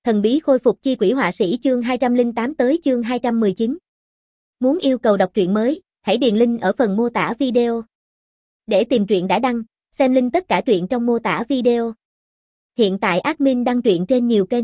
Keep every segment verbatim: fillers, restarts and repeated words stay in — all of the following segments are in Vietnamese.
Thần bí khôi phục chi quỷ họa sĩ chương hai trăm lẻ tám tới chương hai trăm mười chín. Muốn yêu cầu đọc truyện mới, hãy điền link ở phần mô tả video. Để tìm truyện đã đăng, xem link tất cả truyện trong mô tả video. Hiện tại admin đăng truyện trên nhiều kênh.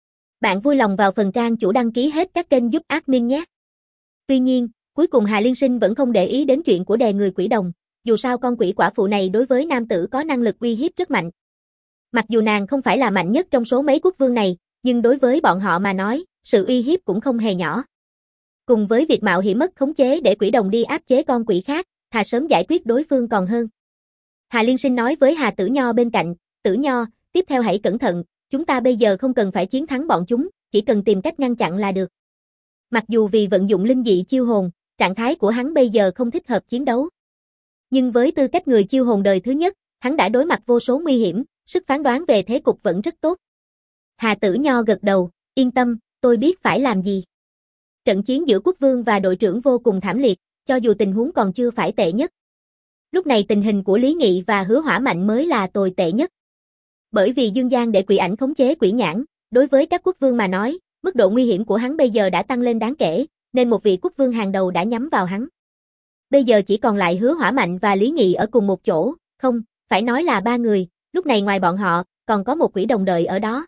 Bạn vui lòng vào phần trang chủ đăng ký hết các kênh giúp admin nhé. Tuy nhiên, cuối cùng Hà Liên Sinh vẫn không để ý đến chuyện của đè người quỷ đồng, dù sao con quỷ quả phụ này đối với nam tử có năng lực uy hiếp rất mạnh. Mặc dù nàng không phải là mạnh nhất trong số mấy quốc vương này, nhưng đối với bọn họ mà nói, sự uy hiếp cũng không hề nhỏ. Cùng với việc mạo hiểm mất khống chế để quỷ đồng đi áp chế con quỷ khác, thà sớm giải quyết đối phương còn hơn. Hà Liên Sinh nói với Hà Tử Nho bên cạnh, Tử Nho, tiếp theo hãy cẩn thận, chúng ta bây giờ không cần phải chiến thắng bọn chúng, chỉ cần tìm cách ngăn chặn là được. Mặc dù vì vận dụng linh dị chiêu hồn, trạng thái của hắn bây giờ không thích hợp chiến đấu. Nhưng với tư cách người chiêu hồn đời thứ nhất, hắn đã đối mặt vô số nguy hiểm, sức phán đoán về thế cục vẫn rất tốt. Hà Tử Nho gật đầu, yên tâm, tôi biết phải làm gì. Trận chiến giữa quốc vương và đội trưởng vô cùng thảm liệt, cho dù tình huống còn chưa phải tệ nhất. Lúc này tình hình của Lý Nghị và Hứa Hỏa Mạnh mới là tồi tệ nhất. Bởi vì Dương Giang để quỷ ảnh khống chế quỷ nhãn, đối với các quốc vương mà nói, mức độ nguy hiểm của hắn bây giờ đã tăng lên đáng kể, nên một vị quốc vương hàng đầu đã nhắm vào hắn. Bây giờ chỉ còn lại Hứa Hỏa Mạnh và Lý Nghị ở cùng một chỗ, không, phải nói là ba người, lúc này ngoài bọn họ, còn có một quỷ đồng đợi ở đó.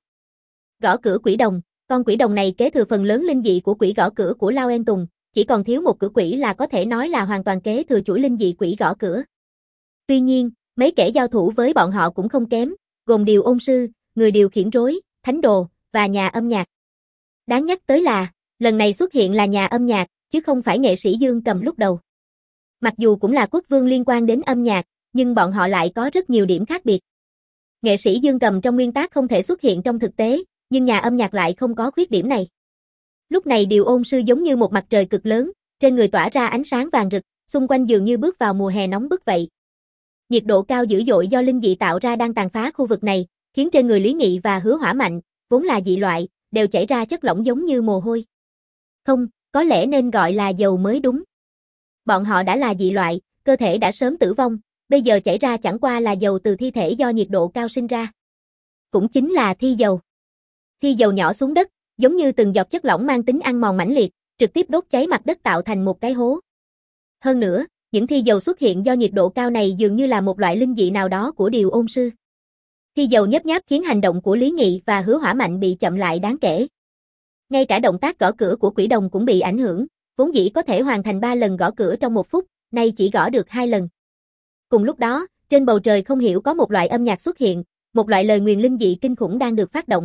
Gõ cửa quỷ đồng, con quỷ đồng này kế thừa phần lớn linh dị của quỷ gõ cửa của Lao En Tùng, chỉ còn thiếu một cửa quỷ là có thể nói là hoàn toàn kế thừa chuỗi linh dị quỷ gõ cửa. Tuy nhiên, mấy kẻ giao thủ với bọn họ cũng không kém, gồm điều ôn sư, người điều khiển rối, thánh đồ, và nhà âm nhạc. Đáng nhắc tới là, lần này xuất hiện là nhà âm nhạc, chứ không phải nghệ sĩ Dương Cầm lúc đầu. Mặc dù cũng là quốc vương liên quan đến âm nhạc, nhưng bọn họ lại có rất nhiều điểm khác biệt. Nghệ sĩ Dương Cầm trong nguyên tắc không thể xuất hiện trong thực tế, nhưng nhà âm nhạc lại không có khuyết điểm này. Lúc này điều ôn sư giống như một mặt trời cực lớn, trên người tỏa ra ánh sáng vàng rực, xung quanh dường như bước vào mùa hè nóng bức vậy. Nhiệt độ cao dữ dội do linh dị tạo ra đang tàn phá khu vực này, khiến trên người Lý Nghị và Hứa Hỏa Mạnh, vốn là dị loại, đều chảy ra chất lỏng giống như mồ hôi. Không, có lẽ nên gọi là dầu mới đúng. Bọn họ đã là dị loại, cơ thể đã sớm tử vong, bây giờ chảy ra chẳng qua là dầu từ thi thể do nhiệt độ cao sinh ra. Cũng chính là thi dầu. Thi dầu nhỏ xuống đất, giống như từng giọt chất lỏng mang tính ăn mòn mãnh liệt, trực tiếp đốt cháy mặt đất tạo thành một cái hố. Hơn nữa, những thi dầu xuất hiện do nhiệt độ cao này dường như là một loại linh dị nào đó của điều ôn sư. Thi dầu nhấp nháp khiến hành động của Lý Nghị và Hứa Hỏa Mạnh bị chậm lại đáng kể. Ngay cả động tác gõ cửa của quỷ đồng cũng bị ảnh hưởng, vốn dĩ có thể hoàn thành ba lần gõ cửa trong một phút, nay chỉ gõ được hai lần. Cùng lúc đó, trên bầu trời không hiểu có một loại âm nhạc xuất hiện, một loại lời nguyền linh dị kinh khủng đang được phát động.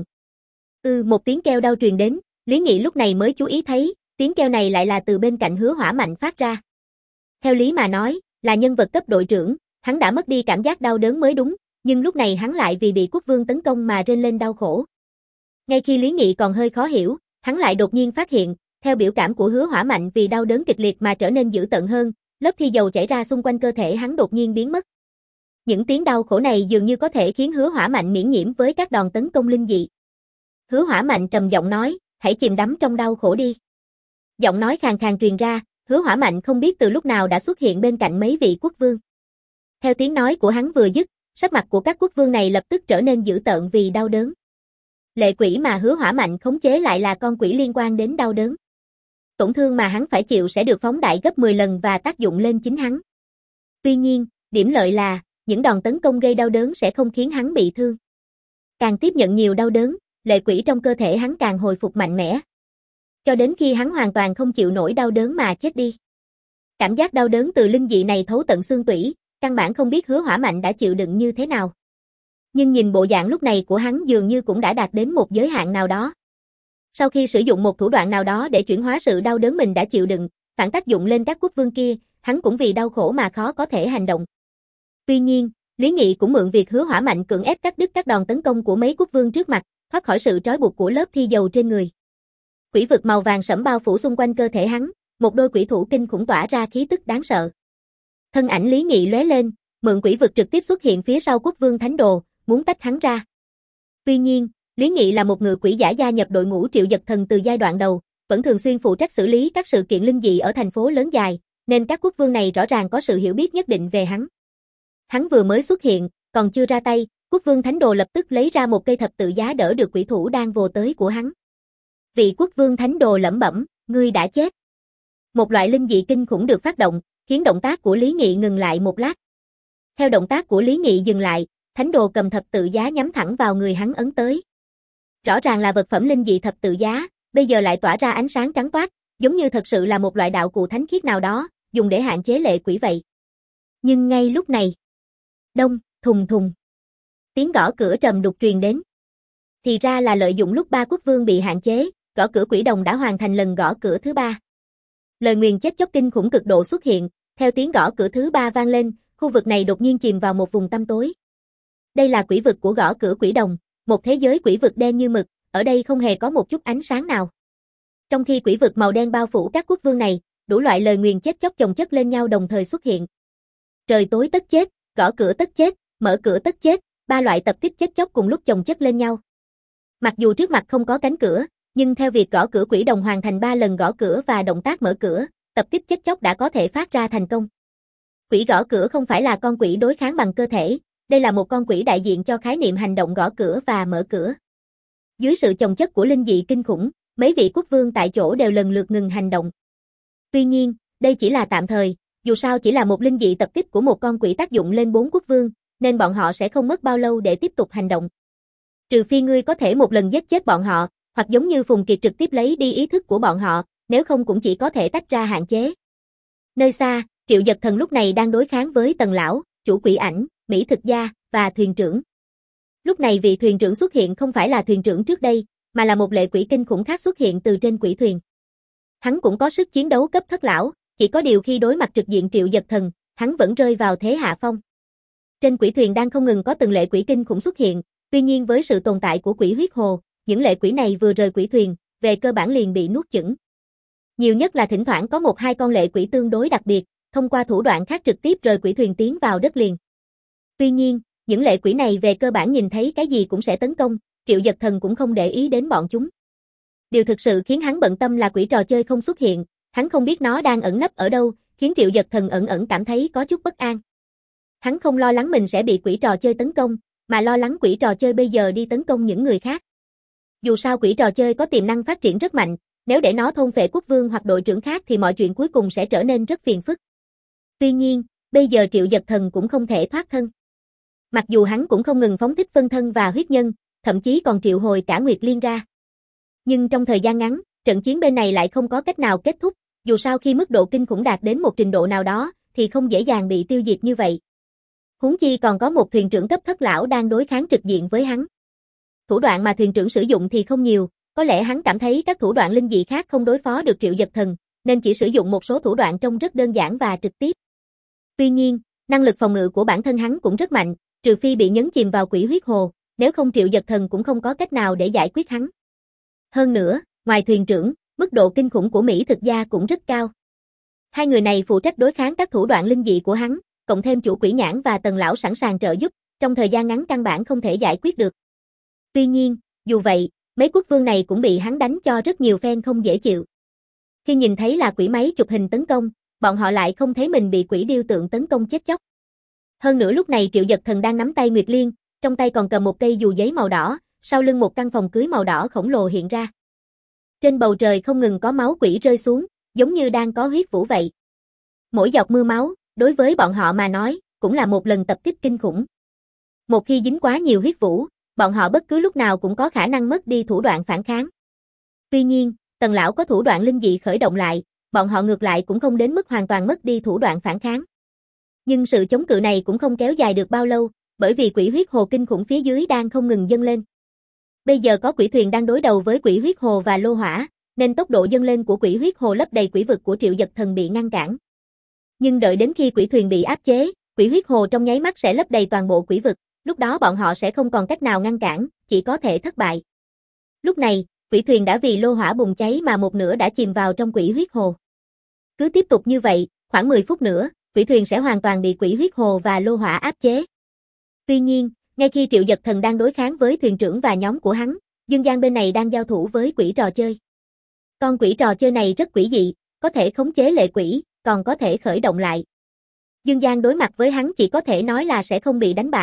Ừ, một tiếng kêu đau truyền đến, Lý Nghị lúc này mới chú ý thấy, tiếng kêu này lại là từ bên cạnh Hứa Hỏa Mạnh phát ra. Theo lý mà nói, là nhân vật cấp đội trưởng, hắn đã mất đi cảm giác đau đớn mới đúng, nhưng lúc này hắn lại vì bị quốc vương tấn công mà rên lên đau khổ. Ngay khi Lý Nghị còn hơi khó hiểu, hắn lại đột nhiên phát hiện, theo biểu cảm của Hứa Hỏa Mạnh vì đau đớn kịch liệt mà trở nên dữ tợn hơn, lớp thi dầu chảy ra xung quanh cơ thể hắn đột nhiên biến mất. Những tiếng đau khổ này dường như có thể khiến Hứa Hỏa Mạnh miễn nhiễm với các đòn tấn công linh dị. Hứa Hỏa Mạnh trầm giọng nói, hãy chìm đắm trong đau khổ đi. Giọng nói khàn khàn truyền ra, Hứa Hỏa Mạnh không biết từ lúc nào đã xuất hiện bên cạnh mấy vị quốc vương. Theo tiếng nói của hắn vừa dứt, sắc mặt của các quốc vương này lập tức trở nên dữ tợn vì đau đớn. Lệ quỷ mà Hứa Hỏa Mạnh khống chế lại là con quỷ liên quan đến đau đớn. Tổn thương mà hắn phải chịu sẽ được phóng đại gấp mười lần và tác dụng lên chính hắn. Tuy nhiên, điểm lợi là, những đòn tấn công gây đau đớn sẽ không khiến hắn bị thương. Càng tiếp nhận nhiều đau đớn, lệ quỷ trong cơ thể hắn càng hồi phục mạnh mẽ. Cho đến khi hắn hoàn toàn không chịu nổi đau đớn mà chết đi. Cảm giác đau đớn từ linh dị này thấu tận xương tủy, căn bản không biết Hứa Hỏa Mạnh đã chịu đựng như thế nào. Nhưng nhìn bộ dạng lúc này của hắn dường như cũng đã đạt đến một giới hạn nào đó. Sau khi sử dụng một thủ đoạn nào đó để chuyển hóa sự đau đớn mình đã chịu đựng, phản tác dụng lên các quốc vương kia, hắn cũng vì đau khổ mà khó có thể hành động. Tuy nhiên, Lý Nghị cũng mượn việc Hứa Hỏa Mạnh cưỡng ép cắt đứt các đòn tấn công của mấy quốc vương trước mặt, thoát khỏi sự trói buộc của lớp thi dầu trên người. Quỷ vực màu vàng sẫm bao phủ xung quanh cơ thể hắn, một đôi quỷ thủ kinh khủng tỏa ra khí tức đáng sợ. Thân ảnh Lý Nghị lóe lên, mượn quỷ vực trực tiếp xuất hiện phía sau quốc vương thánh đồ, muốn tách hắn ra. Tuy nhiên, Lý Nghị là một ngự quỷ giả gia nhập đội ngũ Triệu Dật Thần từ giai đoạn đầu, vẫn thường xuyên phụ trách xử lý các sự kiện linh dị ở thành phố lớn dài, nên các quốc vương này rõ ràng có sự hiểu biết nhất định về hắn. Hắn vừa mới xuất hiện, còn chưa ra tay, Quốc vương thánh đồ lập tức lấy ra một cây thập tự giá đỡ được quỷ thủ đang vồ tới của hắn. Vị quốc vương thánh đồ lẩm bẩm, ngươi đã chết. Một loại linh dị kinh khủng được phát động, khiến động tác của Lý Nghị ngừng lại một lát. Theo động tác của Lý Nghị dừng lại, thánh đồ cầm thập tự giá nhắm thẳng vào người hắn ấn tới. Rõ ràng là vật phẩm linh dị thập tự giá, bây giờ lại tỏa ra ánh sáng trắng toát, giống như thật sự là một loại đạo cụ thánh khiết nào đó, dùng để hạn chế lệ quỷ vậy. Nhưng ngay lúc này, đông, thùng thùng, tiếng gõ cửa trầm đục truyền đến. Thì ra là lợi dụng lúc ba quốc vương bị hạn chế, gõ cửa quỷ đồng đã hoàn thành lần gõ cửa thứ ba. Lời nguyền chết chóc kinh khủng cực độ xuất hiện, theo tiếng gõ cửa thứ ba vang lên, khu vực này đột nhiên chìm vào một vùng tăm tối. Đây là quỷ vực của gõ cửa quỷ đồng, một thế giới quỷ vực đen như mực, ở đây không hề có một chút ánh sáng nào. Trong khi quỷ vực màu đen bao phủ các quốc vương này, đủ loại lời nguyền chết chóc chồng chất lên nhau đồng thời xuất hiện. Trời tối tất chết, gõ cửa tất chết, mở cửa tất chết, ba loại tập kích chết chóc cùng lúc chồng chất lên nhau. Mặc dù trước mặt không có cánh cửa, nhưng theo việc gõ cửa quỷ đồng hoàn thành ba lần gõ cửa và động tác mở cửa, tập kích chết chóc đã có thể phát ra thành công. Quỷ gõ cửa không phải là con quỷ đối kháng bằng cơ thể, đây là một con quỷ đại diện cho khái niệm hành động gõ cửa và mở cửa. Dưới sự chồng chất của linh dị kinh khủng, mấy vị quốc vương tại chỗ đều lần lượt ngừng hành động. Tuy nhiên, đây chỉ là tạm thời, dù sao chỉ là một linh dị tập kích của một con quỷ tác dụng lên bốn quốc vương, nên bọn họ sẽ không mất bao lâu để tiếp tục hành động. Trừ phi ngươi có thể một lần giết chết bọn họ, hoặc giống như Phùng Kiệt trực tiếp lấy đi ý thức của bọn họ, nếu không cũng chỉ có thể tách ra hạn chế. Nơi xa, Triệu Dật Thần lúc này đang đối kháng với Tần Lão, chủ quỷ ảnh, Mỹ Thực Gia, và thuyền trưởng. Lúc này vị thuyền trưởng xuất hiện không phải là thuyền trưởng trước đây, mà là một lệ quỷ kinh khủng khác xuất hiện từ trên quỷ thuyền. Hắn cũng có sức chiến đấu cấp thất lão, chỉ có điều khi đối mặt trực diện Triệu Dật Thần, hắn vẫn rơi vào thế hạ phong. Trên quỷ thuyền đang không ngừng có từng lệ quỷ kinh khủng xuất hiện, tuy nhiên với sự tồn tại của quỷ huyết hồ, những lệ quỷ này vừa rời quỷ thuyền, về cơ bản liền bị nuốt chửng. Nhiều nhất là thỉnh thoảng có một hai con lệ quỷ tương đối đặc biệt, thông qua thủ đoạn khác trực tiếp rời quỷ thuyền tiến vào đất liền. Tuy nhiên, những lệ quỷ này về cơ bản nhìn thấy cái gì cũng sẽ tấn công, Triệu Dật Thần cũng không để ý đến bọn chúng. Điều thực sự khiến hắn bận tâm là quỷ trò chơi không xuất hiện, hắn không biết nó đang ẩn nấp ở đâu, khiến Triệu Dật Thần ẩn ẩn cảm thấy có chút bất an. Hắn không lo lắng mình sẽ bị quỷ trò chơi tấn công, mà lo lắng quỷ trò chơi bây giờ đi tấn công những người khác. Dù sao quỷ trò chơi có tiềm năng phát triển rất mạnh, nếu để nó thôn phệ quốc vương hoặc đội trưởng khác thì mọi chuyện cuối cùng sẽ trở nên rất phiền phức. Tuy nhiên, bây giờ Triệu Dật Thần cũng không thể thoát thân. Mặc dù hắn cũng không ngừng phóng thích phân thân và huyết nhân, thậm chí còn triệu hồi cả Nguyệt Liên ra. Nhưng trong thời gian ngắn, trận chiến bên này lại không có cách nào kết thúc, dù sao khi mức độ kinh khủng đạt đến một trình độ nào đó, thì không dễ dàng bị tiêu diệt như vậy. Huống chi còn có một thuyền trưởng cấp thất lão đang đối kháng trực diện với hắn. Thủ đoạn mà thuyền trưởng sử dụng thì không nhiều, có lẽ hắn cảm thấy các thủ đoạn linh dị khác không đối phó được Triệu Dật Thần, nên chỉ sử dụng một số thủ đoạn trông rất đơn giản và trực tiếp. Tuy nhiên, năng lực phòng ngự của bản thân hắn cũng rất mạnh, trừ phi bị nhấn chìm vào quỷ huyết hồ, nếu không Triệu Dật Thần cũng không có cách nào để giải quyết hắn. Hơn nữa, ngoài thuyền trưởng, mức độ kinh khủng của Mỹ Thực Gia cũng rất cao. Hai người này phụ trách đối kháng các thủ đoạn linh dị của hắn, cộng thêm chủ quỷ nhãn và Tần Lão sẵn sàng trợ giúp, trong thời gian ngắn căn bản không thể giải quyết được. Tuy nhiên, dù vậy, mấy quốc vương này cũng bị hắn đánh cho rất nhiều phen không dễ chịu. Khi nhìn thấy là quỷ máy chụp hình tấn công, bọn họ lại không thấy mình bị quỷ điêu tượng tấn công chết chóc. Hơn nữa lúc này Triệu Dật Thần đang nắm tay Nguyệt Liên, trong tay còn cầm một cây dù giấy màu đỏ, sau lưng một căn phòng cưới màu đỏ khổng lồ hiện ra. Trên bầu trời không ngừng có máu quỷ rơi xuống, giống như đang có huyết vũ vậy. Mỗi giọt mưa máu, đối với bọn họ mà nói, cũng là một lần tập kích kinh khủng. Một khi dính quá nhiều huyết vũ, bọn họ bất cứ lúc nào cũng có khả năng mất đi thủ đoạn phản kháng. Tuy nhiên, Tần Lão có thủ đoạn linh dị khởi động lại, bọn họ ngược lại cũng không đến mức hoàn toàn mất đi thủ đoạn phản kháng. Nhưng sự chống cự này cũng không kéo dài được bao lâu, bởi vì quỷ huyết hồ kinh khủng phía dưới đang không ngừng dâng lên. Bây giờ có quỷ thuyền đang đối đầu với quỷ huyết hồ và lô hỏa, nên tốc độ dâng lên của quỷ huyết hồ lấp đầy quỷ vực của Triệu Dật Thần bị ngăn cản. Nhưng đợi đến khi quỷ thuyền bị áp chế, quỷ huyết hồ trong nháy mắt sẽ lấp đầy toàn bộ quỷ vực, lúc đó bọn họ sẽ không còn cách nào ngăn cản, chỉ có thể thất bại. Lúc này, quỷ thuyền đã vì lô hỏa bùng cháy mà một nửa đã chìm vào trong quỷ huyết hồ. Cứ tiếp tục như vậy, khoảng mười phút nữa, quỷ thuyền sẽ hoàn toàn bị quỷ huyết hồ và lô hỏa áp chế. Tuy nhiên, ngay khi Triệu Dật Thần đang đối kháng với thuyền trưởng và nhóm của hắn, Dương Gian bên này đang giao thủ với quỷ trò chơi. Con quỷ trò chơi này rất quỷ dị, có thể khống chế lệ quỷ, còn có thể khởi động lại. Dương Gian đối mặt với hắn chỉ có thể nói là sẽ không bị đánh bại,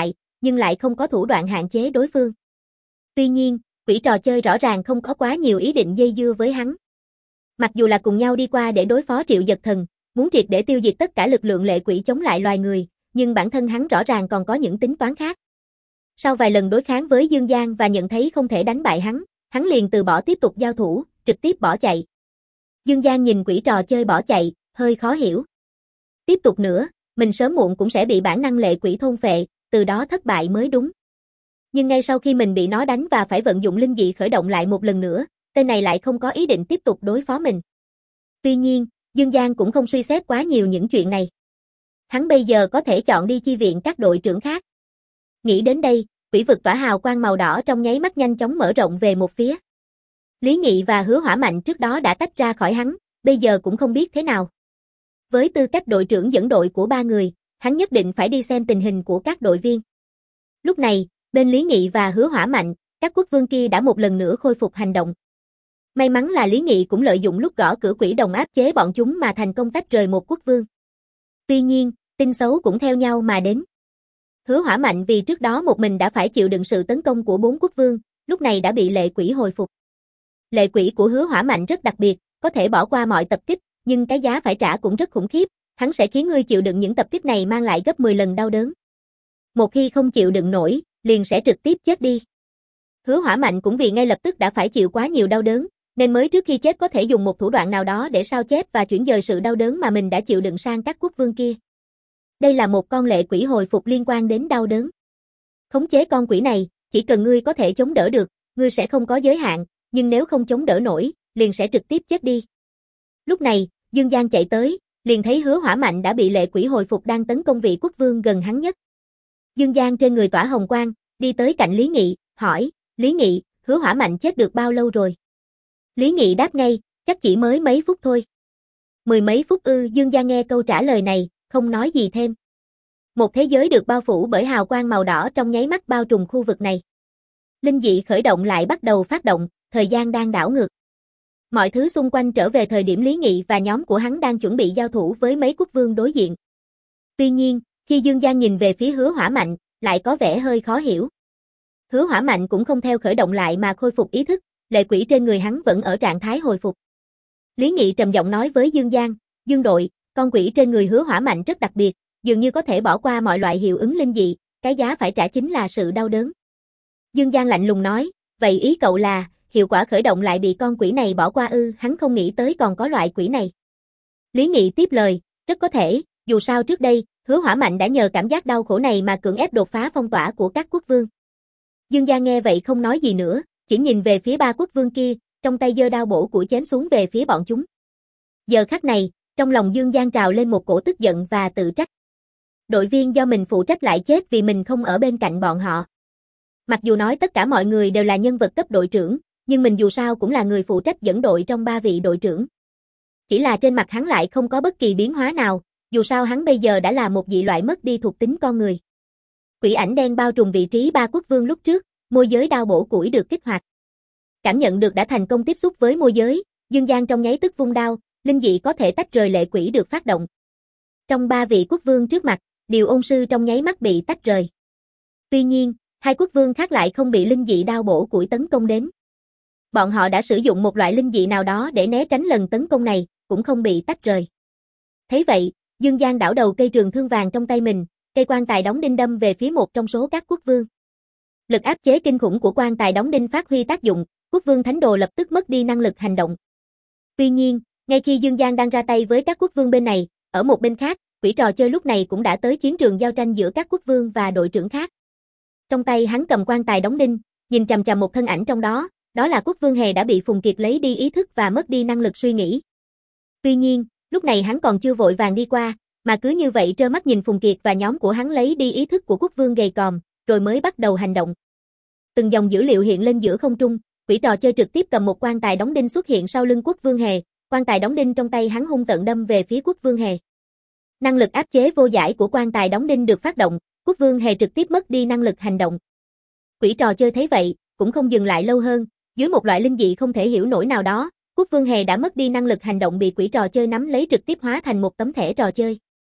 nhưng lại không có thủ đoạn hạn chế đối phương. Tuy nhiên, quỷ trò chơi rõ ràng không có quá nhiều ý định dây dưa với hắn. Mặc dù là cùng nhau đi qua để đối phó Triệu Dật Thần, muốn triệt để tiêu diệt tất cả lực lượng lệ quỷ chống lại loài người, nhưng bản thân hắn rõ ràng còn có những tính toán khác. Sau vài lần đối kháng với Dương Giang và nhận thấy không thể đánh bại hắn, hắn liền từ bỏ tiếp tục giao thủ, trực tiếp bỏ chạy. Dương Giang nhìn quỷ trò chơi bỏ chạy, hơi khó hiểu. Tiếp tục nữa, mình sớm muộn cũng sẽ bị bản năng lệ quỷ thôn phệ, từ đó thất bại mới đúng. Nhưng ngay sau khi mình bị nó đánh và phải vận dụng linh dị khởi động lại một lần nữa, tên này lại không có ý định tiếp tục đối phó mình. Tuy nhiên, Dương Giang cũng không suy xét quá nhiều những chuyện này. Hắn bây giờ có thể chọn đi chi viện các đội trưởng khác. Nghĩ đến đây, quỷ vực tỏa hào quang màu đỏ trong nháy mắt nhanh chóng mở rộng về một phía. Lý Nghị và Hứa Hỏa Mạnh trước đó đã tách ra khỏi hắn, bây giờ cũng không biết thế nào. Với tư cách đội trưởng dẫn đội của ba người, hắn nhất định phải đi xem tình hình của các đội viên. Lúc này, bên Lý Nghị và Hứa Hỏa Mạnh, các quốc vương kia đã một lần nữa khôi phục hành động. May mắn là Lý Nghị cũng lợi dụng lúc gõ cửa quỷ đồng áp chế bọn chúng mà thành công tách rời một quốc vương. Tuy nhiên, tin xấu cũng theo nhau mà đến. Hứa Hỏa Mạnh vì trước đó một mình đã phải chịu đựng sự tấn công của bốn quốc vương, lúc này đã bị lệ quỷ hồi phục. Lệ quỷ của Hứa Hỏa Mạnh rất đặc biệt, có thể bỏ qua mọi tập kích, nhưng cái giá phải trả cũng rất khủng khiếp, hắn sẽ khiến ngươi chịu đựng những tập kích này mang lại gấp mười lần đau đớn. Một khi không chịu đựng nổi, liền sẽ trực tiếp chết đi. Hứa Hỏa Mạnh cũng vì ngay lập tức đã phải chịu quá nhiều đau đớn, nên mới trước khi chết có thể dùng một thủ đoạn nào đó để sao chép và chuyển dời sự đau đớn mà mình đã chịu đựng sang các quốc vương kia. Đây là một con lệ quỷ hồi phục liên quan đến đau đớn. Khống chế con quỷ này, chỉ cần ngươi có thể chống đỡ được, ngươi sẽ không có giới hạn, nhưng nếu không chống đỡ nổi, liền sẽ trực tiếp chết đi. Lúc này, Dương Giang chạy tới, liền thấy Hứa Hỏa Mạnh đã bị lệ quỷ hồi phục đang tấn công vị quốc vương gần hắn nhất. Dương Giang trên người tỏa hồng quang, đi tới cạnh Lý Nghị, hỏi, Lý Nghị, Hứa Hỏa Mạnh chết được bao lâu rồi? Lý Nghị đáp ngay, chắc chỉ mới mấy phút thôi. Mười mấy phút ư? Dương Giang nghe câu trả lời này, không nói gì thêm. Một thế giới được bao phủ bởi hào quang màu đỏ trong nháy mắt bao trùm khu vực này. Linh dị khởi động lại bắt đầu phát động, thời gian đang đảo ngược. Mọi thứ xung quanh trở về thời điểm Lý Nghị và nhóm của hắn đang chuẩn bị giao thủ với mấy quốc vương đối diện. Tuy nhiên, khi Dương Giang nhìn về phía Hứa Hỏa Mạnh, lại có vẻ hơi khó hiểu. Hứa Hỏa Mạnh cũng không theo khởi động lại mà khôi phục ý thức, lệ quỷ trên người hắn vẫn ở trạng thái hồi phục. Lý Nghị trầm giọng nói với Dương Giang, Dương đội, con quỷ trên người Hứa Hỏa Mạnh rất đặc biệt, dường như có thể bỏ qua mọi loại hiệu ứng linh dị, cái giá phải trả chính là sự đau đớn. Dương Giang lạnh lùng nói, vậy ý cậu là, hiệu quả khởi động lại bị con quỷ này bỏ qua ư? Hắn không nghĩ tới còn có loại quỷ này. Lý Nghị tiếp lời, rất có thể, dù sao trước đây, Hứa Hỏa Mạnh đã nhờ cảm giác đau khổ này mà cưỡng ép đột phá phong tỏa của các quốc vương. Dương Giang nghe vậy không nói gì nữa, chỉ nhìn về phía ba quốc vương kia, trong tay giơ đao bổ củi chém xuống về phía bọn chúng. Giờ khắc này, trong lòng Dương Giang trào lên một cổ tức giận và tự trách. Đội viên do mình phụ trách lại chết vì mình không ở bên cạnh bọn họ. Mặc dù nói tất cả mọi người đều là nhân vật cấp đội trưởng, nhưng mình dù sao cũng là người phụ trách dẫn đội trong ba vị đội trưởng. Chỉ là trên mặt hắn lại không có bất kỳ biến hóa nào, dù sao hắn bây giờ đã là một dị loại mất đi thuộc tính con người. Quỷ ảnh đen bao trùm vị trí ba quốc vương lúc trước, môi giới đao bổ củi được kích hoạt. Cảm nhận được đã thành công tiếp xúc với môi giới, Dương Giang trong nháy tức vung đao, linh dị có thể tách rời lệ quỷ được phát động. Trong ba vị quốc vương trước mặt, Điều Ôn Sư trong nháy mắt bị tách rời. Tuy nhiên, hai quốc vương khác lại không bị linh dị đao bổ củi tấn công đến. Bọn họ đã sử dụng một loại linh dị nào đó để né tránh lần tấn công này, cũng không bị tách rời. Thấy vậy, Dương Giang đảo đầu cây trường thương vàng trong tay mình, cây quan tài đóng đinh đâm về phía một trong số các quốc vương. Lực áp chế kinh khủng của quan tài đóng đinh phát huy tác dụng, quốc vương Thánh Đồ lập tức mất đi năng lực hành động. Tuy nhiên, ngay khi Dương Giang đang ra tay với các quốc vương bên này, ở một bên khác, quỷ trò chơi lúc này cũng đã tới chiến trường giao tranh giữa các quốc vương và đội trưởng khác. Trong tay hắn cầm quan tài đóng đinh, nhìn chằm chằm một thân ảnh trong đó, đó là quốc vương Hề đã bị Phùng Kiệt lấy đi ý thức và mất đi năng lực suy nghĩ. Tuy nhiên, lúc này hắn còn chưa vội vàng đi qua, mà cứ như vậy trơ mắt nhìn Phùng Kiệt và nhóm của hắn lấy đi ý thức của quốc vương gầy còm, rồi mới bắt đầu hành động. Từng dòng dữ liệu hiện lên giữa không trung, quỷ trò chơi trực tiếp cầm một quan tài đóng đinh xuất hiện sau lưng quốc vương Hề, quan tài đóng đinh trong tay hắn hung tợn đâm về phía quốc vương Hề. Năng lực áp chế vô giải của quan tài đóng đinh được phát động, quốc vương Hề trực tiếp mất đi năng lực hành động. Quỷ trò chơi thấy vậy, cũng không dừng lại lâu hơn, dưới một loại linh dị không thể hiểu nổi nào đó, quốc vương Hề đã mất đi năng lực hành động bị quỷ trò chơi nắm lấy trực tiếp hóa thành một tấm thẻ trò chơi.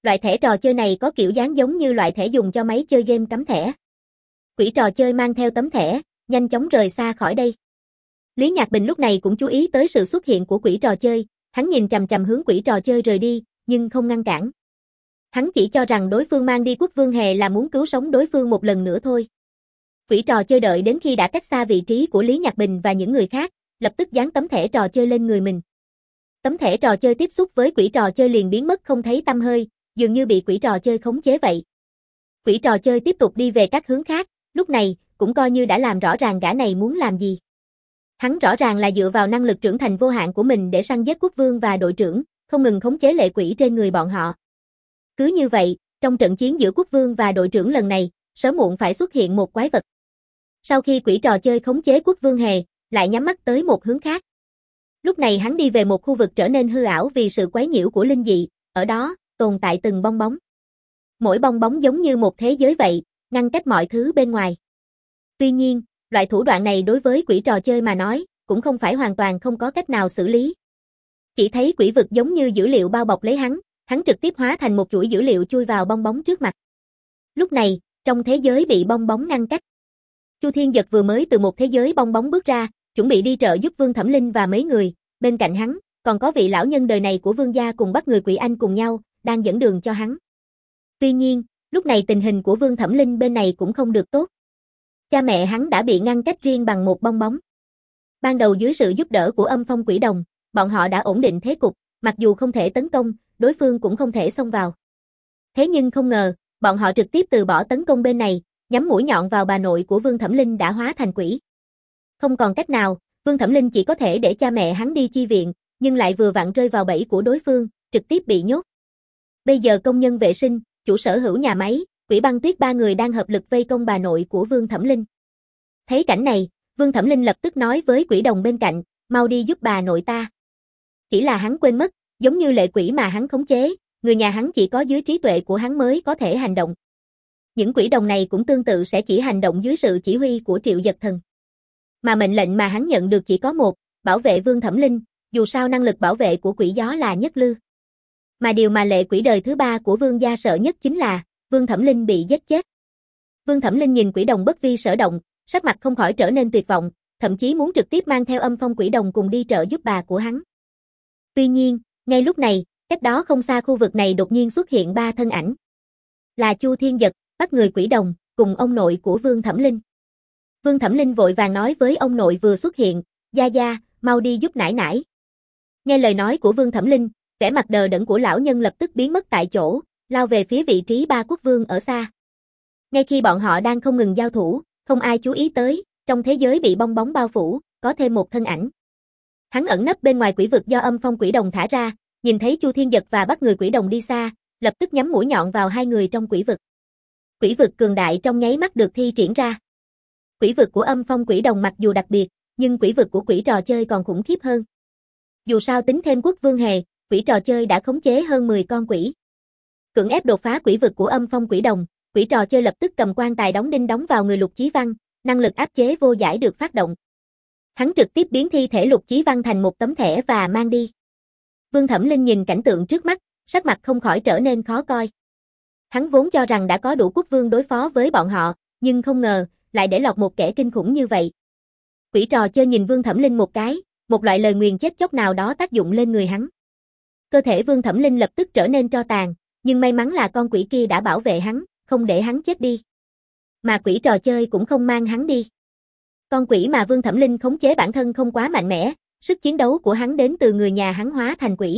Loại thẻ trò chơi này có kiểu dáng giống như loại thẻ dùng cho máy chơi game cắm thẻ. Quỷ trò chơi mang theo tấm thẻ, nhanh chóng rời xa khỏi đây. Lý Nhạc Bình lúc này cũng chú ý tới sự xuất hiện của quỷ trò chơi, hắn nhìn chằm chằm hướng quỷ trò chơi rời đi, nhưng không ngăn cản. Hắn chỉ cho rằng đối phương mang đi Quốc Vương Hề là muốn cứu sống đối phương một lần nữa thôi. Quỷ trò chơi đợi đến khi đã cách xa vị trí của Lý Nhạc Bình và những người khác, lập tức dán tấm thẻ trò chơi lên người mình. Tấm thẻ trò chơi tiếp xúc với quỷ trò chơi liền biến mất không thấy tăm hơi, dường như bị quỷ trò chơi khống chế vậy. Quỷ trò chơi tiếp tục đi về các hướng khác, lúc này, cũng coi như đã làm rõ ràng gã này muốn làm gì. Hắn rõ ràng là dựa vào năng lực trưởng thành vô hạn của mình để săn giết quốc vương và đội trưởng, không ngừng khống chế lệ quỷ trên người bọn họ. Cứ như vậy, trong trận chiến giữa quốc vương và đội trưởng lần này, sớm muộn phải xuất hiện một quái vật. Sau khi quỷ trò chơi khống chế Quốc Vương Hề, lại nhắm mắt tới một hướng khác. Lúc này hắn đi về một khu vực trở nên hư ảo vì sự quấy nhiễu của linh dị, ở đó, tồn tại từng bong bóng. Mỗi bong bóng giống như một thế giới vậy, ngăn cách mọi thứ bên ngoài. Tuy nhiên, loại thủ đoạn này đối với quỷ trò chơi mà nói, cũng không phải hoàn toàn không có cách nào xử lý. Chỉ thấy quỷ vực giống như dữ liệu bao bọc lấy hắn, hắn trực tiếp hóa thành một chuỗi dữ liệu chui vào bong bóng trước mặt. Lúc này, trong thế giới bị bong bóng ngăn cách, Chu Thiên Dật vừa mới từ một thế giới bong bóng bước ra, chuẩn bị đi trợ giúp Vương Thẩm Linh và mấy người, bên cạnh hắn, còn có vị lão nhân đời này của Vương gia cùng bắt người Quỷ Anh cùng nhau, đang dẫn đường cho hắn. Tuy nhiên, lúc này tình hình của Vương Thẩm Linh bên này cũng không được tốt. Cha mẹ hắn đã bị ngăn cách riêng bằng một bong bóng. Ban đầu dưới sự giúp đỡ của Âm Phong Quỷ Đồng, bọn họ đã ổn định thế cục, mặc dù không thể tấn công, đối phương cũng không thể xông vào. Thế nhưng không ngờ, bọn họ trực tiếp từ bỏ tấn công bên này, nhắm mũi nhọn vào bà nội của Vương Thẩm Linh đã hóa thành quỷ. Không còn cách nào, Vương Thẩm Linh chỉ có thể để cha mẹ hắn đi chi viện, nhưng lại vừa vặn rơi vào bẫy của đối phương, trực tiếp bị nhốt. Bây giờ công nhân vệ sinh, chủ sở hữu nhà máy, Quỷ Băng Tuyết ba người đang hợp lực vây công bà nội của Vương Thẩm Linh. Thấy cảnh này, Vương Thẩm Linh lập tức nói với quỷ đồng bên cạnh, mau đi giúp bà nội ta. Chỉ là hắn quên mất, giống như lệ quỷ mà hắn khống chế, người nhà hắn chỉ có dưới trí tuệ của hắn mới có thể hành động. Những quỷ đồng này cũng tương tự sẽ chỉ hành động dưới sự chỉ huy của Triệu Dật Thần. Mà mệnh lệnh mà hắn nhận được chỉ có một, bảo vệ Vương Thẩm Linh, dù sao năng lực bảo vệ của quỷ gió là nhất lưu. Mà điều mà lệ quỷ đời thứ ba của Vương gia sợ nhất chính là, Vương Thẩm Linh bị giết chết. Vương Thẩm Linh nhìn quỷ đồng bất vi sở động, sắc mặt không khỏi trở nên tuyệt vọng, thậm chí muốn trực tiếp mang theo Âm Phong Quỷ Đồng cùng đi trợ giúp bà của hắn. Tuy nhiên, ngay lúc này, cách đó không xa khu vực này đột nhiên xuất hiện ba thân ảnh. Là Chu Thiên Dật, bắt người quỷ đồng, cùng ông nội của Vương Thẩm Linh. Vương Thẩm Linh vội vàng nói với ông nội vừa xuất hiện, gia gia, mau đi giúp nải nải. Nghe lời nói của Vương Thẩm Linh, vẻ mặt đờ đẫn của lão nhân lập tức biến mất tại chỗ, lao về phía vị trí ba quốc vương ở xa. Ngay khi bọn họ đang không ngừng giao thủ, không ai chú ý tới, trong thế giới bị bong bóng bao phủ, có thêm một thân ảnh. Hắn ẩn nấp bên ngoài quỷ vực do Âm Phong Quỷ Đồng thả ra, nhìn thấy Chu Thiên Dật và bắt người quỷ đồng đi xa, lập tức nhắm mũi nhọn vào hai người trong quỷ vực. Quỷ vực cường đại trong nháy mắt được thi triển ra. Quỷ vực của Âm Phong Quỷ Đồng mặc dù đặc biệt, nhưng quỷ vực của quỷ trò chơi còn khủng khiếp hơn. Dù sao tính thêm Quốc Vương Hề, quỷ trò chơi đã khống chế hơn mười con quỷ. Cưỡng ép đột phá quỷ vực của Âm Phong Quỷ Đồng, quỷ trò chơi lập tức cầm quan tài đóng đinh đóng vào người Lục Chí Văn, năng lực áp chế vô giải được phát động. Hắn trực tiếp biến thi thể Lục Chí Văn thành một tấm thẻ và mang đi. Vương Thẩm Linh nhìn cảnh tượng trước mắt, sắc mặt không khỏi trở nên khó coi. Hắn vốn cho rằng đã có đủ quốc vương đối phó với bọn họ, nhưng không ngờ, lại để lọt một kẻ kinh khủng như vậy. Quỷ trò chơi nhìn Vương Thẩm Linh một cái, một loại lời nguyền chết chóc nào đó tác dụng lên người hắn. Cơ thể Vương Thẩm Linh lập tức trở nên tro tàn, nhưng may mắn là con quỷ kia đã bảo vệ hắn, không để hắn chết đi. Mà quỷ trò chơi cũng không mang hắn đi. Con quỷ mà Vương Thẩm Linh khống chế bản thân không quá mạnh mẽ, sức chiến đấu của hắn đến từ người nhà hắn hóa thành quỷ.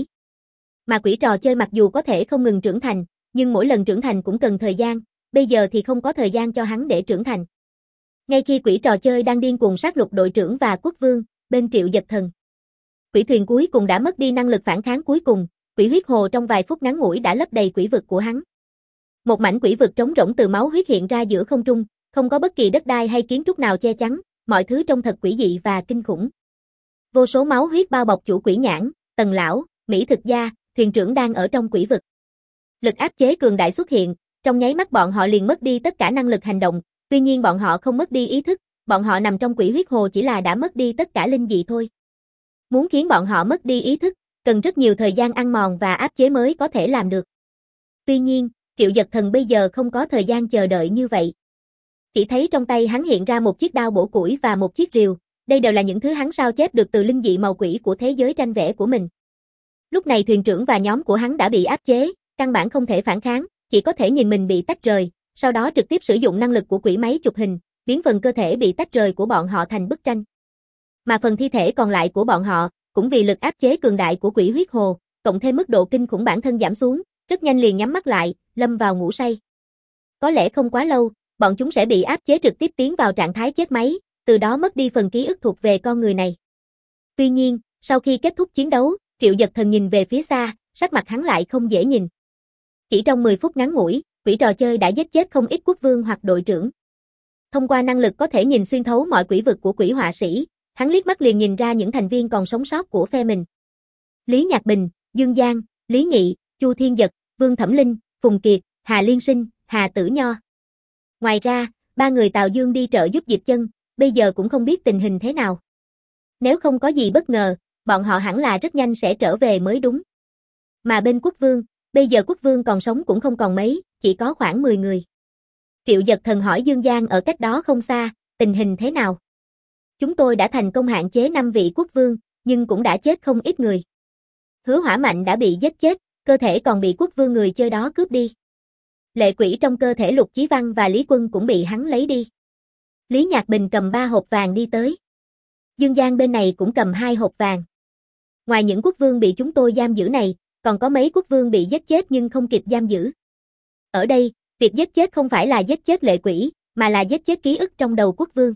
Mà quỷ trò chơi mặc dù có thể không ngừng trưởng thành, nhưng mỗi lần trưởng thành cũng cần thời gian, bây giờ thì không có thời gian cho hắn để trưởng thành. Ngay khi quỷ trò chơi đang điên cuồng sát lục đội trưởng và quốc vương, bên Triệu Dật Thần. Quỷ thuyền cuối cùng đã mất đi năng lực phản kháng cuối cùng, quỷ huyết hồ trong vài phút ngắn ngủi đã lấp đầy quỷ vực của hắn. Một mảnh quỷ vực trống rỗng từ máu huyết hiện ra giữa không trung, không có bất kỳ đất đai hay kiến trúc nào che chắn, mọi thứ trông thật quỷ dị và kinh khủng. Vô số máu huyết bao bọc chủ quỷ nhãn, Tần lão, Mỹ Thực gia, thuyền trưởng đang ở trong quỷ vực. Lực áp chế cường đại xuất hiện, trong nháy mắt bọn họ liền mất đi tất cả năng lực hành động, tuy nhiên bọn họ không mất đi ý thức, bọn họ nằm trong quỷ huyết hồ chỉ là đã mất đi tất cả linh dị thôi. Muốn khiến bọn họ mất đi ý thức, cần rất nhiều thời gian ăn mòn và áp chế mới có thể làm được. Tuy nhiên, Triệu Dật Thần bây giờ không có thời gian chờ đợi như vậy. Chỉ thấy trong tay hắn hiện ra một chiếc đao bổ củi và một chiếc rìu, đây đều là những thứ hắn sao chép được từ linh dị màu quỷ của thế giới tranh vẽ của mình. Lúc này thuyền trưởng và nhóm của hắn đã bị áp chế, căn bản không thể phản kháng, chỉ có thể nhìn mình bị tách rời, sau đó trực tiếp sử dụng năng lực của quỷ máy chụp hình, biến phần cơ thể bị tách rời của bọn họ thành bức tranh. Mà phần thi thể còn lại của bọn họ, cũng vì lực áp chế cường đại của quỷ huyết hồ, cộng thêm mức độ kinh khủng bản thân giảm xuống, rất nhanh liền nhắm mắt lại, lâm vào ngủ say. Có lẽ không quá lâu, bọn chúng sẽ bị áp chế trực tiếp tiến vào trạng thái chết máy, từ đó mất đi phần ký ức thuộc về con người này. Tuy nhiên, sau khi kết thúc chiến đấu, Triệu Dật Thần nhìn về phía xa, sắc mặt hắn lại không dễ nhìn. Chỉ trong mười phút ngắn ngủi, quỷ trò chơi đã giết chết không ít quốc vương hoặc đội trưởng. Thông qua năng lực có thể nhìn xuyên thấu mọi quỷ vực của quỷ họa sĩ, hắn liếc mắt liền nhìn ra những thành viên còn sống sót của phe mình. Lý Nhạc Bình, Dương Giang, Lý Nghị, Chu Thiên Dật, Vương Thẩm Linh, Phùng Kiệt, Hà Liên Sinh, Hà Tử Nho. Ngoài ra, ba người Tào Dương đi trợ giúp Diệp Chân, bây giờ cũng không biết tình hình thế nào. Nếu không có gì bất ngờ, bọn họ hẳn là rất nhanh sẽ trở về mới đúng. Mà bên quốc vương, bây giờ quốc vương còn sống cũng không còn mấy, chỉ có khoảng mười người. Triệu Dật Thần hỏi Dương Giang ở cách đó không xa, tình hình thế nào? Chúng tôi đã thành công hạn chế năm vị quốc vương, nhưng cũng đã chết không ít người. Hứa Hỏa Mạnh đã bị giết chết, cơ thể còn bị quốc vương người chơi đó cướp đi. Lệ quỷ trong cơ thể Lục Chí Văn và Lý Quân cũng bị hắn lấy đi. Lý Nhạc Bình cầm ba hộp vàng đi tới. Dương Giang bên này cũng cầm hai hộp vàng. Ngoài những quốc vương bị chúng tôi giam giữ này, còn có mấy quốc vương bị giết chết nhưng không kịp giam giữ. Ở đây, việc giết chết không phải là giết chết lệ quỷ, mà là giết chết ký ức trong đầu quốc vương.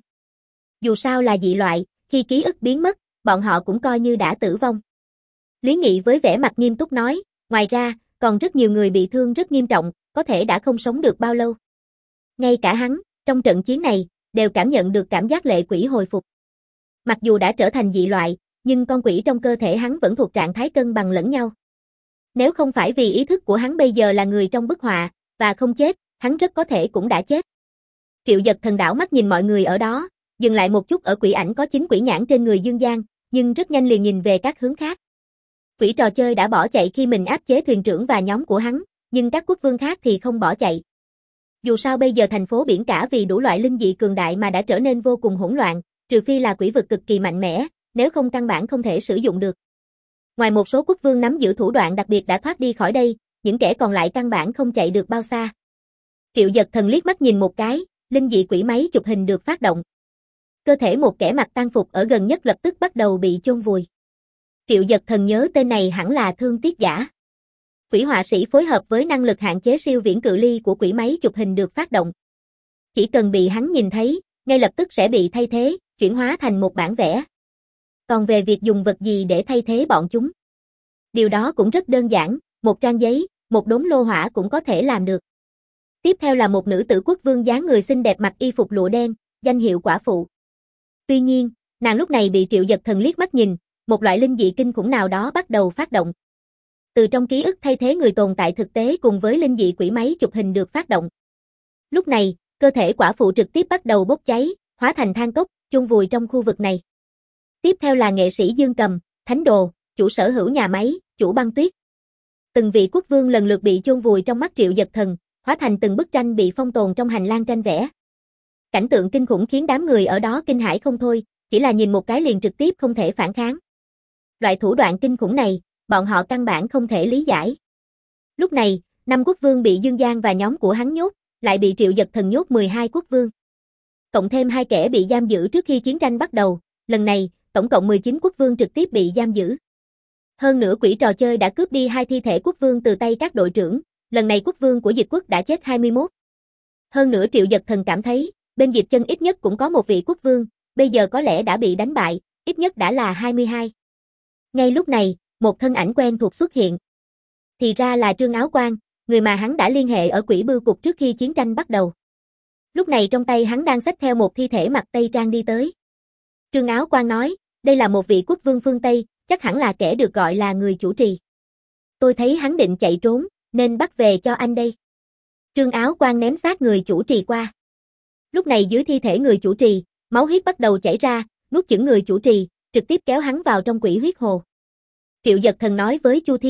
Dù sao là dị loại, khi ký ức biến mất, bọn họ cũng coi như đã tử vong. Lý Nghị với vẻ mặt nghiêm túc nói, ngoài ra, còn rất nhiều người bị thương rất nghiêm trọng, có thể đã không sống được bao lâu. Ngay cả hắn, trong trận chiến này, đều cảm nhận được cảm giác lệ quỷ hồi phục. Mặc dù đã trở thành dị loại, nhưng con quỷ trong cơ thể hắn vẫn thuộc trạng thái cân bằng lẫn nhau. Nếu không phải vì ý thức của hắn bây giờ là người trong bức họa, và không chết, hắn rất có thể cũng đã chết. Triệu Dật Thần đảo mắt nhìn mọi người ở đó, dừng lại một chút ở quỷ ảnh có chín quỷ nhãn trên người Dương Giang, nhưng rất nhanh liền nhìn về các hướng khác. Quỷ trò chơi đã bỏ chạy khi mình áp chế thuyền trưởng và nhóm của hắn, nhưng các quốc vương khác thì không bỏ chạy. Dù sao bây giờ thành phố biển cả vì đủ loại linh dị cường đại mà đã trở nên vô cùng hỗn loạn, trừ phi là quỷ vực cực kỳ mạnh mẽ, nếu không căn bản không thể sử dụng được. Ngoài một số quốc vương nắm giữ thủ đoạn đặc biệt đã thoát đi khỏi đây, những kẻ còn lại căn bản không chạy được bao xa. Triệu Dật Thần liếc mắt nhìn một cái, linh dị quỷ máy chụp hình được phát động. Cơ thể một kẻ mặc tang phục ở gần nhất lập tức bắt đầu bị chôn vùi. Triệu Dật Thần nhớ tên này hẳn là Thương Tiết Giả. Quỷ họa sĩ phối hợp với năng lực hạn chế siêu viễn cự ly của quỷ máy chụp hình được phát động. Chỉ cần bị hắn nhìn thấy, ngay lập tức sẽ bị thay thế, chuyển hóa thành một bản vẽ. Còn về việc dùng vật gì để thay thế bọn chúng, điều đó cũng rất đơn giản, một trang giấy, một đốm lô hỏa cũng có thể làm được. Tiếp theo là một nữ tử quốc vương dáng người xinh đẹp mặc y phục lụa đen, danh hiệu Quả Phụ. Tuy nhiên, nàng lúc này bị Triệu Dật Thần liếc mắt nhìn, một loại linh dị kinh khủng nào đó bắt đầu phát động. Từ trong ký ức thay thế người tồn tại thực tế cùng với linh dị quỷ máy chụp hình được phát động. Lúc này, cơ thể Quả Phụ trực tiếp bắt đầu bốc cháy, hóa thành than cốc, chôn vùi trong khu vực này. Tiếp theo là nghệ sĩ Dương Cầm, Thánh Đồ, chủ sở hữu nhà máy, chủ băng tuyết. Từng vị quốc vương lần lượt bị chôn vùi trong mắt Triệu Dật Thần, hóa thành từng bức tranh bị phong tồn trong hành lang tranh vẽ. Cảnh tượng kinh khủng khiến đám người ở đó kinh hãi không thôi, chỉ là nhìn một cái liền trực tiếp không thể phản kháng. Loại thủ đoạn kinh khủng này, bọn họ căn bản không thể lý giải. Lúc này, năm quốc vương bị Dương Giang và nhóm của hắn nhốt, lại bị Triệu Dật Thần nhốt mười hai quốc vương. Cộng thêm hai kẻ bị giam giữ trước khi chiến tranh bắt đầu, lần này, tổng cộng mười chín quốc vương trực tiếp bị giam giữ. Hơn nữa quỷ trò chơi đã cướp đi hai thi thể quốc vương từ tay các đội trưởng, lần này quốc vương của Dịch Quốc đã chết hai mươi mốt. Hơn nữa Triệu Dật Thần cảm thấy, bên Diệp Chân ít nhất cũng có một vị quốc vương, bây giờ có lẽ đã bị đánh bại, ít nhất đã là hai mươi hai. Ngay lúc này, một thân ảnh quen thuộc xuất hiện. Thì ra là Trương Áo Quan, người mà hắn đã liên hệ ở Quỷ Bưu Cục trước khi chiến tranh bắt đầu. Lúc này trong tay hắn đang xách theo một thi thể mặc Tây Trang đi tới. Trương Áo Quan nói, đây là một vị quốc vương phương Tây, chắc hẳn là kẻ được gọi là người chủ trì. Tôi thấy hắn định chạy trốn, nên bắt về cho anh đây. Trương Áo Quan ném xác người chủ trì qua. Lúc này dưới thi thể người chủ trì, máu huyết bắt đầu chảy ra, nuốt chửng người chủ trì, trực tiếp kéo hắn vào trong quỷ huyết hồ. Triệu Dật Thần nói với Chu Thiên Dật,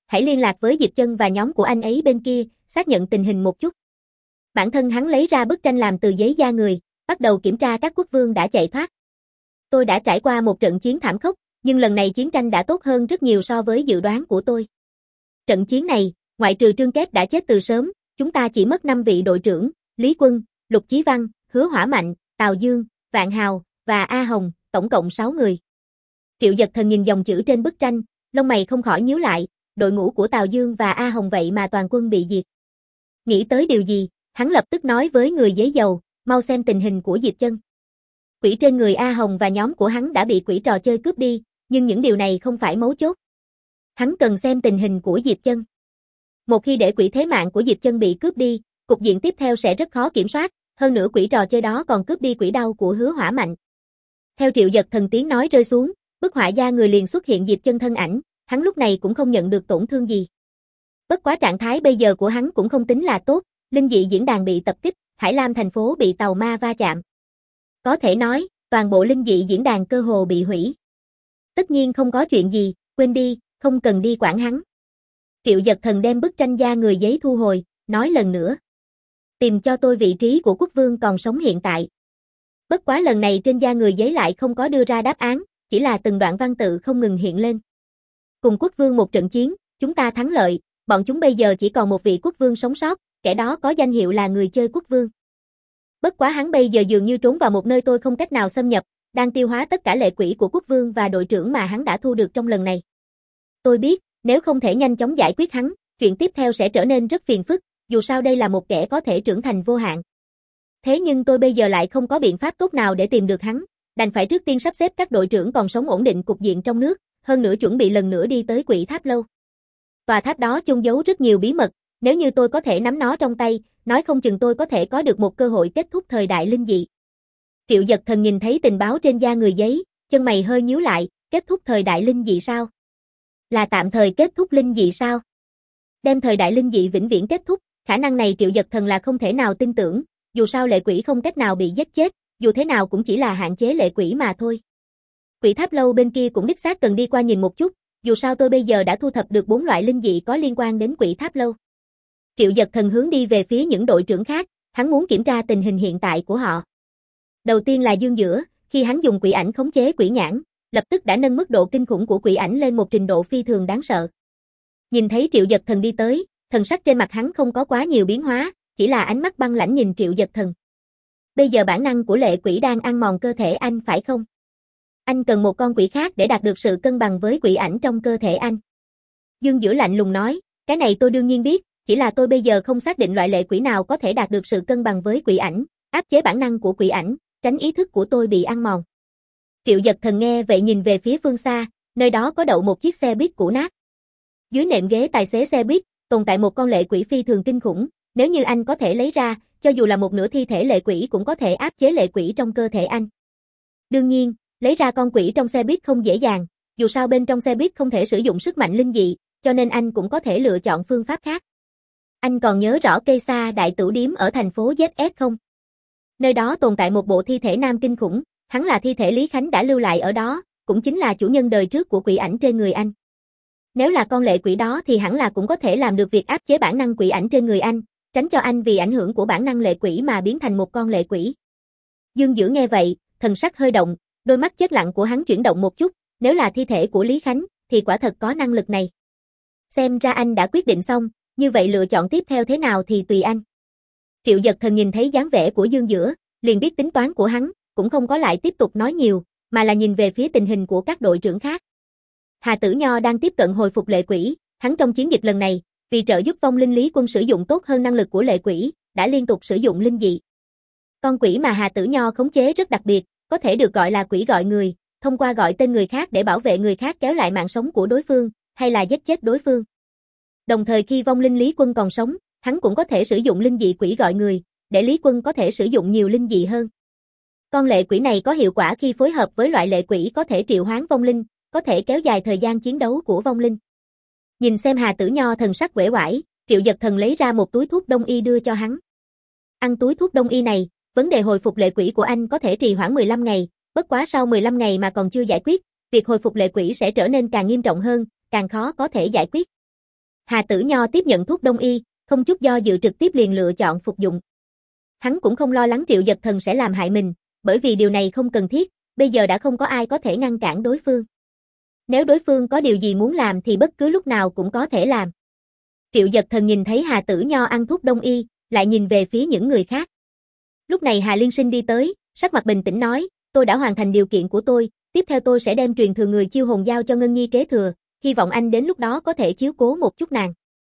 hãy liên lạc với Diệp Chân và nhóm của anh ấy bên kia, xác nhận tình hình một chút. Bản thân hắn lấy ra bức tranh làm từ giấy da người, bắt đầu kiểm tra các quốc vương đã chạy thoát. Tôi đã trải qua một trận chiến thảm khốc, nhưng lần này chiến tranh đã tốt hơn rất nhiều so với dự đoán của tôi. Trận chiến này, ngoại trừ Trương Kết đã chết từ sớm, chúng ta chỉ mất năm vị đội trưởng, Lý Quân, Lục Chí Văn, Hứa Hỏa Mạnh, Tào Dương, Vạn Hào, và A Hồng, tổng cộng sáu người. Triệu Dật Thần nhìn dòng chữ trên bức tranh, lông mày không khỏi nhíu lại, đội ngũ của Tào Dương và A Hồng vậy mà toàn quân bị diệt. Nghĩ tới điều gì, hắn lập tức nói với người giấy dầu, mau xem tình hình của Diệp Chân. Quỷ trên người A Hồng và nhóm của hắn đã bị quỷ trò chơi cướp đi, nhưng những điều này không phải mấu chốt. Hắn cần xem tình hình của Diệp Chân. Một khi để quỷ thế mạng của Diệp Chân bị cướp đi, cục diện tiếp theo sẽ rất khó kiểm soát, hơn nữa quỷ trò chơi đó còn cướp đi quỷ đao của Hứa Hỏa Mạnh. Theo Triệu Dật Thần tiếng nói rơi xuống, bức họa da người liền xuất hiện Diệp Chân thân ảnh, hắn lúc này cũng không nhận được tổn thương gì. Bất quá trạng thái bây giờ của hắn cũng không tính là tốt, linh dị diễn đàn bị tập kích, Hải Lam thành phố bị tàu ma va chạm. Có thể nói, toàn bộ linh dị diễn đàn cơ hồ bị hủy. Tất nhiên không có chuyện gì, quên đi, không cần đi quản hắn. Triệu Dật Thần đem bức tranh da người giấy thu hồi, nói lần nữa. Tìm cho tôi vị trí của quốc vương còn sống hiện tại. Bất quá lần này trên da người giấy lại không có đưa ra đáp án, chỉ là từng đoạn văn tự không ngừng hiện lên. Cùng quốc vương một trận chiến, chúng ta thắng lợi, bọn chúng bây giờ chỉ còn một vị quốc vương sống sót, kẻ đó có danh hiệu là người chơi quốc vương. Bất quá hắn bây giờ dường như trốn vào một nơi tôi không cách nào xâm nhập, đang tiêu hóa tất cả lệ quỷ của quốc vương và đội trưởng mà hắn đã thu được trong lần này. Tôi biết, nếu không thể nhanh chóng giải quyết hắn, chuyện tiếp theo sẽ trở nên rất phiền phức, dù sao đây là một kẻ có thể trưởng thành vô hạn. Thế nhưng tôi bây giờ lại không có biện pháp tốt nào để tìm được hắn, đành phải trước tiên sắp xếp các đội trưởng còn sống ổn định cục diện trong nước, hơn nữa chuẩn bị lần nữa đi tới Quỷ Tháp Lâu. Tòa tháp đó chôn giấu rất nhiều bí mật, nếu như tôi có thể nắm nó trong tay, nói không chừng tôi có thể có được một cơ hội kết thúc thời đại linh dị. Triệu Dật Thần nhìn thấy tình báo trên da người giấy, chân mày hơi nhíu lại, kết thúc thời đại linh dị sao? Là tạm thời kết thúc linh dị sao? Đem thời đại linh dị vĩnh viễn kết thúc, khả năng này Triệu Dật Thần là không thể nào tin tưởng, dù sao lệ quỷ không cách nào bị giết chết, dù thế nào cũng chỉ là hạn chế lệ quỷ mà thôi. Quỷ Tháp Lâu bên kia cũng đích xác cần đi qua nhìn một chút, dù sao tôi bây giờ đã thu thập được bốn loại linh dị có liên quan đến Quỷ Tháp Lâu. Triệu Dật Thần hướng đi về phía những đội trưởng khác, hắn muốn kiểm tra tình hình hiện tại của họ. Đầu tiên là Dương Giữa, khi hắn dùng quỷ ảnh khống chế quỷ nhãn, lập tức đã nâng mức độ kinh khủng của quỷ ảnh lên một trình độ phi thường đáng sợ. Nhìn thấy Triệu Dật Thần đi tới, thần sắc trên mặt hắn không có quá nhiều biến hóa, chỉ là ánh mắt băng lãnh nhìn Triệu Dật Thần. Bây giờ bản năng của lệ quỷ đang ăn mòn cơ thể anh phải không? Anh cần một con quỷ khác để đạt được sự cân bằng với quỷ ảnh trong cơ thể anh. Dương Giữa lạnh lùng nói, cái này tôi đương nhiên biết, chỉ là tôi bây giờ không xác định loại lệ quỷ nào có thể đạt được sự cân bằng với quỷ ảnh, áp chế bản năng của quỷ ảnh, tránh ý thức của tôi bị ăn mòn. Triệu Dật Thần nghe vậy nhìn về phía phương xa, nơi đó có đậu một chiếc xe buýt cũ nát. Dưới nệm ghế tài xế xe buýt, tồn tại một con lệ quỷ phi thường kinh khủng, nếu như anh có thể lấy ra, cho dù là một nửa thi thể lệ quỷ cũng có thể áp chế lệ quỷ trong cơ thể anh. Đương nhiên, lấy ra con quỷ trong xe buýt không dễ dàng, dù sao bên trong xe buýt không thể sử dụng sức mạnh linh dị, cho nên anh cũng có thể lựa chọn phương pháp khác. Anh còn nhớ rõ cây sa đại tửu điếm ở thành phố Z S không? Nơi đó tồn tại một bộ thi thể nam kinh khủng, hắn là thi thể Lý Khánh đã lưu lại ở đó, cũng chính là chủ nhân đời trước của quỷ ảnh trên người anh. Nếu là con lệ quỷ đó thì hẳn là cũng có thể làm được việc áp chế bản năng quỷ ảnh trên người anh, tránh cho anh vì ảnh hưởng của bản năng lệ quỷ mà biến thành một con lệ quỷ. Dương Giữa nghe vậy, thần sắc hơi động, đôi mắt chết lặng của hắn chuyển động một chút, nếu là thi thể của Lý Khánh, thì quả thật có năng lực này. Xem ra anh đã quyết định xong, như vậy lựa chọn tiếp theo thế nào thì tùy anh. Triệu Dật Thần nhìn thấy dáng vẻ của Dương Giữa, liền biết tính toán của hắn, cũng không có lại tiếp tục nói nhiều, mà là nhìn về phía tình hình của các đội trưởng khác. Hà Tử Nho đang tiếp cận hồi phục lệ quỷ, hắn trong chiến dịch lần này, vì trợ giúp vong linh Lý Quân sử dụng tốt hơn năng lực của lệ quỷ, đã liên tục sử dụng linh dị. Con quỷ mà Hà Tử Nho khống chế rất đặc biệt, có thể được gọi là quỷ gọi người, thông qua gọi tên người khác để bảo vệ người khác kéo lại mạng sống của đối phương, hay là giết chết đối phương. Đồng thời khi vong linh Lý Quân còn sống, hắn cũng có thể sử dụng linh dị quỷ gọi người, để Lý Quân có thể sử dụng nhiều linh dị hơn. Con lệ quỷ này có hiệu quả khi phối hợp với loại lệ quỷ có thể triệu hoán vong linh, có thể kéo dài thời gian chiến đấu của vong linh. Nhìn xem Hà Tử Nho thần sắc uể oải, Triệu Dật Thần lấy ra một túi thuốc đông y đưa cho hắn. Ăn túi thuốc đông y này, vấn đề hồi phục lệ quỷ của anh có thể trì hoãn mười lăm ngày, bất quá sau mười lăm ngày mà còn chưa giải quyết, việc hồi phục lệ quỷ sẽ trở nên càng nghiêm trọng hơn, càng khó có thể giải quyết. Hà Tử Nho tiếp nhận thuốc đông y, không chút do dự trực tiếp liền lựa chọn phục dụng. Hắn cũng không lo lắng Triệu Dật Thần sẽ làm hại mình, bởi vì điều này không cần thiết, bây giờ đã không có ai có thể ngăn cản đối phương. Nếu đối phương có điều gì muốn làm thì bất cứ lúc nào cũng có thể làm. Triệu Dật Thần nhìn thấy Hà Tử Nho ăn thuốc đông y, lại nhìn về phía những người khác. Lúc này Hà Liên Sinh đi tới, sắc mặt bình tĩnh nói, tôi đã hoàn thành điều kiện của tôi, tiếp theo tôi sẽ đem truyền thừa người chiêu hồn giao cho Ngân Nhi kế thừa, hy vọng anh đến lúc đó có thể chiếu cố một chút nàng.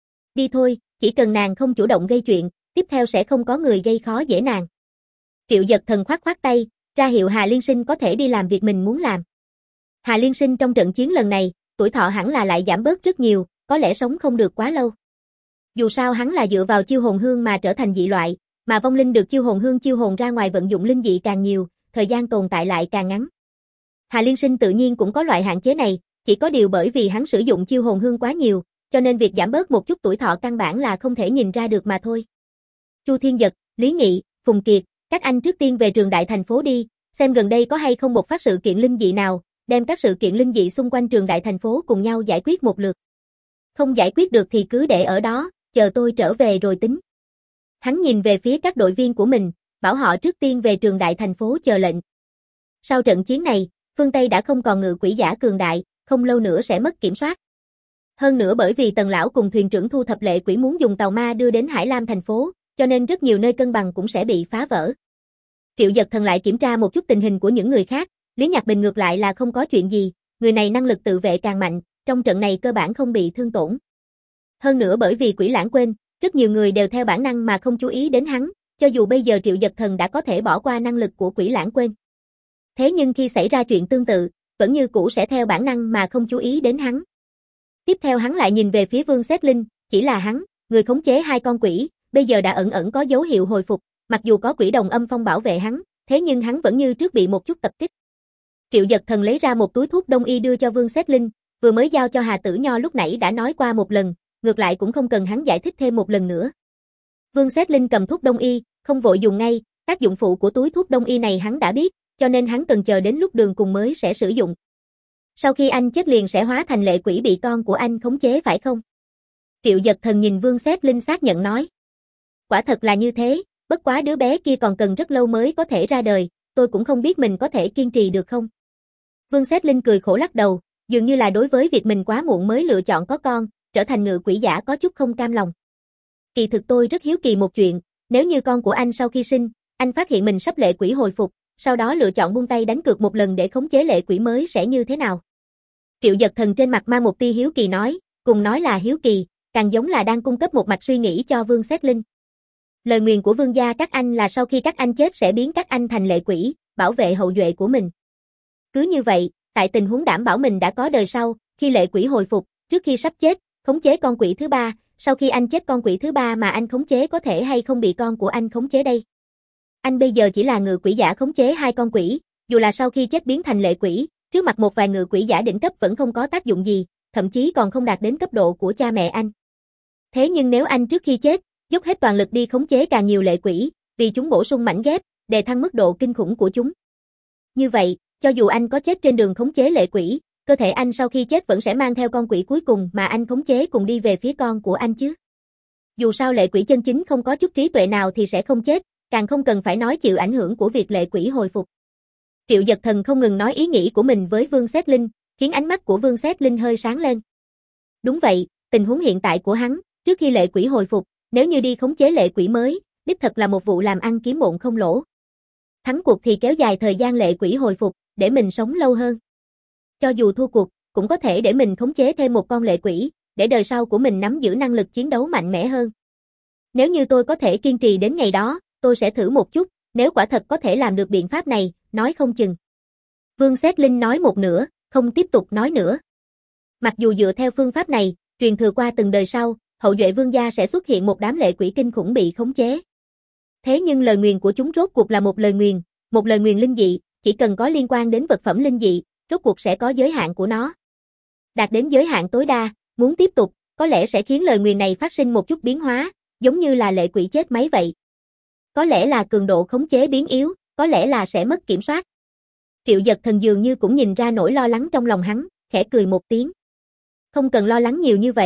Đi thôi, chỉ cần nàng không chủ động gây chuyện, tiếp theo sẽ không có người gây khó dễ nàng. Triệu Dật Thần khoát khoát tay, ra hiệu Hà Liên Sinh có thể đi làm việc mình muốn làm. Hà Liên Sinh trong trận chiến lần này, tuổi thọ hẳn là lại giảm bớt rất nhiều, có lẽ sống không được quá lâu. Dù sao hắn là dựa vào chiêu hồn hương mà trở thành dị loại, mà vong linh được chiêu hồn hương chiêu hồn ra ngoài vận dụng linh dị càng nhiều, thời gian tồn tại lại càng ngắn. Hà Liên Sinh tự nhiên cũng có loại hạn chế này, chỉ có điều bởi vì hắn sử dụng chiêu hồn hương quá nhiều, cho nên việc giảm bớt một chút tuổi thọ căn bản là không thể nhìn ra được mà thôi. Chu Thiên Dật, Lý Nghị, Phùng Kiệt, các anh trước tiên về trường đại thành phố đi, xem gần đây có hay không một phát sự kiện linh dị nào, đem các sự kiện linh dị xung quanh trường đại thành phố cùng nhau giải quyết một lượt. Không giải quyết được thì cứ để ở đó, chờ tôi trở về rồi tính. Hắn nhìn về phía các đội viên của mình, bảo họ trước tiên về trường đại thành phố chờ lệnh. Sau trận chiến này, phương Tây đã không còn ngự quỷ giả cường đại, không lâu nữa sẽ mất kiểm soát. Hơn nữa bởi vì Tần lão cùng thuyền trưởng Thu Thập Lệ Quỷ muốn dùng tàu ma đưa đến Hải Lam thành phố, cho nên rất nhiều nơi cân bằng cũng sẽ bị phá vỡ. Triệu Dật Thần lại kiểm tra một chút tình hình của những người khác, Lý Nhạc Bình ngược lại là không có chuyện gì, người này năng lực tự vệ càng mạnh, trong trận này cơ bản không bị thương tổn. Hơn nữa bởi vì Quỷ Lãng quên, rất nhiều người đều theo bản năng mà không chú ý đến hắn, cho dù bây giờ Triệu Dật Thần đã có thể bỏ qua năng lực của Quỷ Lãng quên. Thế nhưng khi xảy ra chuyện tương tự, vẫn như cũ sẽ theo bản năng mà không chú ý đến hắn. Tiếp theo hắn lại nhìn về phía Vương Xét Linh, chỉ là hắn, người khống chế hai con quỷ, bây giờ đã ẩn ẩn có dấu hiệu hồi phục, mặc dù có quỷ đồng âm phong bảo vệ hắn, thế nhưng hắn vẫn như trước bị một chút tập kích. Triệu Dật Thần lấy ra một túi thuốc đông y đưa cho Vương Xét Linh, vừa mới giao cho Hà Tử Nho lúc nãy đã nói qua một lần, ngược lại cũng không cần hắn giải thích thêm một lần nữa. Vương Xét Linh cầm thuốc đông y, không vội dùng ngay, tác dụng phụ của túi thuốc đông y này hắn đã biết, cho nên hắn cần chờ đến lúc đường cùng mới sẽ sử dụng. Sau khi anh chết liền sẽ hóa thành lệ quỷ bị con của anh khống chế phải không? Triệu Dật Thần nhìn Vương Xét Linh xác nhận nói. Quả thật là như thế, bất quá đứa bé kia còn cần rất lâu mới có thể ra đời, tôi cũng không biết mình có thể kiên trì được không. Vương Xét Linh cười khổ lắc đầu, dường như là đối với việc mình quá muộn mới lựa chọn có con, trở thành ngự quỷ giả có chút không cam lòng. Kỳ thực tôi rất hiếu kỳ một chuyện, nếu như con của anh sau khi sinh, anh phát hiện mình sắp lệ quỷ hồi phục, sau đó lựa chọn buông tay đánh cược một lần để khống chế lệ quỷ mới sẽ như thế nào? Triệu Dật Thần trên mặt mang một tia hiếu kỳ nói, cùng nói là hiếu kỳ, càng giống là đang cung cấp một mạch suy nghĩ cho Vương Xét Linh. Lời nguyền của Vương gia các anh là sau khi các anh chết sẽ biến các anh thành lệ quỷ, bảo vệ hậu duệ của mình. Cứ như vậy, tại tình huống đảm bảo mình đã có đời sau, khi lệ quỷ hồi phục, trước khi sắp chết, khống chế con quỷ thứ ba, sau khi anh chết con quỷ thứ ba mà anh khống chế có thể hay không bị con của anh khống chế đây? Anh bây giờ chỉ là ngự quỷ giả khống chế hai con quỷ, dù là sau khi chết biến thành lệ quỷ, trước mặt một vài ngự quỷ giả đỉnh cấp vẫn không có tác dụng gì, thậm chí còn không đạt đến cấp độ của cha mẹ anh. Thế nhưng nếu anh trước khi chết, dốc hết toàn lực đi khống chế càng nhiều lệ quỷ, vì chúng bổ sung mảnh ghép, đề thăng mức độ kinh khủng của chúng. Như vậy, cho dù anh có chết trên đường khống chế lệ quỷ, cơ thể anh sau khi chết vẫn sẽ mang theo con quỷ cuối cùng mà anh khống chế cùng đi về phía con của anh chứ. Dù sao lệ quỷ chân chính không có chút trí tuệ nào thì sẽ không chết, càng không cần phải nói chịu ảnh hưởng của việc lệ quỷ hồi phục. Triệu Dật Thần không ngừng nói ý nghĩ của mình với Vương Xét Linh, khiến ánh mắt của Vương Xét Linh hơi sáng lên. Đúng vậy, tình huống hiện tại của hắn, trước khi lệ quỷ hồi phục, nếu như đi khống chế lệ quỷ mới, đích thật là một vụ làm ăn kiếm bộn không lỗ. Thắng cuộc thì kéo dài thời gian lệ quỷ hồi phục, để mình sống lâu hơn. Cho dù thua cuộc, cũng có thể để mình khống chế thêm một con lệ quỷ, để đời sau của mình nắm giữ năng lực chiến đấu mạnh mẽ hơn. Nếu như tôi có thể kiên trì đến ngày đó, tôi sẽ thử một chút, nếu quả thật có thể làm được biện pháp này, nói không chừng. Vương Xét Linh nói một nửa, không tiếp tục nói nữa. Mặc dù dựa theo phương pháp này, truyền thừa qua từng đời sau, hậu duệ vương gia sẽ xuất hiện một đám lệ quỷ kinh khủng bị khống chế. Thế nhưng lời nguyền của chúng rốt cuộc là một lời nguyền, một lời nguyền linh dị, chỉ cần có liên quan đến vật phẩm linh dị, rốt cuộc sẽ có giới hạn của nó. Đạt đến giới hạn tối đa, muốn tiếp tục, có lẽ sẽ khiến lời nguyền này phát sinh một chút biến hóa, giống như là lệ quỷ chết máy vậy. Có lẽ là cường độ khống chế biến yếu, có lẽ là sẽ mất kiểm soát. Triệu Dật Thần dường như cũng nhìn ra nỗi lo lắng trong lòng hắn, khẽ cười một tiếng. Không cần lo lắng nhiều như vậy,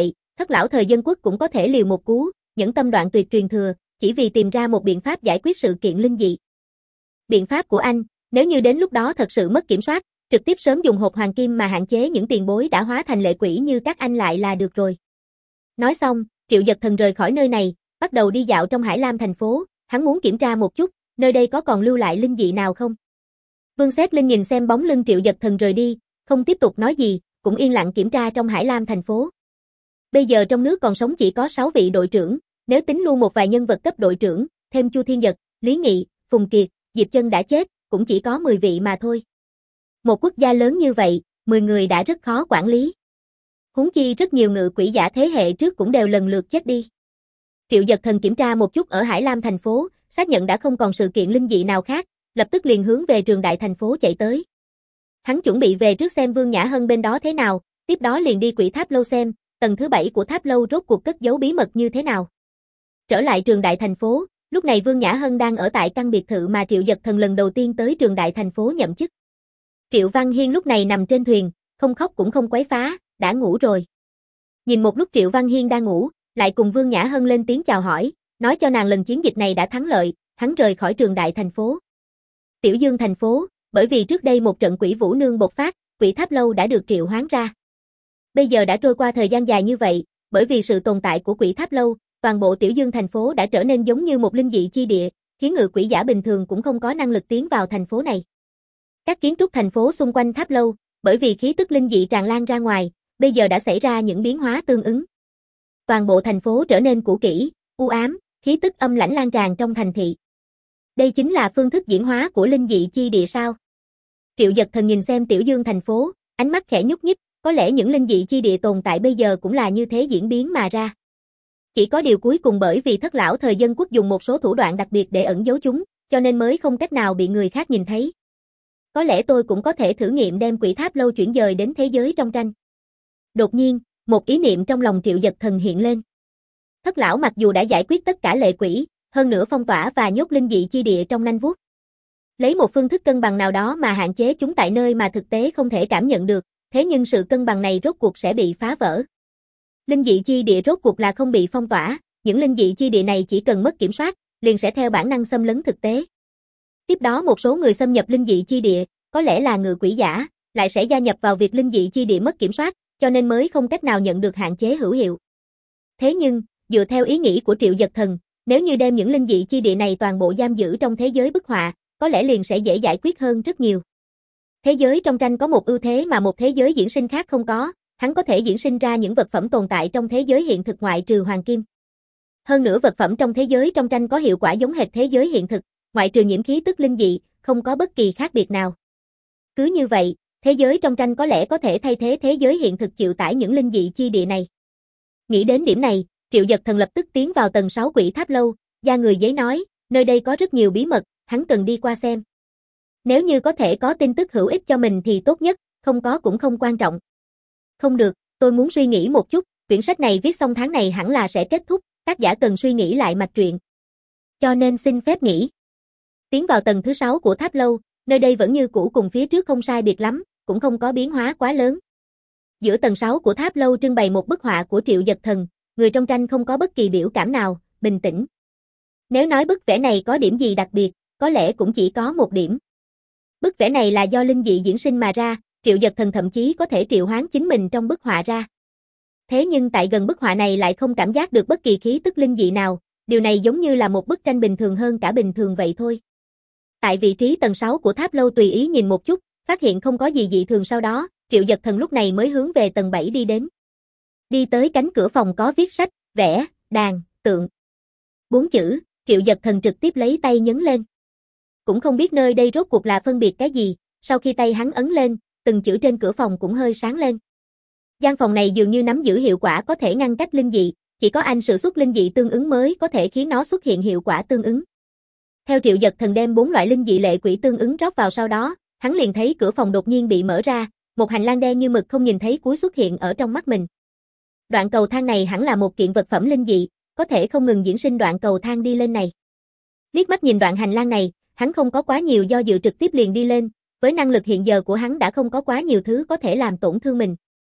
Thất lão thời dân quốc cũng có thể liều một cú, nhẫn tâm đoạn tuyệt truyền thừa, chỉ vì tìm ra một biện pháp giải quyết sự kiện linh dị. Biện pháp của anh, nếu như đến lúc đó thật sự mất kiểm soát, trực tiếp sớm dùng hộp hoàng kim mà hạn chế những tiền bối đã hóa thành lệ quỷ như các anh lại là được rồi. Nói xong, Triệu Dật Thần rời khỏi nơi này, bắt đầu đi dạo trong Hải Lam thành phố, hắn muốn kiểm tra một chút, nơi đây có còn lưu lại linh dị nào không. Vương Xét Linh nhìn xem bóng lưng Triệu Dật Thần rời đi, không tiếp tục nói gì, cũng yên lặng kiểm tra trong Hải Lam thành phố. Bây giờ trong nước còn sống chỉ có sáu vị đội trưởng, nếu tính luôn một vài nhân vật cấp đội trưởng, thêm Chu Thiên Dật, Lý Nghị, Phùng Kiệt, Diệp Chân đã chết, cũng chỉ có mười vị mà thôi. Một quốc gia lớn như vậy, mười người đã rất khó quản lý. Huống chi rất nhiều ngự quỷ giả thế hệ trước cũng đều lần lượt chết đi. Triệu Dật Thần kiểm tra một chút ở Hải Lam thành phố, xác nhận đã không còn sự kiện linh dị nào khác, lập tức liền hướng về trường đại thành phố chạy tới. Hắn chuẩn bị về trước xem Vương Nhã Hân bên đó thế nào, tiếp đó liền đi Quỷ Tháp lâu xem, tầng thứ bảy của tháp lâu rốt cuộc cất giấu bí mật như thế nào. Trở lại trường đại thành phố, lúc này Vương Nhã Hân đang ở tại căn biệt thự mà Triệu Dật Thần lần đầu tiên tới trường đại thành phố nhậm chức. Triệu Văn Hiên lúc này nằm trên thuyền, không khóc cũng không quấy phá, đã ngủ rồi. Nhìn một lúc Triệu Văn Hiên đang ngủ, lại cùng Vương Nhã Hân lên tiếng chào hỏi, nói cho nàng lần chiến dịch này đã thắng lợi, hắn rời khỏi trường đại thành phố. Tiểu Dương thành phố, bởi vì trước đây một trận quỷ vũ nương bộc phát, Quỷ Tháp lâu đã được triệu hoán ra. Bây giờ đã trôi qua thời gian dài như vậy, bởi vì sự tồn tại của Quỷ Tháp lâu, toàn bộ Tiểu Dương thành phố đã trở nên giống như một linh dị chi địa, khiến ngự quỷ giả bình thường cũng không có năng lực tiến vào thành phố này. Các kiến trúc thành phố xung quanh tháp lâu, bởi vì khí tức linh dị tràn lan ra ngoài, bây giờ đã xảy ra những biến hóa tương ứng. Toàn bộ thành phố trở nên cũ kỹ, u ám, khí tức âm lãnh lan tràn trong thành thị. Đây chính là phương thức diễn hóa của linh dị chi địa sao? Triệu Dật Thần nhìn xem Tiểu Dương thành phố, ánh mắt khẽ nhúc nhích, có lẽ những linh dị chi địa tồn tại bây giờ cũng là như thế diễn biến mà ra. Chỉ có điều cuối cùng bởi vì Thất lão thời dân quốc dùng một số thủ đoạn đặc biệt để ẩn giấu chúng, cho nên mới không cách nào bị người khác nhìn thấy. Có lẽ tôi cũng có thể thử nghiệm đem Quỷ Tháp lâu chuyển dời đến thế giới trong tranh. Đột nhiên, một ý niệm trong lòng Triệu Dật Thần hiện lên. Thất lão mặc dù đã giải quyết tất cả lệ quỷ, hơn nữa phong tỏa và nhốt linh dị chi địa trong nanh vuốt. Lấy một phương thức cân bằng nào đó mà hạn chế chúng tại nơi mà thực tế không thể cảm nhận được, thế nhưng sự cân bằng này rốt cuộc sẽ bị phá vỡ. Linh dị chi địa rốt cuộc là không bị phong tỏa, những linh dị chi địa này chỉ cần mất kiểm soát, liền sẽ theo bản năng xâm lấn thực tế. Tiếp đó một số người xâm nhập linh dị chi địa, có lẽ là ngự quỷ giả, lại sẽ gia nhập vào việc linh dị chi địa mất kiểm soát, cho nên mới không cách nào nhận được hạn chế hữu hiệu. Thế nhưng, dựa theo ý nghĩ của Triệu Dật Thần, nếu như đem những linh dị chi địa này toàn bộ giam giữ trong thế giới bức họa, có lẽ liền sẽ dễ giải quyết hơn rất nhiều. Thế giới trong tranh có một ưu thế mà một thế giới diễn sinh khác không có, hắn có thể diễn sinh ra những vật phẩm tồn tại trong thế giới hiện thực ngoại trừ hoàng kim. Hơn nữa vật phẩm trong thế giới trong tranh có hiệu quả giống hệt thế giới hiện thực, ngoại trừ nhiễm khí tức linh dị, không có bất kỳ khác biệt nào. Cứ như vậy, thế giới trong tranh có lẽ có thể thay thế thế giới hiện thực chịu tải những linh dị chi địa này. Nghĩ đến điểm này, Triệu Dật Thần lập tức tiến vào tầng sáu Quỷ Tháp lâu, da người giấy nói, nơi đây có rất nhiều bí mật, hắn cần đi qua xem. Nếu như có thể có tin tức hữu ích cho mình thì tốt nhất, không có cũng không quan trọng. Không được, tôi muốn suy nghĩ một chút, quyển sách này viết xong tháng này hẳn là sẽ kết thúc, tác giả cần suy nghĩ lại mạch truyện. Cho nên xin phép nghỉ. Tiến vào tầng thứ sáu của tháp lâu, nơi đây vẫn như cũ cùng phía trước không sai biệt lắm, cũng không có biến hóa quá lớn. Giữa tầng sáu của tháp lâu trưng bày một bức họa của Triệu Dật Thần, người trong tranh không có bất kỳ biểu cảm nào, bình tĩnh. Nếu nói bức vẽ này có điểm gì đặc biệt, có lẽ cũng chỉ có một điểm. Bức vẽ này là do linh dị diễn sinh mà ra, Triệu Dật Thần thậm chí có thể triệu hoán chính mình trong bức họa ra. Thế nhưng tại gần bức họa này lại không cảm giác được bất kỳ khí tức linh dị nào, điều này giống như là một bức tranh bình thường hơn cả bình thường vậy thôi. Tại vị trí tầng sáu của tháp lâu tùy ý nhìn một chút, phát hiện không có gì dị thường sau đó, Triệu Dật Thần lúc này mới hướng về tầng bảy đi đến. Đi tới cánh cửa phòng có viết sách, vẽ, đàn, tượng. Bốn chữ, Triệu Dật Thần trực tiếp lấy tay nhấn lên. Cũng không biết nơi đây rốt cuộc là phân biệt cái gì, sau khi tay hắn ấn lên, từng chữ trên cửa phòng cũng hơi sáng lên. Gian phòng này dường như nắm giữ hiệu quả có thể ngăn cách linh dị, chỉ có anh sử xuất linh dị tương ứng mới có thể khiến nó xuất hiện hiệu quả tương ứng. Theo Triệu Dật Thần đem bốn loại linh dị lệ quỷ tương ứng rót vào sau đó, hắn liền thấy cửa phòng đột nhiên bị mở ra, một hành lang đen như mực không nhìn thấy cuối xuất hiện ở trong mắt mình. Đoạn cầu thang này hẳn là một kiện vật phẩm linh dị, có thể không ngừng diễn sinh đoạn cầu thang đi lên này. Liếc mắt nhìn đoạn hành lang này, hắn không có quá nhiều do dự trực tiếp liền đi lên, với năng lực hiện giờ của hắn đã không có quá nhiều thứ có thể làm tổn thương mình.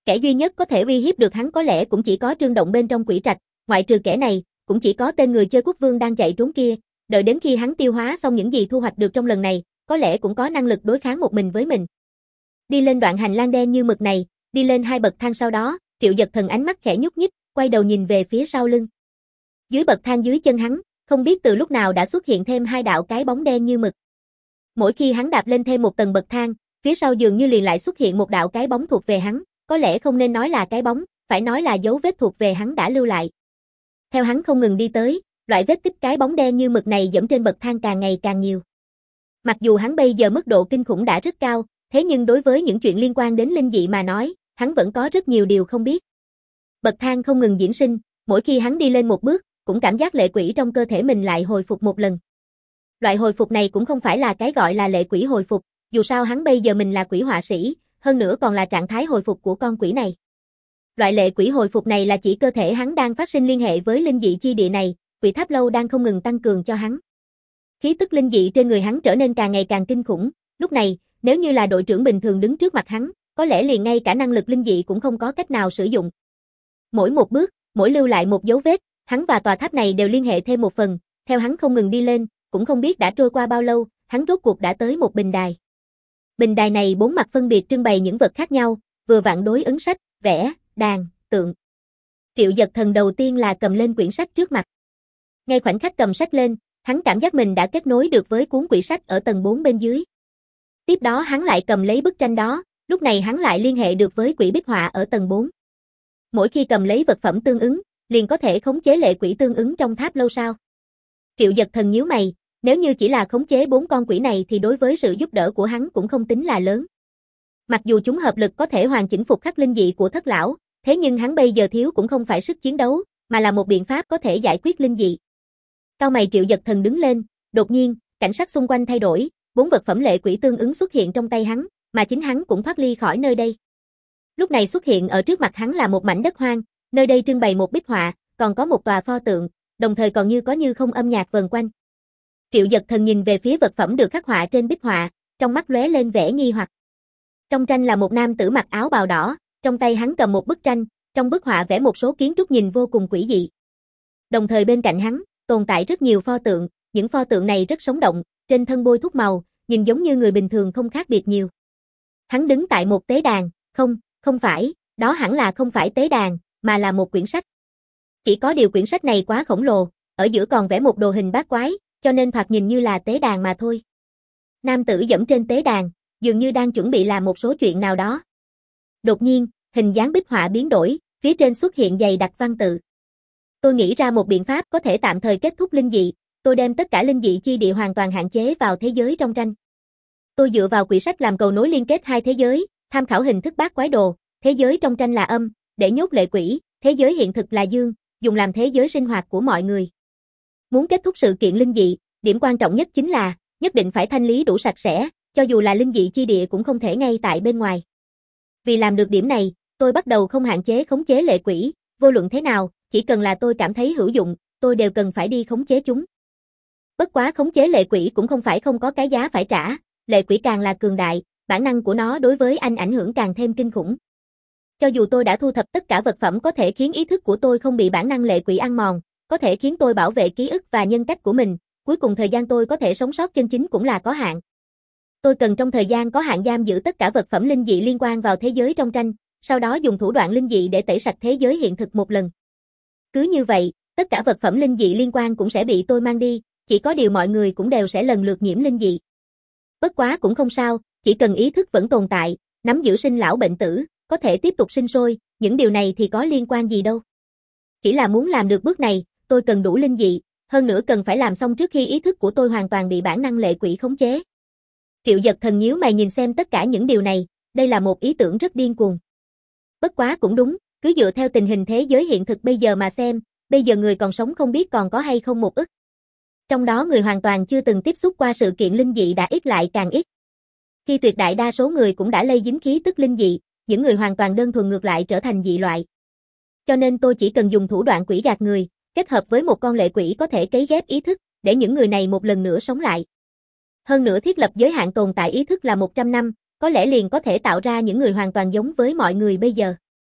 Kẻ duy nhất có thể uy hiếp được hắn có lẽ cũng chỉ có Trương Động bên trong quỷ trạch, ngoại trừ kẻ này, cũng chỉ có tên người chơi quốc vương đang chạy trốn kia, đợi đến khi hắn tiêu hóa xong những gì thu hoạch được trong lần này, có lẽ cũng có năng lực đối kháng một mình với mình. Đi lên đoạn hành lang đen như mực này, đi lên hai bậc thang sau đó, Triệu Dật Thần ánh mắt khẽ nhúc nhích, quay đầu nhìn về phía sau lưng. Dưới bậc thang dưới chân hắn, không biết từ lúc nào đã xuất hiện thêm hai đạo cái bóng đen như mực. Mỗi khi hắn đạp lên thêm một tầng bậc thang, phía sau dường như liền lại xuất hiện một đạo cái bóng thuộc về hắn, có lẽ không nên nói là cái bóng, phải nói là dấu vết thuộc về hắn đã lưu lại. Theo hắn không ngừng đi tới, loại vết tích cái bóng đen như mực này dẫm trên bậc thang càng ngày càng nhiều. Mặc dù hắn bây giờ mức độ kinh khủng đã rất cao, thế nhưng đối với những chuyện liên quan đến linh dị mà nói, hắn vẫn có rất nhiều điều không biết. Bậc thang không ngừng diễn sinh, mỗi khi hắn đi lên một bước, cũng cảm giác lệ quỷ trong cơ thể mình lại hồi phục một lần. Loại hồi phục này cũng không phải là cái gọi là lệ quỷ hồi phục, dù sao hắn bây giờ mình là quỷ họa sĩ, hơn nữa còn là trạng thái hồi phục của con quỷ này. Loại lệ quỷ hồi phục này là chỉ cơ thể hắn đang phát sinh liên hệ với linh dị chi địa này, quỷ tháp lâu đang không ngừng tăng cường cho hắn. Khí tức linh dị trên người hắn trở nên càng ngày càng kinh khủng, lúc này, nếu như là đội trưởng bình thường đứng trước mặt hắn, có lẽ liền ngay cả năng lực linh dị cũng không có cách nào sử dụng. Mỗi một bước, mỗi lưu lại một dấu vết, hắn và tòa tháp này đều liên hệ thêm một phần, theo hắn không ngừng đi lên, cũng không biết đã trôi qua bao lâu, hắn rốt cuộc đã tới một bình đài. Bình đài này bốn mặt phân biệt trưng bày những vật khác nhau, vừa vặn đối ứng sách, vẽ, đàn, tượng. Triệu Dật Thần đầu tiên là cầm lên quyển sách trước mặt. Ngay khoảnh khắc cầm sách lên, hắn cảm giác mình đã kết nối được với cuốn quỷ sách ở tầng bốn bên dưới. Tiếp đó hắn lại cầm lấy bức tranh đó, lúc này hắn lại liên hệ được với quỷ bích họa ở tầng bốn. Mỗi khi cầm lấy vật phẩm tương ứng, liền có thể khống chế lệ quỷ tương ứng trong tháp lâu sao. Triệu Dật Thần nhíu mày, nếu như chỉ là khống chế bốn con quỷ này thì đối với sự giúp đỡ của hắn cũng không tính là lớn. Mặc dù chúng hợp lực có thể hoàn chỉnh phục khắc linh dị của thất lão, thế nhưng hắn bây giờ thiếu cũng không phải sức chiến đấu, mà là một biện pháp có thể giải quyết linh dị. Cau mày Triệu Dật Thần đứng lên, đột nhiên, cảnh sắc xung quanh thay đổi, bốn vật phẩm lệ quỷ tương ứng xuất hiện trong tay hắn, mà chính hắn cũng thoát ly khỏi nơi đây. Lúc này xuất hiện ở trước mặt hắn là một mảnh đất hoang, nơi đây trưng bày một bích họa, còn có một tòa pho tượng, đồng thời còn như có như không âm nhạc vần quanh. Triệu Dật Thần nhìn về phía vật phẩm được khắc họa trên bích họa, trong mắt lóe lên vẻ nghi hoặc. Trong tranh là một nam tử mặc áo bào đỏ, trong tay hắn cầm một bức tranh, trong bức họa vẽ một số kiến trúc nhìn vô cùng quỷ dị. Đồng thời bên cạnh hắn, tồn tại rất nhiều pho tượng, những pho tượng này rất sống động, trên thân bôi thuốc màu, nhìn giống như người bình thường không khác biệt nhiều. Hắn đứng tại một tế đàn, không, không phải, đó hẳn là không phải tế đàn, mà là một quyển sách. Chỉ có điều quyển sách này quá khổng lồ, ở giữa còn vẽ một đồ hình bát quái, cho nên thoạt nhìn như là tế đàn mà thôi. Nam tử dẫm trên tế đàn, dường như đang chuẩn bị làm một số chuyện nào đó. Đột nhiên, hình dáng bích họa biến đổi, phía trên xuất hiện dày đặc văn tự. Tôi nghĩ ra một biện pháp có thể tạm thời kết thúc linh dị, tôi đem tất cả linh dị chi địa hoàn toàn hạn chế vào thế giới trong tranh. Tôi dựa vào quyển sách làm cầu nối liên kết hai thế giới, tham khảo hình thức bát quái đồ, thế giới trong tranh là âm, để nhốt lệ quỷ, thế giới hiện thực là dương, dùng làm thế giới sinh hoạt của mọi người. Muốn kết thúc sự kiện linh dị, điểm quan trọng nhất chính là, nhất định phải thanh lý đủ sạch sẽ, cho dù là linh dị chi địa cũng không thể ngay tại bên ngoài. Vì làm được điểm này, tôi bắt đầu không hạn chế khống chế lệ quỷ, vô luận thế nào, chỉ cần là tôi cảm thấy hữu dụng, tôi đều cần phải đi khống chế chúng. Bất quá khống chế lệ quỷ cũng không phải không có cái giá phải trả, lệ quỷ càng là cường đại, bản năng của nó đối với anh ảnh hưởng càng thêm kinh khủng. Cho dù tôi đã thu thập tất cả vật phẩm có thể khiến ý thức của tôi không bị bản năng lệ quỷ ăn mòn, có thể khiến tôi bảo vệ ký ức và nhân cách của mình, cuối cùng thời gian tôi có thể sống sót chân chính cũng là có hạn. Tôi cần trong thời gian có hạn giam giữ tất cả vật phẩm linh dị liên quan vào thế giới trong tranh, sau đó dùng thủ đoạn linh dị để tẩy sạch thế giới hiện thực một lần. Cứ như vậy, tất cả vật phẩm linh dị liên quan cũng sẽ bị tôi mang đi, chỉ có điều mọi người cũng đều sẽ lần lượt nhiễm linh dị. Bất quá cũng không sao, chỉ cần ý thức vẫn tồn tại, nắm giữ sinh lão bệnh tử, có thể tiếp tục sinh sôi, những điều này thì có liên quan gì đâu. Chỉ là muốn làm được bước này, tôi cần đủ linh dị, hơn nữa cần phải làm xong trước khi ý thức của tôi hoàn toàn bị bản năng lệ quỷ khống chế. Triệu Dật Thần nhíu mày nhìn xem tất cả những điều này, đây là một ý tưởng rất điên cuồng. Bất quá cũng đúng, cứ dựa theo tình hình thế giới hiện thực bây giờ mà xem, bây giờ người còn sống không biết còn có hay không một ức. Trong đó người hoàn toàn chưa từng tiếp xúc qua sự kiện linh dị đã ít lại càng ít. Khi tuyệt đại đa số người cũng đã lây dính khí tức linh dị, những người hoàn toàn đơn thuần ngược lại trở thành dị loại. Cho nên tôi chỉ cần dùng thủ đoạn quỷ gạt người, kết hợp với một con lệ quỷ có thể cấy ghép ý thức, để những người này một lần nữa sống lại. Hơn nữa thiết lập giới hạn tồn tại ý thức là một trăm năm, có lẽ liền có thể tạo ra những người hoàn toàn giống với mọi người bây giờ.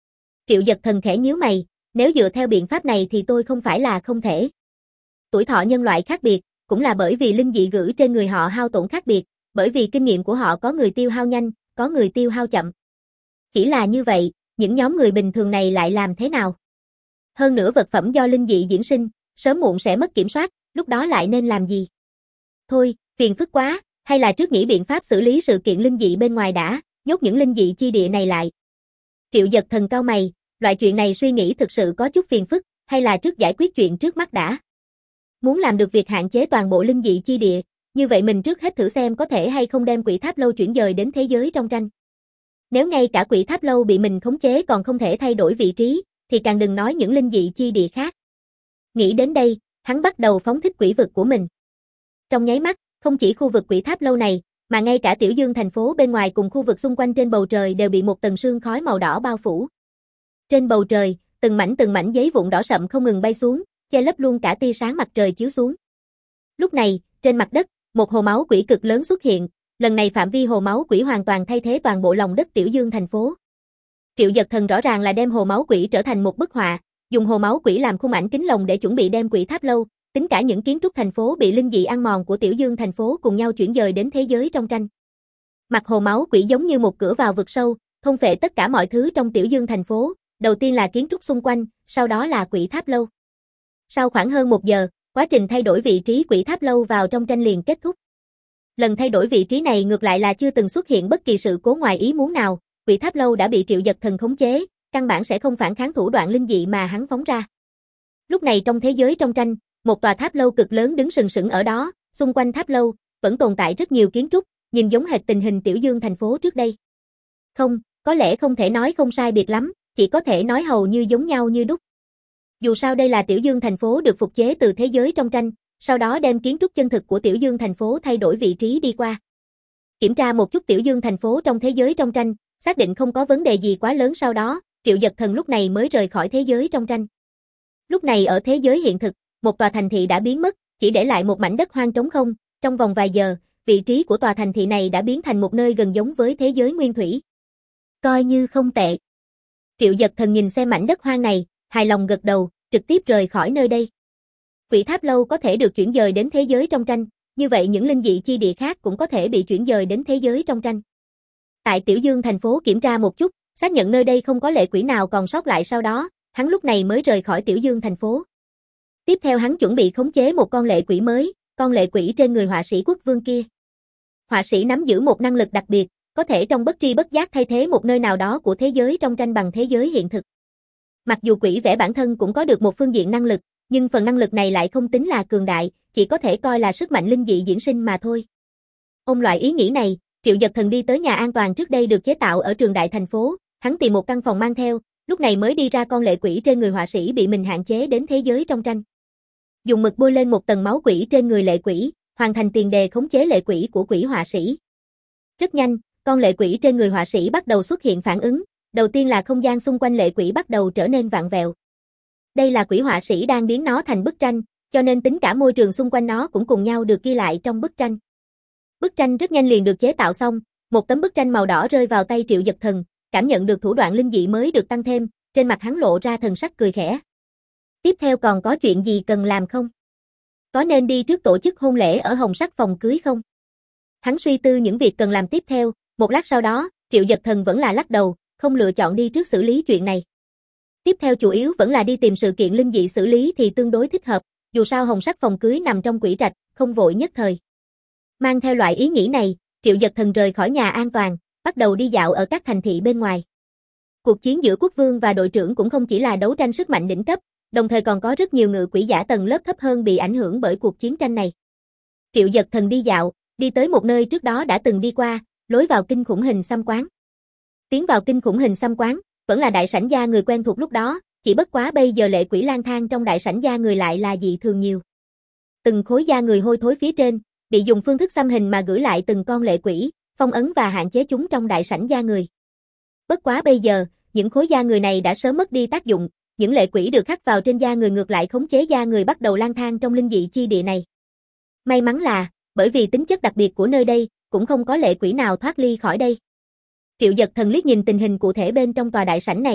Triệu Dật Thần khẽ nhíu mày, nếu dựa theo biện pháp này thì tôi không phải là không thể. Tuổi thọ nhân loại khác biệt, cũng là bởi vì linh dị gửi trên người họ hao tổn khác biệt, bởi vì kinh nghiệm của họ có người tiêu hao nhanh, có người tiêu hao chậm. Chỉ là như vậy, những nhóm người bình thường này lại làm thế nào? Hơn nữa vật phẩm do linh dị diễn sinh, sớm muộn sẽ mất kiểm soát, lúc đó lại nên làm gì? Thôi, phiền phức quá, hay là trước nghĩ biện pháp xử lý sự kiện linh dị bên ngoài đã, nhốt những linh dị chi địa này lại. Triệu Dật Thần cau mày, loại chuyện này suy nghĩ thực sự có chút phiền phức, hay là trước giải quyết chuyện trước mắt đã. Muốn làm được việc hạn chế toàn bộ linh dị chi địa, như vậy mình trước hết thử xem có thể hay không đem Quỷ Tháp Lâu chuyển dời đến thế giới trong tranh. Nếu ngay cả Quỷ Tháp Lâu bị mình khống chế còn không thể thay đổi vị trí, thì càng đừng nói những linh dị chi địa khác. Nghĩ đến đây, hắn bắt đầu phóng thích quỷ vực của mình. Trong nháy mắt, không chỉ khu vực Quỷ Tháp Lâu này, mà ngay cả Tiểu Dương thành phố bên ngoài cùng khu vực xung quanh trên bầu trời đều bị một tầng sương khói màu đỏ bao phủ. Trên bầu trời, từng mảnh từng mảnh giấy vụn đỏ sậm không ngừng bay xuống, che lấp luôn cả tia sáng mặt trời chiếu xuống. Lúc này, trên mặt đất, một hồ máu quỷ cực lớn xuất hiện, lần này phạm vi hồ máu quỷ hoàn toàn thay thế toàn bộ lòng đất Tiểu Dương thành phố. Triệu Dật Thần rõ ràng là đem hồ máu quỷ trở thành một bức họa, dùng hồ máu quỷ làm khung ảnh kính lồng để chuẩn bị đem Quỷ Tháp Lâu, tính cả những kiến trúc thành phố bị linh dị ăn mòn của Tiểu Dương thành phố cùng nhau chuyển dời đến thế giới trong tranh. Mặt hồ máu quỷ giống như một cửa vào vực sâu, thôn phệ tất cả mọi thứ trong Tiểu Dương thành phố, đầu tiên là kiến trúc xung quanh, sau đó là Quỷ Tháp Lâu. Sau khoảng hơn một giờ, quá trình thay đổi vị trí Quỷ Tháp Lâu vào trong tranh liền kết thúc. Lần thay đổi vị trí này ngược lại là chưa từng xuất hiện bất kỳ sự cố ngoài ý muốn nào, Quỷ Tháp Lâu đã bị Triệu Dật Thần khống chế, căn bản sẽ không phản kháng thủ đoạn linh dị mà hắn phóng ra. Lúc này trong thế giới trong tranh, một tòa tháp lâu cực lớn đứng sừng sững ở đó, xung quanh tháp lâu vẫn tồn tại rất nhiều kiến trúc, nhìn giống hệt tình hình Tiểu Dương thành phố trước đây. Không, có lẽ không thể nói không sai biệt lắm, chỉ có thể nói hầu như giống nhau như đúc. Dù sao đây là Tiểu Dương thành phố được phục chế từ thế giới trong tranh, sau đó đem kiến trúc chân thực của Tiểu Dương thành phố thay đổi vị trí đi qua. Kiểm tra một chút Tiểu Dương thành phố trong thế giới trong tranh, xác định không có vấn đề gì quá lớn sau đó, Triệu Dật Thần lúc này mới rời khỏi thế giới trong tranh. Lúc này ở thế giới hiện thực, một tòa thành thị đã biến mất, chỉ để lại một mảnh đất hoang trống không, trong vòng vài giờ, vị trí của tòa thành thị này đã biến thành một nơi gần giống với thế giới nguyên thủy. Coi như không tệ. Triệu Dật Thần nhìn xem mảnh đất hoang này, hài lòng gật đầu, trực tiếp rời khỏi nơi đây. Quỷ Tháp Lâu có thể được chuyển dời đến thế giới trong tranh, như vậy những linh dị chi địa khác cũng có thể bị chuyển dời đến thế giới trong tranh. Tại Tiểu Dương thành phố kiểm tra một chút, xác nhận nơi đây không có lệ quỷ nào còn sót lại sau đó, hắn lúc này mới rời khỏi Tiểu Dương thành phố. Tiếp theo hắn chuẩn bị khống chế một con lệ quỷ mới, con lệ quỷ trên người họa sĩ quốc vương kia. Họa sĩ nắm giữ một năng lực đặc biệt, có thể trong bất tri bất giác thay thế một nơi nào đó của thế giới trong tranh bằng thế giới hiện thực. Mặc dù quỷ vẽ bản thân cũng có được một phương diện năng lực, nhưng phần năng lực này lại không tính là cường đại, chỉ có thể coi là sức mạnh linh dị diễn sinh mà thôi. Ôm loại ý nghĩ này, Triệu Dật Thần đi tới nhà an toàn trước đây được chế tạo ở trường đại thành phố, hắn tìm một căn phòng mang theo, lúc này mới đi ra con lệ quỷ trên người họa sĩ bị mình hạn chế đến thế giới trong tranh. Dùng mực bôi lên một tầng máu quỷ trên người lệ quỷ, hoàn thành tiền đề khống chế lệ quỷ của quỷ họa sĩ. Rất nhanh, con lệ quỷ trên người họa sĩ bắt đầu xuất hiện phản ứng, đầu tiên là không gian xung quanh lệ quỷ bắt đầu trở nên vặn vẹo. Đây là quỷ họa sĩ đang biến nó thành bức tranh, cho nên tính cả môi trường xung quanh nó cũng cùng nhau được ghi lại trong bức tranh. Bức tranh rất nhanh liền được chế tạo xong, một tấm bức tranh màu đỏ rơi vào tay Triệu Dật Thần, cảm nhận được thủ đoạn linh dị mới được tăng thêm, trên mặt hắn lộ ra thần sắc cười khẽ. Tiếp theo còn có chuyện gì cần làm không? Có nên đi trước tổ chức hôn lễ ở Hồng Sắc phòng cưới không? Hắn suy tư những việc cần làm tiếp theo, một lát sau đó, Triệu Dật Thần vẫn là lắc đầu, không lựa chọn đi trước xử lý chuyện này. Tiếp theo chủ yếu vẫn là đi tìm sự kiện linh dị xử lý thì tương đối thích hợp, dù sao Hồng Sắc phòng cưới nằm trong quỷ trạch, không vội nhất thời. Mang theo loại ý nghĩ này, Triệu Dật Thần rời khỏi nhà an toàn, bắt đầu đi dạo ở các thành thị bên ngoài. Cuộc chiến giữa quốc vương và đội trưởng cũng không chỉ là đấu tranh sức mạnh đỉnh cấp, đồng thời còn có rất nhiều ngự quỷ giả tầng lớp thấp hơn bị ảnh hưởng bởi cuộc chiến tranh này. Triệu Dật Thần đi dạo, đi tới một nơi trước đó đã từng đi qua, lối vào kinh khủng hình xăm quán. Tiến vào kinh khủng hình xăm quán, vẫn là đại sảnh da người quen thuộc lúc đó, chỉ bất quá bây giờ lệ quỷ lang thang trong đại sảnh da người lại là dị thường nhiều. Từng khối da người hôi thối phía trên, bị dùng phương thức xăm hình mà gửi lại từng con lệ quỷ, phong ấn và hạn chế chúng trong đại sảnh da người. Bất quá bây giờ, những khối da người này đã sớm mất đi tác dụng, những lệ quỷ được khắc vào trên da người ngược lại khống chế da người bắt đầu lang thang trong linh dị chi địa này. May mắn là, bởi vì tính chất đặc biệt của nơi đây, cũng không có lệ quỷ nào thoát ly khỏi đây. Triệu Dật Thần liếc nhìn tình hình cụ thể bên trong tòa đại sảnh này,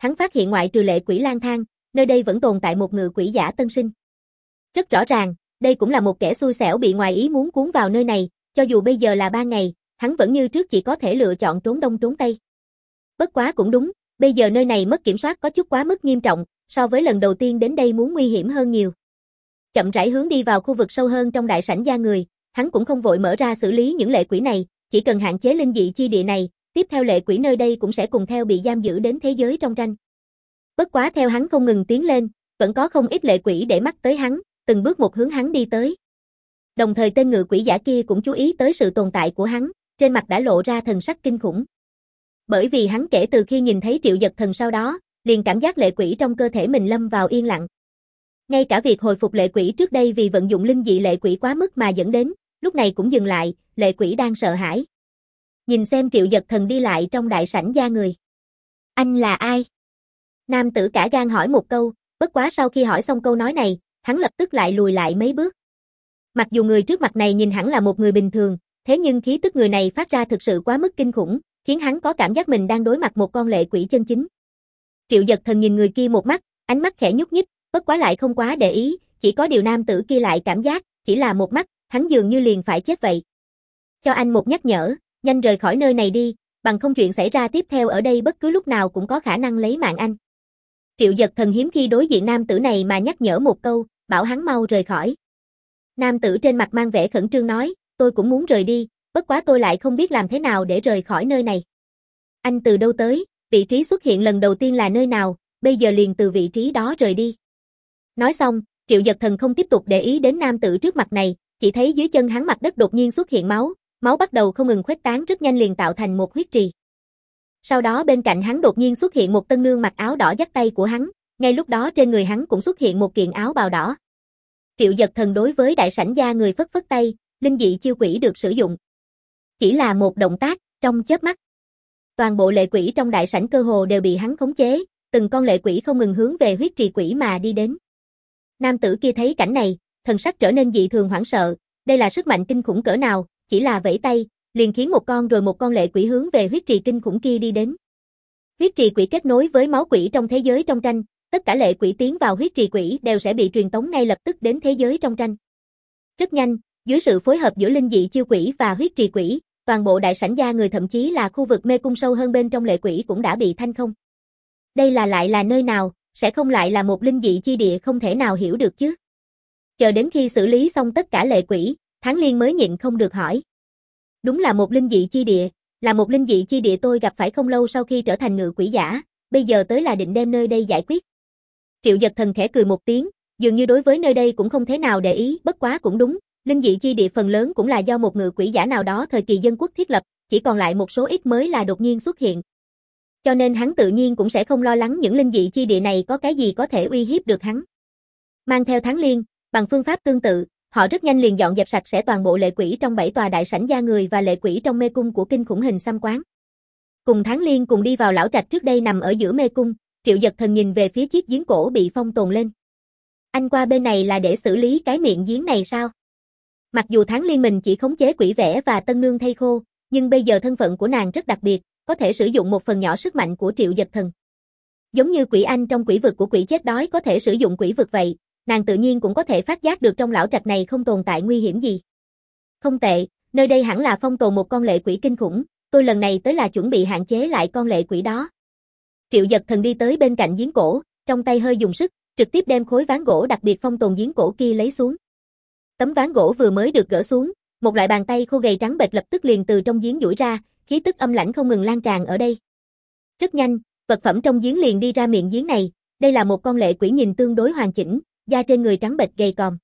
hắn phát hiện ngoại trừ lệ quỷ lang thang, nơi đây vẫn tồn tại một ngự quỷ giả tân sinh. Rất rõ ràng, đây cũng là một kẻ xui xẻo bị ngoài ý muốn cuốn vào nơi này, cho dù bây giờ là ban ngày, hắn vẫn như trước chỉ có thể lựa chọn trốn đông trốn tây. Bất quá cũng đúng, bây giờ nơi này mất kiểm soát có chút quá mức nghiêm trọng, so với lần đầu tiên đến đây muốn nguy hiểm hơn nhiều. Chậm rãi hướng đi vào khu vực sâu hơn trong đại sảnh da người, hắn cũng không vội mở ra xử lý những lệ quỷ này, chỉ cần hạn chế linh dị chi địa này, tiếp theo lệ quỷ nơi đây cũng sẽ cùng theo bị giam giữ đến thế giới trong tranh. Bất quá theo hắn không ngừng tiến lên, vẫn có không ít lệ quỷ để mắt tới hắn, từng bước một hướng hắn đi tới. Đồng thời tên ngự quỷ giả kia cũng chú ý tới sự tồn tại của hắn, trên mặt đã lộ ra thần sắc kinh khủng. Bởi vì hắn kể từ khi nhìn thấy Triệu Dật Thần sau đó, liền cảm giác lệ quỷ trong cơ thể mình lâm vào yên lặng. Ngay cả việc hồi phục lệ quỷ trước đây vì vận dụng linh dị lệ quỷ quá mức mà dẫn đến, lúc này cũng dừng lại, lệ quỷ đang sợ hãi. Nhìn xem Triệu Dật Thần đi lại trong đại sảnh da người. Anh là ai? Nam tử cả gan hỏi một câu, bất quá sau khi hỏi xong câu nói này, hắn lập tức lại lùi lại mấy bước. Mặc dù người trước mặt này nhìn hẳn là một người bình thường, thế nhưng khí tức người này phát ra thực sự quá mức kinh khủng, khiến hắn có cảm giác mình đang đối mặt một con lệ quỷ chân chính. Triệu Dật Thần nhìn người kia một mắt, ánh mắt khẽ nhúc nhích, bất quá lại không quá để ý, chỉ có điều nam tử kia lại cảm giác, chỉ là một mắt, hắn dường như liền phải chết vậy. Cho anh một nhắc nhở, nhanh rời khỏi nơi này đi, bằng không chuyện xảy ra tiếp theo ở đây bất cứ lúc nào cũng có khả năng lấy mạng anh. Triệu Dật Thần hiếm khi đối diện nam tử này mà nhắc nhở một câu, bảo hắn mau rời khỏi. Nam tử trên mặt mang vẻ khẩn trương nói, tôi cũng muốn rời đi, bất quá tôi lại không biết làm thế nào để rời khỏi nơi này. Anh từ đâu tới, vị trí xuất hiện lần đầu tiên là nơi nào, bây giờ liền từ vị trí đó rời đi. Nói xong, Triệu Dật Thần không tiếp tục để ý đến nam tử trước mặt này, chỉ thấy dưới chân hắn mặt đất đột nhiên xuất hiện máu, máu bắt đầu không ngừng khuếch tán rất nhanh liền tạo thành một huyết trì. Sau đó bên cạnh hắn đột nhiên xuất hiện một tân nương mặc áo đỏ dắt tay của hắn, ngay lúc đó trên người hắn cũng xuất hiện một kiện áo bào đỏ. Triệu Dật Thần đối với đại sảnh da người phất phất tay, linh dị chiêu quỷ được sử dụng. Chỉ là một động tác, trong chớp mắt. Toàn bộ lệ quỷ trong đại sảnh cơ hồ đều bị hắn khống chế, từng con lệ quỷ không ngừng hướng về huyết trì quỷ mà đi đến. Nam tử kia thấy cảnh này, thần sắc trở nên dị thường hoảng sợ, đây là sức mạnh kinh khủng cỡ nào, chỉ là vẫy tay, liền khiến một con rồi một con lệ quỷ hướng về huyết trì kinh khủng kia đi đến. Huyết trì quỷ kết nối với máu quỷ trong thế giới trong tranh, tất cả lệ quỷ tiến vào huyết trì quỷ đều sẽ bị truyền tống ngay lập tức đến thế giới trong tranh. Rất nhanh, dưới sự phối hợp giữa linh dị chiêu quỷ và huyết trì quỷ, toàn bộ đại sảnh da người thậm chí là khu vực mê cung sâu hơn bên trong lệ quỷ cũng đã bị thanh không. Đây là lại là nơi nào, sẽ không lại là một linh dị chi địa không thể nào hiểu được chứ. Chờ đến khi xử lý xong tất cả lệ quỷ, Tháng Liên mới nhịn không được hỏi. Đúng là một linh dị chi địa, là một linh dị chi địa tôi gặp phải không lâu sau khi trở thành ngự quỷ giả, bây giờ tới là định đem nơi đây giải quyết. Triệu Dật Thần khẽ cười một tiếng, dường như đối với nơi đây cũng không thế nào để ý, bất quá cũng đúng, linh dị chi địa phần lớn cũng là do một ngự quỷ giả nào đó thời kỳ dân quốc thiết lập, chỉ còn lại một số ít mới là đột nhiên xuất hiện. Cho nên hắn tự nhiên cũng sẽ không lo lắng những linh dị chi địa này có cái gì có thể uy hiếp được hắn. Mang theo Tháng Liên, bằng phương pháp tương tự, họ rất nhanh liền dọn dẹp sạch sẽ toàn bộ lệ quỷ trong bảy tòa đại sảnh da người và lệ quỷ trong mê cung của kinh khủng hình xăm quán. Cùng Tháng Liên cùng đi vào lão trạch trước đây nằm ở giữa mê cung, Triệu Dật Thần nhìn về phía chiếc giếng cổ bị phong tồn lên. Anh qua bên này là để xử lý cái miệng giếng này sao? Mặc dù Tháng Liên mình chỉ khống chế quỷ vẽ và tân nương thây khô, nhưng bây giờ thân phận của nàng rất đặc biệt, có thể sử dụng một phần nhỏ sức mạnh của Triệu Dật Thần. Giống như quỷ anh trong quỷ vực của quỷ chết đói có thể sử dụng quỷ vực vậy, nàng tự nhiên cũng có thể phát giác được trong lão trạch này không tồn tại nguy hiểm gì. Không tệ, nơi đây hẳn là phong tồn một con lệ quỷ kinh khủng, tôi lần này tới là chuẩn bị hạn chế lại con lệ quỷ đó. Triệu Dật Thần đi tới bên cạnh giếng cổ, trong tay hơi dùng sức, trực tiếp đem khối ván gỗ đặc biệt phong tồn giếng cổ kia lấy xuống. Tấm ván gỗ vừa mới được gỡ xuống, một loại bàn tay khô gầy trắng bệch lập tức liền từ trong giếng duỗi ra, khí tức âm lãnh không ngừng lan tràn ở đây. Rất nhanh, vật phẩm trong giếng liền đi ra miệng giếng này, đây là một con lệ quỷ nhìn tương đối hoàn chỉnh, da trên người trắng bệch gầy còm.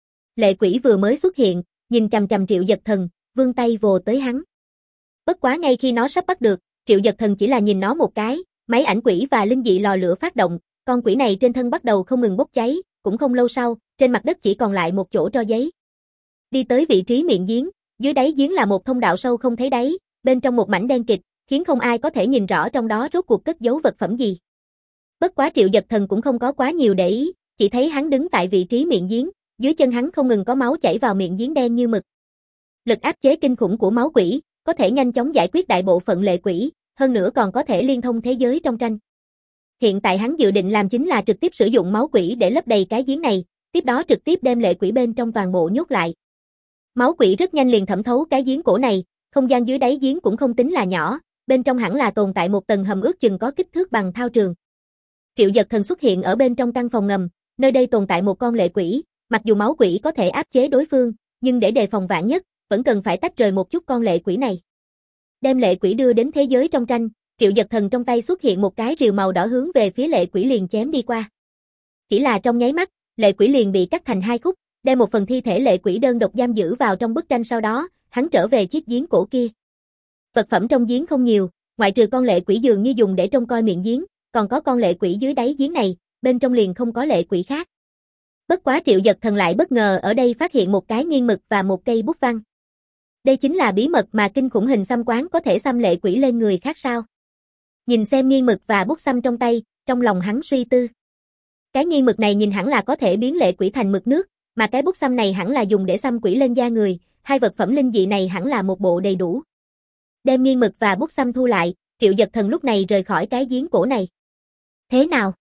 Lệ quỷ vừa mới xuất hiện, nhìn chằm chằm Triệu Dật Thần, vươn tay vồ tới hắn. Bất quá ngay khi nó sắp bắt được, Triệu Dật Thần chỉ là nhìn nó một cái, máy ảnh quỷ và linh dị lò lửa phát động, con quỷ này trên thân bắt đầu không ngừng bốc cháy, cũng không lâu sau, trên mặt đất chỉ còn lại một chỗ tro giấy. Đi tới vị trí miệng giếng, dưới đáy giếng là một thông đạo sâu không thấy đáy, bên trong một mảnh đen kịt, khiến không ai có thể nhìn rõ trong đó rốt cuộc cất giấu vật phẩm gì. Bất quá Triệu Dật Thần cũng không có quá nhiều để ý, chỉ thấy hắn đứng tại vị trí miệng giếng, dưới chân hắn không ngừng có máu chảy vào miệng giếng đen như mực. Lực áp chế kinh khủng của máu quỷ, có thể nhanh chóng giải quyết đại bộ phận lệ quỷ, hơn nữa còn có thể liên thông thế giới trong tranh. Hiện tại hắn dự định làm chính là trực tiếp sử dụng máu quỷ để lấp đầy cái giếng này, tiếp đó trực tiếp đem lệ quỷ bên trong toàn bộ nhốt lại. Máu quỷ rất nhanh liền thẩm thấu cái giếng cổ này, không gian dưới đáy giếng cũng không tính là nhỏ, bên trong hẳn là tồn tại một tầng hầm ước chừng có kích thước bằng thao trường. Triệu Dật Thần xuất hiện ở bên trong căn phòng ngầm, nơi đây tồn tại một con lệ quỷ, mặc dù máu quỷ có thể áp chế đối phương, nhưng để đề phòng vạn nhất, vẫn cần phải tách rời một chút con lệ quỷ này. Đem lệ quỷ đưa đến thế giới trong tranh, Triệu Dật Thần trong tay xuất hiện một cái rìu màu đỏ hướng về phía lệ quỷ liền chém đi qua. Chỉ là trong nháy mắt, lệ quỷ liền bị cắt thành hai khúc, đem một phần thi thể lệ quỷ đơn độc giam giữ vào trong bức tranh, sau đó, hắn trở về chiếc giếng cổ kia. Vật phẩm trong giếng không nhiều, ngoại trừ con lệ quỷ dường như dùng để trông coi miệng giếng, còn có con lệ quỷ dưới đáy giếng này, bên trong liền không có lệ quỷ khác. Bất quá Triệu Dật Thần lại bất ngờ ở đây phát hiện một cái nghiêng mực và một cây bút văn. Đây chính là bí mật mà kinh khủng hình xăm quán có thể xăm lệ quỷ lên người khác sao? Nhìn xem nghiêng mực và bút xăm trong tay, trong lòng hắn suy tư. Cái nghiêng mực này nhìn hẳn là có thể biến lệ quỷ thành mực nước, mà cái bút xăm này hẳn là dùng để xăm quỷ lên da người, hai vật phẩm linh dị này hẳn là một bộ đầy đủ. Đem nghiêng mực và bút xăm thu lại, Triệu Dật Thần lúc này rời khỏi cái giếng cổ này. Thế nào?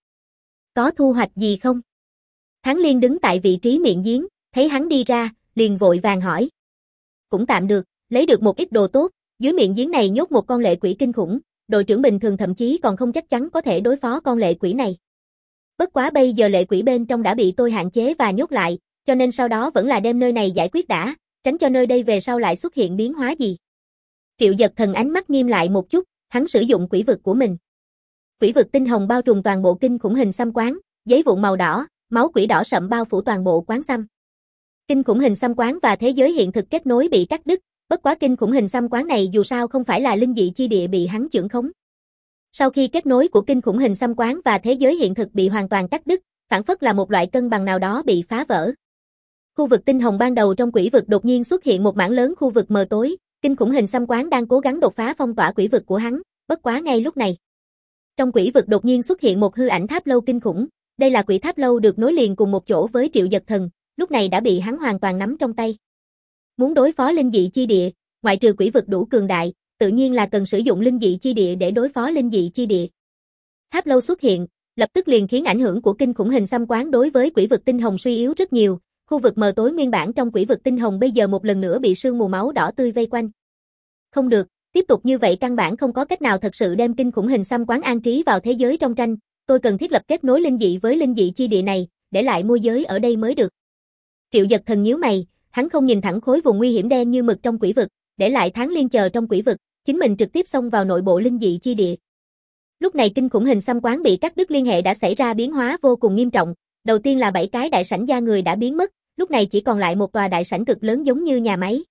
Có thu hoạch gì không? Tháng Liên đứng tại vị trí miệng giếng, thấy hắn đi ra, liền vội vàng hỏi. Cũng tạm được, lấy được một ít đồ tốt, dưới miệng giếng này nhốt một con lệ quỷ kinh khủng, đội trưởng bình thường thậm chí còn không chắc chắn có thể đối phó con lệ quỷ này. Bất quá bây giờ lệ quỷ bên trong đã bị tôi hạn chế và nhốt lại, cho nên sau đó vẫn là đem nơi này giải quyết đã, tránh cho nơi đây về sau lại xuất hiện biến hóa gì. Triệu Dật Thần ánh mắt nghiêm lại một chút, hắn sử dụng quỷ vực của mình. Quỷ vực tinh hồng bao trùm toàn bộ kinh khủng hình xăm quán, giấy vụn màu đỏ, máu quỷ đỏ sậm bao phủ toàn bộ quán xăm. Kinh khủng hình xăm quán và thế giới hiện thực kết nối bị cắt đứt, bất quá kinh khủng hình xăm quán này dù sao không phải là linh dị chi địa bị hắn chưởng khống. Sau khi kết nối của kinh khủng hình xăm quán và thế giới hiện thực bị hoàn toàn cắt đứt, phản phất là một loại cân bằng nào đó bị phá vỡ. Khu vực tinh hồng ban đầu trong quỷ vực đột nhiên xuất hiện một mảng lớn khu vực mờ tối, kinh khủng hình xăm quán đang cố gắng đột phá phong tỏa quỷ vực của hắn, bất quá ngay lúc này. Trong quỷ vực đột nhiên xuất hiện một hư ảnh tháp lâu kinh khủng, đây là quỷ tháp lâu được nối liền cùng một chỗ với Triệu Dật Thần, lúc này đã bị hắn hoàn toàn nắm trong tay. Muốn đối phó linh dị chi địa, ngoại trừ quỷ vực đủ cường đại, tự nhiên là cần sử dụng linh dị chi địa để đối phó linh dị chi địa. Tháp lâu xuất hiện, lập tức liền khiến ảnh hưởng của kinh khủng hình xăm quán đối với quỷ vực tinh hồng suy yếu rất nhiều, khu vực mờ tối nguyên bản trong quỷ vực tinh hồng bây giờ một lần nữa bị sương mù máu đỏ tươi vây quanh. Không được, tiếp tục như vậy căn bản không có cách nào thật sự đem kinh khủng hình xăm quán an trí vào thế giới trong tranh, tôi cần thiết lập kết nối linh dị với linh dị chi địa này, để lại môi giới ở đây mới được. Triệu Dật Thần nhíu mày, hắn không nhìn thẳng khối vùng nguy hiểm đen như mực trong quỷ vực, để lại Tháng Liên chờ trong quỷ vực, chính mình trực tiếp xông vào nội bộ linh dị chi địa. Lúc này kinh khủng hình xăm quán bị cắt đứt liên hệ đã xảy ra biến hóa vô cùng nghiêm trọng, đầu tiên là bảy cái đại sảnh da người đã biến mất, lúc này chỉ còn lại một tòa đại sảnh cực lớn giống như nhà máy.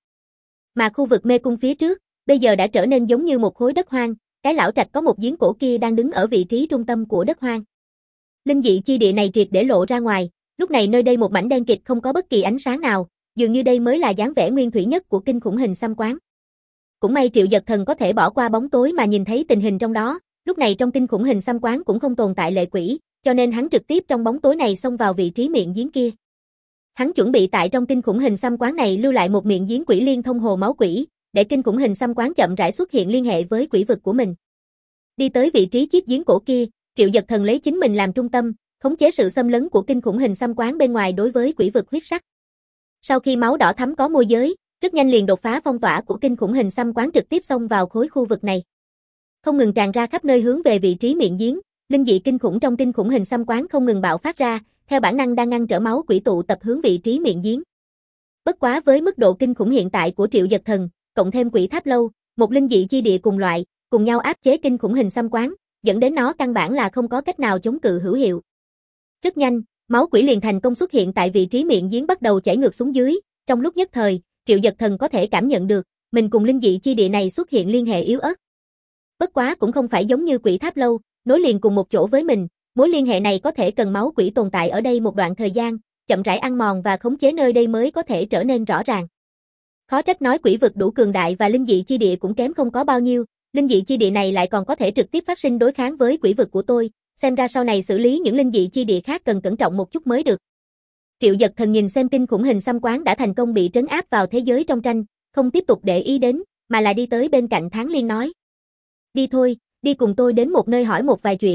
Mà khu vực mê cung phía trước, bây giờ đã trở nên giống như một khối đất hoang, cái lão trạch có một giếng cổ kia đang đứng ở vị trí trung tâm của đất hoang. Linh dị chi địa này triệt để lộ ra ngoài, lúc này nơi đây một mảnh đen kịt không có bất kỳ ánh sáng nào, dường như đây mới là dáng vẻ nguyên thủy nhất của kinh khủng hình xăm quán. Cũng may Triệu Dật Thần có thể bỏ qua bóng tối mà nhìn thấy tình hình trong đó, lúc này trong kinh khủng hình xăm quán cũng không tồn tại lệ quỷ, cho nên hắn trực tiếp trong bóng tối này xông vào vị trí miệng giếng kia. Hắn chuẩn bị tại trong kinh khủng hình xăm quán này lưu lại một miệng giếng quỷ liên thông hồ máu quỷ, để kinh khủng hình xăm quán chậm rãi xuất hiện liên hệ với quỷ vực của mình. Đi tới vị trí chiếc giếng cổ kia, Triệu Dật Thần lấy chính mình làm trung tâm, khống chế sự xâm lấn của kinh khủng hình xăm quán bên ngoài đối với quỷ vực huyết sắc. Sau khi máu đỏ thắm có môi giới, rất nhanh liền đột phá phong tỏa của kinh khủng hình xăm quán trực tiếp xông vào khối khu vực này. Không ngừng tràn ra khắp nơi hướng về vị trí miệng giếng, linh dị kinh khủng trong kinh khủng hình xăm quán không ngừng bạo phát ra, theo bản năng đang ngăn trở máu quỷ tụ tập hướng vị trí miệng giếng. Bất quá với mức độ kinh khủng hiện tại của Triệu Dật Thần, cộng thêm quỷ tháp lâu, một linh dị chi địa cùng loại, cùng nhau áp chế kinh khủng hình xăm quán, dẫn đến nó căn bản là không có cách nào chống cự hữu hiệu. Rất nhanh, máu quỷ liền thành công xuất hiện tại vị trí miệng giếng bắt đầu chảy ngược xuống dưới, trong lúc nhất thời, Triệu Dật Thần có thể cảm nhận được, mình cùng linh dị chi địa này xuất hiện liên hệ yếu ớt. Bất quá cũng không phải giống như quỷ tháp lâu, nối liền cùng một chỗ với mình, mối liên hệ này có thể cần máu quỷ tồn tại ở đây một đoạn thời gian, chậm rãi ăn mòn và khống chế nơi đây mới có thể trở nên rõ ràng. Khó trách nói quỷ vực đủ cường đại và linh dị chi địa cũng kém không có bao nhiêu, linh dị chi địa này lại còn có thể trực tiếp phát sinh đối kháng với quỷ vực của tôi, xem ra sau này xử lý những linh dị chi địa khác cần cẩn trọng một chút mới được. Triệu Dật Thần nhìn xem kinh khủng hình xăm quán đã thành công bị trấn áp vào thế giới trong tranh, không tiếp tục để ý đến, mà là đi tới bên cạnh Tháng Liên nói. Đi thôi, đi cùng tôi đến một nơi hỏi một vài chuyện,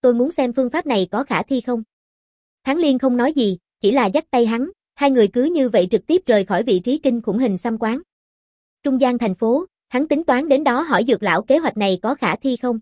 tôi muốn xem phương pháp này có khả thi không. Tháng Liên không nói gì, chỉ là dắt tay hắn, hai người cứ như vậy trực tiếp rời khỏi vị trí kinh khủng hình xăm quán. Trung gian thành phố, hắn tính toán đến đó hỏi Dược lão kế hoạch này có khả thi không.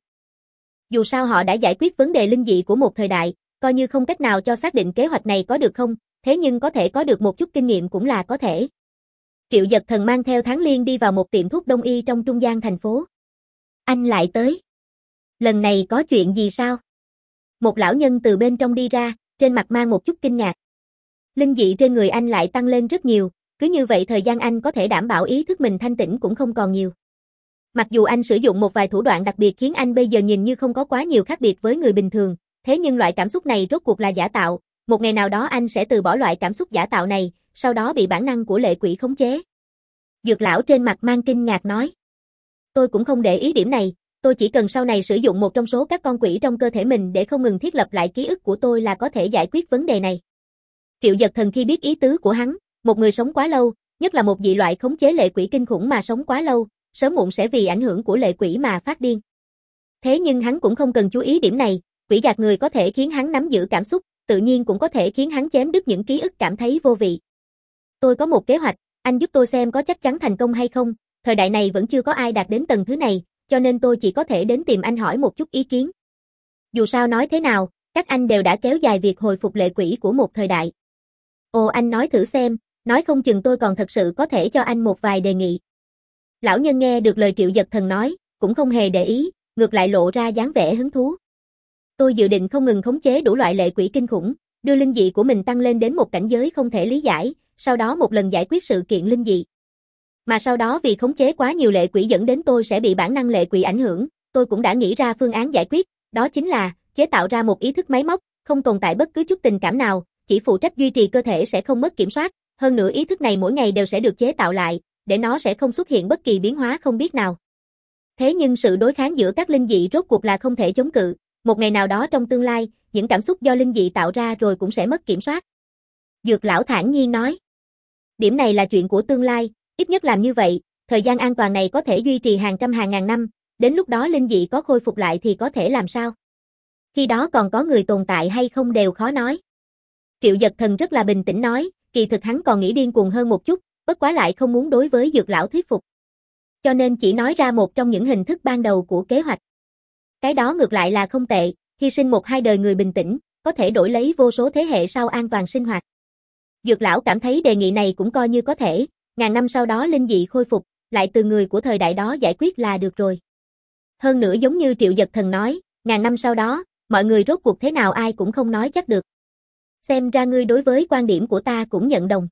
Dù sao họ đã giải quyết vấn đề linh dị của một thời đại, coi như không cách nào cho xác định kế hoạch này có được không, thế nhưng có thể có được một chút kinh nghiệm cũng là có thể. Triệu Dật Thần mang theo Tháng Liên đi vào một tiệm thuốc đông y trong trung gian thành phố. Anh lại tới. Lần này có chuyện gì sao? Một lão nhân từ bên trong đi ra, trên mặt mang một chút kinh ngạc. Linh dị trên người anh lại tăng lên rất nhiều, cứ như vậy thời gian anh có thể đảm bảo ý thức mình thanh tĩnh cũng không còn nhiều. Mặc dù anh sử dụng một vài thủ đoạn đặc biệt khiến anh bây giờ nhìn như không có quá nhiều khác biệt với người bình thường, thế nhưng loại cảm xúc này rốt cuộc là giả tạo, một ngày nào đó anh sẽ từ bỏ loại cảm xúc giả tạo này, sau đó bị bản năng của lệ quỷ khống chế. Dược lão trên mặt mang kinh ngạc nói. Tôi cũng không để ý điểm này, tôi chỉ cần sau này sử dụng một trong số các con quỷ trong cơ thể mình để không ngừng thiết lập lại ký ức của tôi là có thể giải quyết vấn đề này. Triệu Dật Thần khi biết ý tứ của hắn, một người sống quá lâu, nhất là một dị loại khống chế lệ quỷ kinh khủng mà sống quá lâu, sớm muộn sẽ vì ảnh hưởng của lệ quỷ mà phát điên. Thế nhưng hắn cũng không cần chú ý điểm này, quỷ gạt người có thể khiến hắn nắm giữ cảm xúc, tự nhiên cũng có thể khiến hắn chém đứt những ký ức cảm thấy vô vị. Tôi có một kế hoạch, anh giúp tôi xem có chắc chắn thành công hay không, thời đại này vẫn chưa có ai đạt đến tầng thứ này, cho nên tôi chỉ có thể đến tìm anh hỏi một chút ý kiến. Dù sao nói thế nào, các anh đều đã kéo dài việc hồi phục lệ quỷ của một thời đại. Ồ, anh nói thử xem, nói không chừng tôi còn thật sự có thể cho anh một vài đề nghị. Lão nhân nghe được lời Triệu Dật Thần nói, cũng không hề để ý, ngược lại lộ ra dáng vẻ hứng thú. Tôi dự định không ngừng khống chế đủ loại lệ quỷ kinh khủng, đưa linh dị của mình tăng lên đến một cảnh giới không thể lý giải, sau đó một lần giải quyết sự kiện linh dị. Mà sau đó vì khống chế quá nhiều lệ quỷ dẫn đến tôi sẽ bị bản năng lệ quỷ ảnh hưởng, tôi cũng đã nghĩ ra phương án giải quyết, đó chính là chế tạo ra một ý thức máy móc, không tồn tại bất cứ chút tình cảm nào, chỉ phụ trách duy trì cơ thể sẽ không mất kiểm soát, hơn nữa ý thức này mỗi ngày đều sẽ được chế tạo lại, để nó sẽ không xuất hiện bất kỳ biến hóa không biết nào. Thế nhưng sự đối kháng giữa các linh dị rốt cuộc là không thể chống cự, một ngày nào đó trong tương lai, những cảm xúc do linh dị tạo ra rồi cũng sẽ mất kiểm soát. Dược lão thản nhiên nói. Điểm này là chuyện của tương lai, ít nhất làm như vậy, thời gian an toàn này có thể duy trì hàng trăm hàng ngàn năm, đến lúc đó linh dị có khôi phục lại thì có thể làm sao? Khi đó còn có người tồn tại hay không đều khó nói. Triệu Dật Thần rất là bình tĩnh nói, kỳ thực hắn còn nghĩ điên cuồng hơn một chút, bất quá lại không muốn đối với Dược lão thuyết phục. Cho nên chỉ nói ra một trong những hình thức ban đầu của kế hoạch. Cái đó ngược lại là không tệ, hy sinh một hai đời người bình tĩnh, có thể đổi lấy vô số thế hệ sau an toàn sinh hoạt. Dược lão cảm thấy đề nghị này cũng coi như có thể, ngàn năm sau đó linh dị khôi phục, lại từ người của thời đại đó giải quyết là được rồi. Hơn nữa giống như Triệu Dật Thần nói, ngàn năm sau đó, mọi người rốt cuộc thế nào ai cũng không nói chắc được. Xem ra ngươi đối với quan điểm của ta cũng nhận đồng.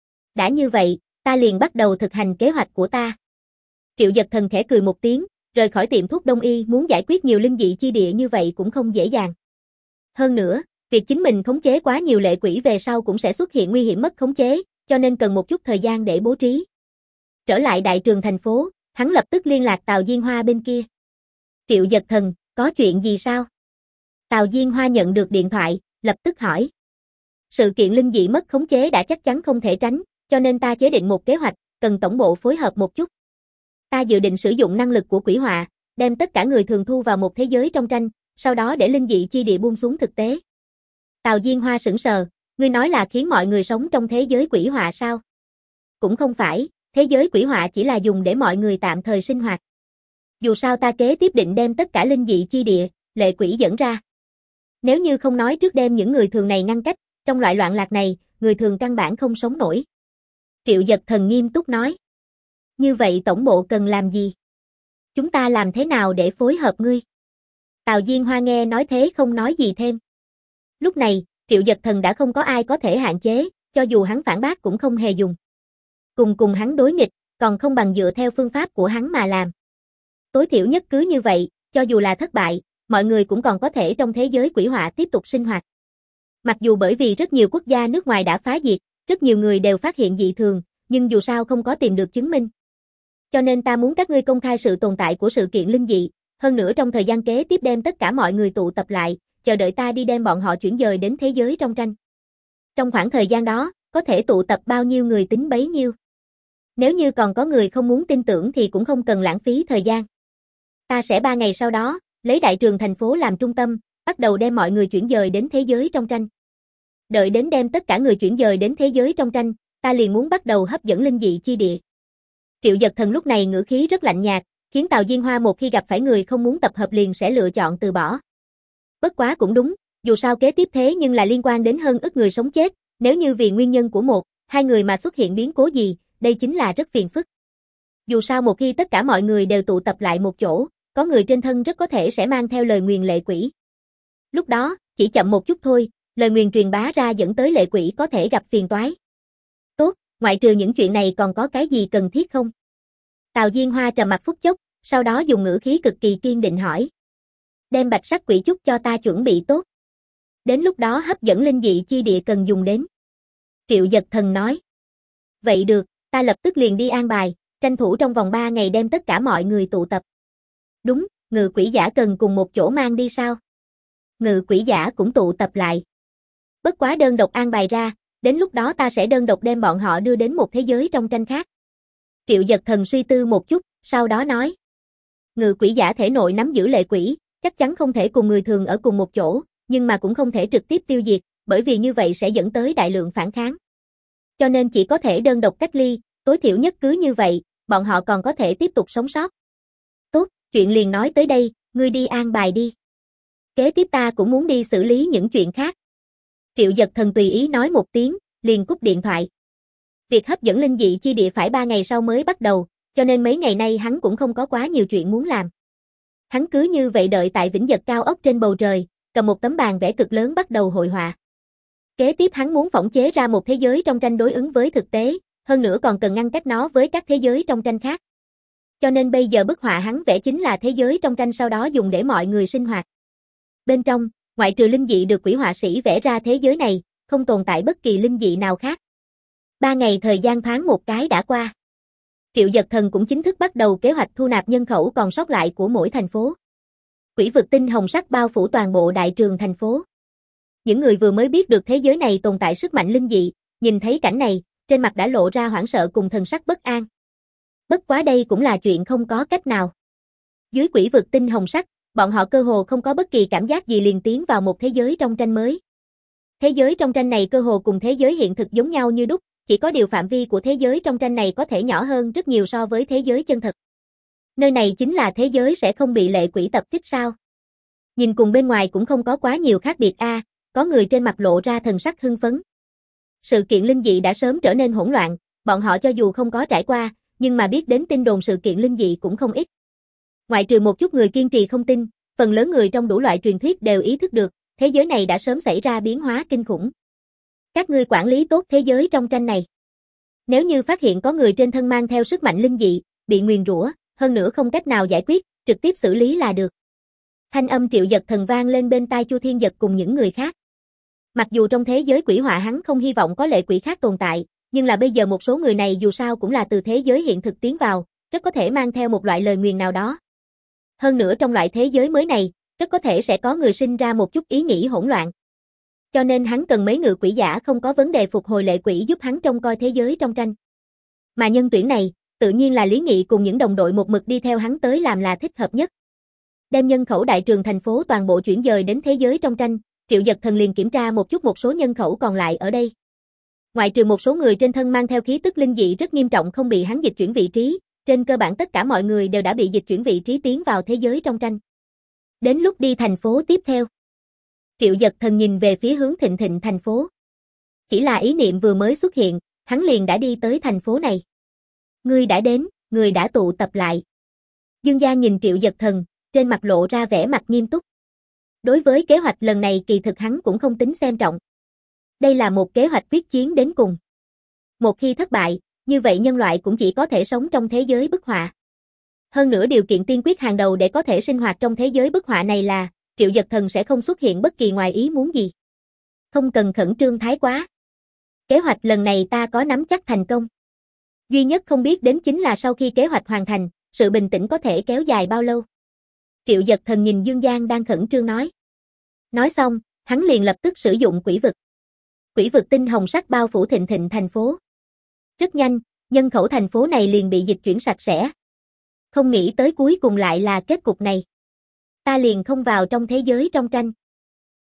Đã như vậy, ta liền bắt đầu thực hành kế hoạch của ta. Triệu Dật Thần khẽ cười một tiếng, rời khỏi tiệm thuốc đông y muốn giải quyết nhiều linh dị chi địa như vậy cũng không dễ dàng. Hơn nữa, việc chính mình khống chế quá nhiều lệ quỷ về sau cũng sẽ xuất hiện nguy hiểm mất khống chế, cho nên cần một chút thời gian để bố trí. Trở lại đại trường thành phố, hắn lập tức liên lạc Tào Diên Hoa bên kia. Triệu Dật Thần, có chuyện gì sao? Tào Diên Hoa nhận được điện thoại, lập tức hỏi. Sự kiện linh dị mất khống chế đã chắc chắn không thể tránh, cho nên ta chế định một kế hoạch, cần tổng bộ phối hợp một chút. Ta dự định sử dụng năng lực của quỷ họa, đem tất cả người thường thu vào một thế giới trong tranh, sau đó để linh dị chi địa buông xuống thực tế. Tào Diên Hoa sững sờ, ngươi nói là khiến mọi người sống trong thế giới quỷ họa sao? Cũng không phải, thế giới quỷ họa chỉ là dùng để mọi người tạm thời sinh hoạt. Dù sao ta kế tiếp định đem tất cả linh dị chi địa, lệ quỷ dẫn ra. Nếu như không nói trước đem những người thường này ngăn cách, trong loại loạn lạc này, người thường căn bản không sống nổi. Triệu Dật Thần nghiêm túc nói. Như vậy tổng bộ cần làm gì? Chúng ta làm thế nào để phối hợp ngươi? Tào Diên Hoa nghe nói thế không nói gì thêm. Lúc này, Triệu Dật Thần đã không có ai có thể hạn chế, cho dù hắn phản bác cũng không hề dùng. Cùng cùng hắn đối nghịch, còn không bằng dựa theo phương pháp của hắn mà làm. Tối thiểu nhất cứ như vậy, cho dù là thất bại, mọi người cũng còn có thể trong thế giới quỷ họa tiếp tục sinh hoạt. Mặc dù bởi vì rất nhiều quốc gia nước ngoài đã phá diệt, rất nhiều người đều phát hiện dị thường, nhưng dù sao không có tìm được chứng minh. Cho nên ta muốn các ngươi công khai sự tồn tại của sự kiện linh dị, hơn nữa trong thời gian kế tiếp đem tất cả mọi người tụ tập lại, chờ đợi ta đi đem bọn họ chuyển dời đến thế giới trong tranh. Trong khoảng thời gian đó, có thể tụ tập bao nhiêu người tính bấy nhiêu. Nếu như còn có người không muốn tin tưởng thì cũng không cần lãng phí thời gian. Ta sẽ ba ngày sau đó, lấy đại trường thành phố làm trung tâm, bắt đầu đem mọi người chuyển dời đến thế giới trong tranh. Đợi đến đem tất cả người chuyển dời đến thế giới trong tranh, ta liền muốn bắt đầu hấp dẫn linh dị chi địa. Triệu Dật Thần lúc này ngữ khí rất lạnh nhạt, khiến Tào Diên Hoa một khi gặp phải người không muốn tập hợp liền sẽ lựa chọn từ bỏ. Bất quá cũng đúng, dù sao kế tiếp thế nhưng là liên quan đến hơn ức người sống chết, nếu như vì nguyên nhân của một, hai người mà xuất hiện biến cố gì, đây chính là rất phiền phức. Dù sao một khi tất cả mọi người đều tụ tập lại một chỗ, có người trên thân rất có thể sẽ mang theo lời nguyền lệ quỷ. Lúc đó, chỉ chậm một chút thôi, lời nguyền truyền bá ra dẫn tới lệ quỷ có thể gặp phiền toái. Tốt, ngoại trừ những chuyện này còn có cái gì cần thiết không? Tào Diên Hoa trầm mặt phút chốc, sau đó dùng ngữ khí cực kỳ kiên định hỏi. Đem bạch sắc quỷ trúc cho ta chuẩn bị tốt. Đến lúc đó hấp dẫn linh dị chi địa cần dùng đến. Triệu Dật Thần nói. Vậy được, ta lập tức liền đi an bài, tranh thủ trong vòng ba ngày đem tất cả mọi người tụ tập. Đúng, Ngự Quỷ Giả cần cùng một chỗ mang đi sao? Ngự Quỷ Giả cũng tụ tập lại. Bất quá đơn độc an bài ra, đến lúc đó ta sẽ đơn độc đem bọn họ đưa đến một thế giới trong tranh khác. Triệu Dật Thần suy tư một chút, sau đó nói. Ngự Quỷ Giả thể nội nắm giữ lệ quỷ, chắc chắn không thể cùng người thường ở cùng một chỗ, nhưng mà cũng không thể trực tiếp tiêu diệt, bởi vì như vậy sẽ dẫn tới đại lượng phản kháng. Cho nên chỉ có thể đơn độc cách ly, tối thiểu nhất cứ như vậy, bọn họ còn có thể tiếp tục sống sót. Tốt, chuyện liền nói tới đây, ngươi đi an bài đi. Kế tiếp ta cũng muốn đi xử lý những chuyện khác. Triệu Dật Thần tùy ý nói một tiếng, liền cúp điện thoại. Việc hấp dẫn linh dị chi địa phải ba ngày sau mới bắt đầu, cho nên mấy ngày nay hắn cũng không có quá nhiều chuyện muốn làm. Hắn cứ như vậy đợi tại vĩnh vật cao ốc trên bầu trời, cầm một tấm bàn vẽ cực lớn bắt đầu hội họa. Kế tiếp hắn muốn phỏng chế ra một thế giới trong tranh đối ứng với thực tế, hơn nữa còn cần ngăn cách nó với các thế giới trong tranh khác. Cho nên bây giờ bức họa hắn vẽ chính là thế giới trong tranh sau đó dùng để mọi người sinh hoạt. Bên trong, ngoại trừ linh dị được quỷ họa sĩ vẽ ra thế giới này, không tồn tại bất kỳ linh dị nào khác. Ba ngày thời gian thoáng một cái đã qua. Triệu Dật Thần cũng chính thức bắt đầu kế hoạch thu nạp nhân khẩu còn sót lại của mỗi thành phố. Quỷ vực tinh hồng sắc bao phủ toàn bộ đại trường thành phố. Những người vừa mới biết được thế giới này tồn tại sức mạnh linh dị, nhìn thấy cảnh này, trên mặt đã lộ ra hoảng sợ cùng thần sắc bất an. Bất quá đây cũng là chuyện không có cách nào. Dưới quỷ vực tinh hồng sắc, bọn họ cơ hồ không có bất kỳ cảm giác gì liền tiến vào một thế giới trong tranh mới. Thế giới trong tranh này cơ hồ cùng thế giới hiện thực giống nhau như đúc, chỉ có điều phạm vi của thế giới trong tranh này có thể nhỏ hơn rất nhiều so với thế giới chân thật. Nơi này chính là thế giới sẽ không bị lệ quỷ tập kích sao? Nhìn cùng bên ngoài cũng không có quá nhiều khác biệt a, à, có người trên mặt lộ ra thần sắc hưng phấn. Sự kiện linh dị đã sớm trở nên hỗn loạn, bọn họ cho dù không có trải qua, nhưng mà biết đến tin đồn sự kiện linh dị cũng không ít. Ngoại trừ một chút người kiên trì không tin, phần lớn người trong đủ loại truyền thuyết đều ý thức được, thế giới này đã sớm xảy ra biến hóa kinh khủng. Các ngươi quản lý tốt thế giới trong tranh này. Nếu như phát hiện có người trên thân mang theo sức mạnh linh dị, bị nguyền rủa, hơn nữa không cách nào giải quyết, trực tiếp xử lý là được. Thanh âm Triệu Dật Thần vang lên bên tai Chu Thiên Dật cùng những người khác. Mặc dù trong thế giới quỷ họa hắn không hy vọng có lệ quỷ khác tồn tại, nhưng là bây giờ một số người này dù sao cũng là từ thế giới hiện thực tiến vào, rất có thể mang theo một loại lời nguyền nào đó. Hơn nữa trong loại thế giới mới này, rất có thể sẽ có người sinh ra một chút ý nghĩ hỗn loạn. Cho nên hắn cần mấy ngự quỷ giả không có vấn đề phục hồi lệ quỷ giúp hắn trông coi thế giới trong tranh. Mà nhân tuyển này, tự nhiên là Lý Nghị cùng những đồng đội một mực đi theo hắn tới làm là thích hợp nhất. Đem nhân khẩu đại trường thành phố toàn bộ chuyển dời đến thế giới trong tranh, Triệu Dật Thần liền kiểm tra một chút một số nhân khẩu còn lại ở đây. Ngoại trừ một số người trên thân mang theo khí tức linh dị rất nghiêm trọng không bị hắn dịch chuyển vị trí, trên cơ bản tất cả mọi người đều đã bị dịch chuyển vị trí tiến vào thế giới trong tranh. Đến lúc đi thành phố tiếp theo. Triệu Dật Thần nhìn về phía hướng Thịnh Thịnh thành phố. Chỉ là ý niệm vừa mới xuất hiện, hắn liền đã đi tới thành phố này. Người đã đến, người đã tụ tập lại. Dương Giang nhìn Triệu Dật Thần, trên mặt lộ ra vẻ mặt nghiêm túc. Đối với kế hoạch lần này kỳ thực hắn cũng không tính xem trọng. Đây là một kế hoạch quyết chiến đến cùng. Một khi thất bại, như vậy nhân loại cũng chỉ có thể sống trong thế giới bức họa. Hơn nữa điều kiện tiên quyết hàng đầu để có thể sinh hoạt trong thế giới bức họa này là Triệu Dật Thần sẽ không xuất hiện bất kỳ ngoài ý muốn gì. Không cần khẩn trương thái quá. Kế hoạch lần này ta có nắm chắc thành công. Duy nhất không biết đến chính là sau khi kế hoạch hoàn thành, sự bình tĩnh có thể kéo dài bao lâu. Triệu Dật Thần nhìn Dương Giang đang khẩn trương nói. Nói xong, hắn liền lập tức sử dụng quỷ vực. Quỷ vực tinh hồng sắc bao phủ Thịnh Thịnh thành phố. Rất nhanh, nhân khẩu thành phố này liền bị dịch chuyển sạch sẽ. Không nghĩ tới cuối cùng lại là kết cục này. Ta liền không vào trong thế giới trong tranh.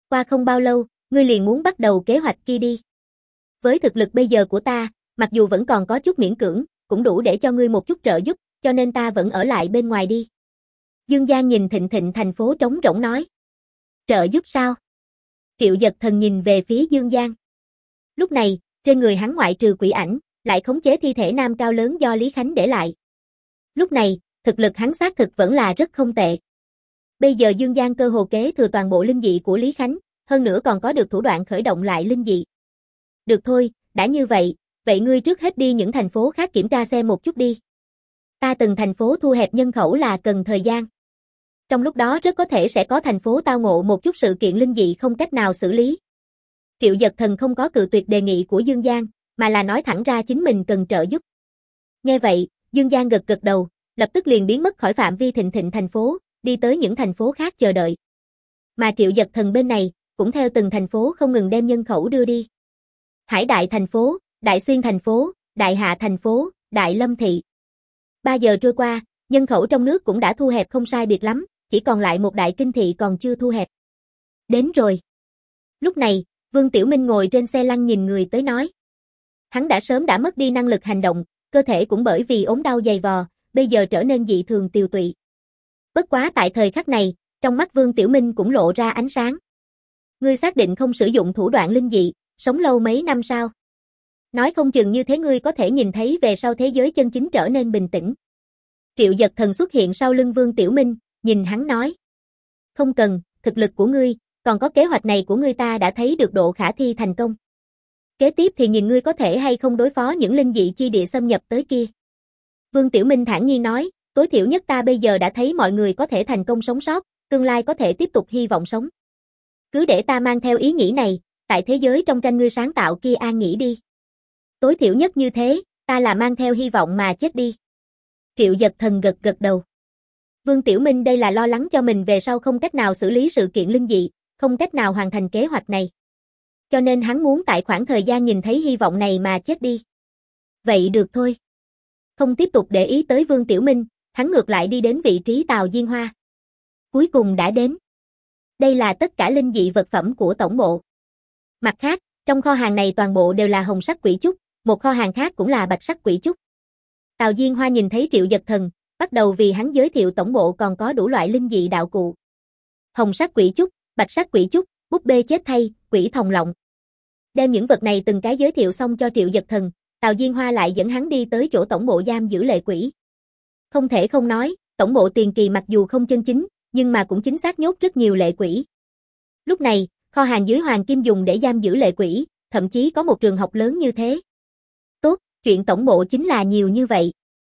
Qua không bao lâu, ngươi liền muốn bắt đầu kế hoạch kia đi. Với thực lực bây giờ của ta, mặc dù vẫn còn có chút miễn cưỡng, cũng đủ để cho ngươi một chút trợ giúp, cho nên ta vẫn ở lại bên ngoài đi. Dương Giang nhìn Thịnh Thịnh thành phố trống rỗng nói. Trợ giúp sao? Triệu Dật Thần nhìn về phía Dương Giang. Lúc này, trên người hắn ngoại trừ quỷ ảnh, lại khống chế thi thể nam cao lớn do Lý Khánh để lại. Lúc này, thực lực hắn xác thực vẫn là rất không tệ. Bây giờ Dương Giang cơ hồ kế thừa toàn bộ linh dị của Lý Khánh, hơn nữa còn có được thủ đoạn khởi động lại linh dị. Được thôi, đã như vậy, vậy ngươi trước hết đi những thành phố khác kiểm tra xem một chút đi. Ta từng thành phố thu hẹp nhân khẩu là cần thời gian. Trong lúc đó rất có thể sẽ có thành phố tao ngộ một chút sự kiện linh dị không cách nào xử lý. Triệu Dật Thần không có cự tuyệt đề nghị của Dương Giang, mà là nói thẳng ra chính mình cần trợ giúp. Nghe vậy, Dương Giang gật gật đầu, lập tức liền biến mất khỏi phạm vi Thịnh Thịnh thành phố, đi tới những thành phố khác chờ đợi. Mà Triệu Dật Thần bên này, cũng theo từng thành phố không ngừng đem nhân khẩu đưa đi. Hải Đại thành phố, Đại Xuyên thành phố, Đại Hạ thành phố, Đại Lâm thị. Ba giờ trôi qua, nhân khẩu trong nước cũng đã thu hẹp không sai biệt lắm, chỉ còn lại một Đại Kinh thị còn chưa thu hẹp. Đến rồi. Lúc này, Vương Tiểu Minh ngồi trên xe lăn nhìn người tới nói. Hắn đã sớm đã mất đi năng lực hành động, cơ thể cũng bởi vì ốm đau dày vò, bây giờ trở nên dị thường tiều tụy. Bất quá tại thời khắc này, trong mắt Vương Tiểu Minh cũng lộ ra ánh sáng. Ngươi xác định không sử dụng thủ đoạn linh dị, sống lâu mấy năm sao? Nói không chừng như thế ngươi có thể nhìn thấy về sau thế giới chân chính trở nên bình tĩnh. Triệu Dật Thần xuất hiện sau lưng Vương Tiểu Minh, nhìn hắn nói. Không cần, thực lực của ngươi, còn có kế hoạch này của ngươi ta đã thấy được độ khả thi thành công. Kế tiếp thì nhìn ngươi có thể hay không đối phó những linh dị chi địa xâm nhập tới kia. Vương Tiểu Minh thản nhiên nói, tối thiểu nhất ta bây giờ đã thấy mọi người có thể thành công sống sót, tương lai có thể tiếp tục hy vọng sống. Cứ để ta mang theo ý nghĩ này, tại thế giới trong tranh ngươi sáng tạo kia an nghỉ đi. Tối thiểu nhất như thế, ta là mang theo hy vọng mà chết đi. Triệu Dật Thần gật gật đầu. Vương Tiểu Minh đây là lo lắng cho mình về sau không cách nào xử lý sự kiện linh dị, không cách nào hoàn thành kế hoạch này. Cho nên hắn muốn tại khoảng thời gian nhìn thấy hy vọng này mà chết đi. Vậy được thôi. Không tiếp tục để ý tới Vương Tiểu Minh, hắn ngược lại đi đến vị trí Tào Diên Hoa. Cuối cùng đã đến. Đây là tất cả linh dị vật phẩm của tổng bộ. Mặt khác, trong kho hàng này toàn bộ đều là hồng sắc quỷ trúc, một kho hàng khác cũng là bạch sắc quỷ trúc. Tào Diên Hoa nhìn thấy Triệu Dật Thần, bắt đầu vì hắn giới thiệu tổng bộ còn có đủ loại linh dị đạo cụ. Hồng sắc quỷ trúc, bạch sắc quỷ trúc, búp bê chết thay, quỷ thòng lọng. Đem những vật này từng cái giới thiệu xong cho Triệu Dật Thần, Tào Diên Hoa lại dẫn hắn đi tới chỗ tổng bộ giam giữ lệ quỷ. Không thể không nói, tổng bộ tiền kỳ mặc dù không chân chính, nhưng mà cũng chính xác nhốt rất nhiều lệ quỷ. Lúc này, kho hàng dưới hoàng kim dùng để giam giữ lệ quỷ, thậm chí có một trường học lớn như thế. Tốt, chuyện tổng bộ chính là nhiều như vậy.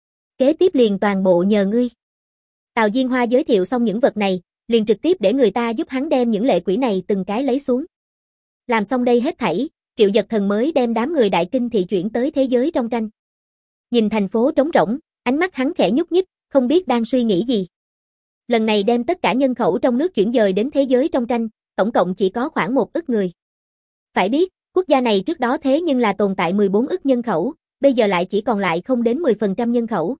Kế tiếp liền toàn bộ nhờ ngươi. Tào Diên Hoa giới thiệu xong những vật này, liền trực tiếp để người ta giúp hắn đem những lệ quỷ này từng cái lấy xuống. Làm xong đây hết thảy, Triệu Dật Thần mới đem đám người Đại Kinh thị chuyển tới thế giới trong tranh. Nhìn thành phố trống rỗng, ánh mắt hắn khẽ nhúc nhích, không biết đang suy nghĩ gì. Lần này đem tất cả nhân khẩu trong nước chuyển dời đến thế giới trong tranh, tổng cộng chỉ có khoảng một ức người. Phải biết, quốc gia này trước đó thế nhưng là tồn tại mười bốn ức nhân khẩu, bây giờ lại chỉ còn lại không đến mười phần trăm nhân khẩu.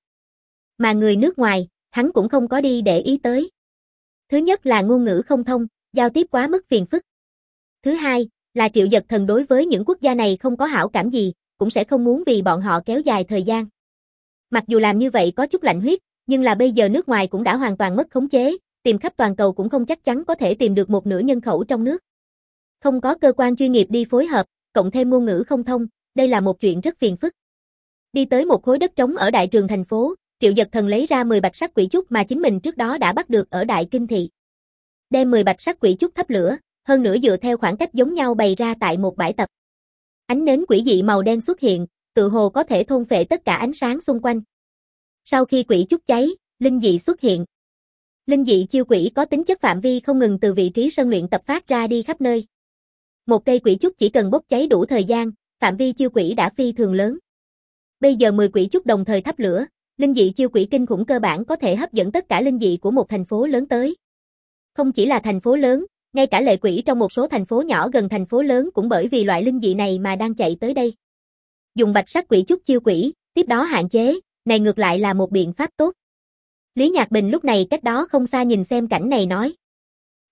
Mà người nước ngoài, hắn cũng không có đi để ý tới. Thứ nhất là ngôn ngữ không thông, giao tiếp quá mức phiền phức. Thứ hai, là Triệu Dật Thần đối với những quốc gia này không có hảo cảm gì, cũng sẽ không muốn vì bọn họ kéo dài thời gian. Mặc dù làm như vậy có chút lạnh huyết, nhưng là bây giờ nước ngoài cũng đã hoàn toàn mất khống chế, tìm khắp toàn cầu cũng không chắc chắn có thể tìm được một nửa nhân khẩu trong nước. Không có cơ quan chuyên nghiệp đi phối hợp, cộng thêm ngôn ngữ không thông, đây là một chuyện rất phiền phức. Đi tới một khối đất trống ở đại trường thành phố, Triệu Dật Thần lấy ra mười bạch sắc quỷ trúc mà chính mình trước đó đã bắt được ở Đại Kinh thị. Đem mười bạch sắc quỷ trúc thắp lửa, hơn nữa dựa theo khoảng cách giống nhau bày ra tại một bãi tập. Ánh nến quỷ dị màu đen xuất hiện, tự hồ có thể thôn phệ tất cả ánh sáng xung quanh. Sau khi quỷ trúc cháy, linh dị xuất hiện. Linh dị chiêu quỷ có tính chất phạm vi không ngừng từ vị trí sân luyện tập phát ra đi khắp nơi. Một cây quỷ trúc chỉ cần bốc cháy đủ thời gian, phạm vi chiêu quỷ đã phi thường lớn. Bây giờ mười quỷ trúc đồng thời thắp lửa, linh dị chiêu quỷ kinh khủng cơ bản có thể hấp dẫn tất cả linh dị của một thành phố lớn tới. Không chỉ là thành phố lớn, ngay cả lệ quỷ trong một số thành phố nhỏ gần thành phố lớn cũng bởi vì loại linh dị này mà đang chạy tới đây. Dùng bạch sắc quỷ trúc chiêu quỷ, tiếp đó hạn chế, này ngược lại là một biện pháp tốt. Lý Nhạc Bình lúc này cách đó không xa nhìn xem cảnh này nói.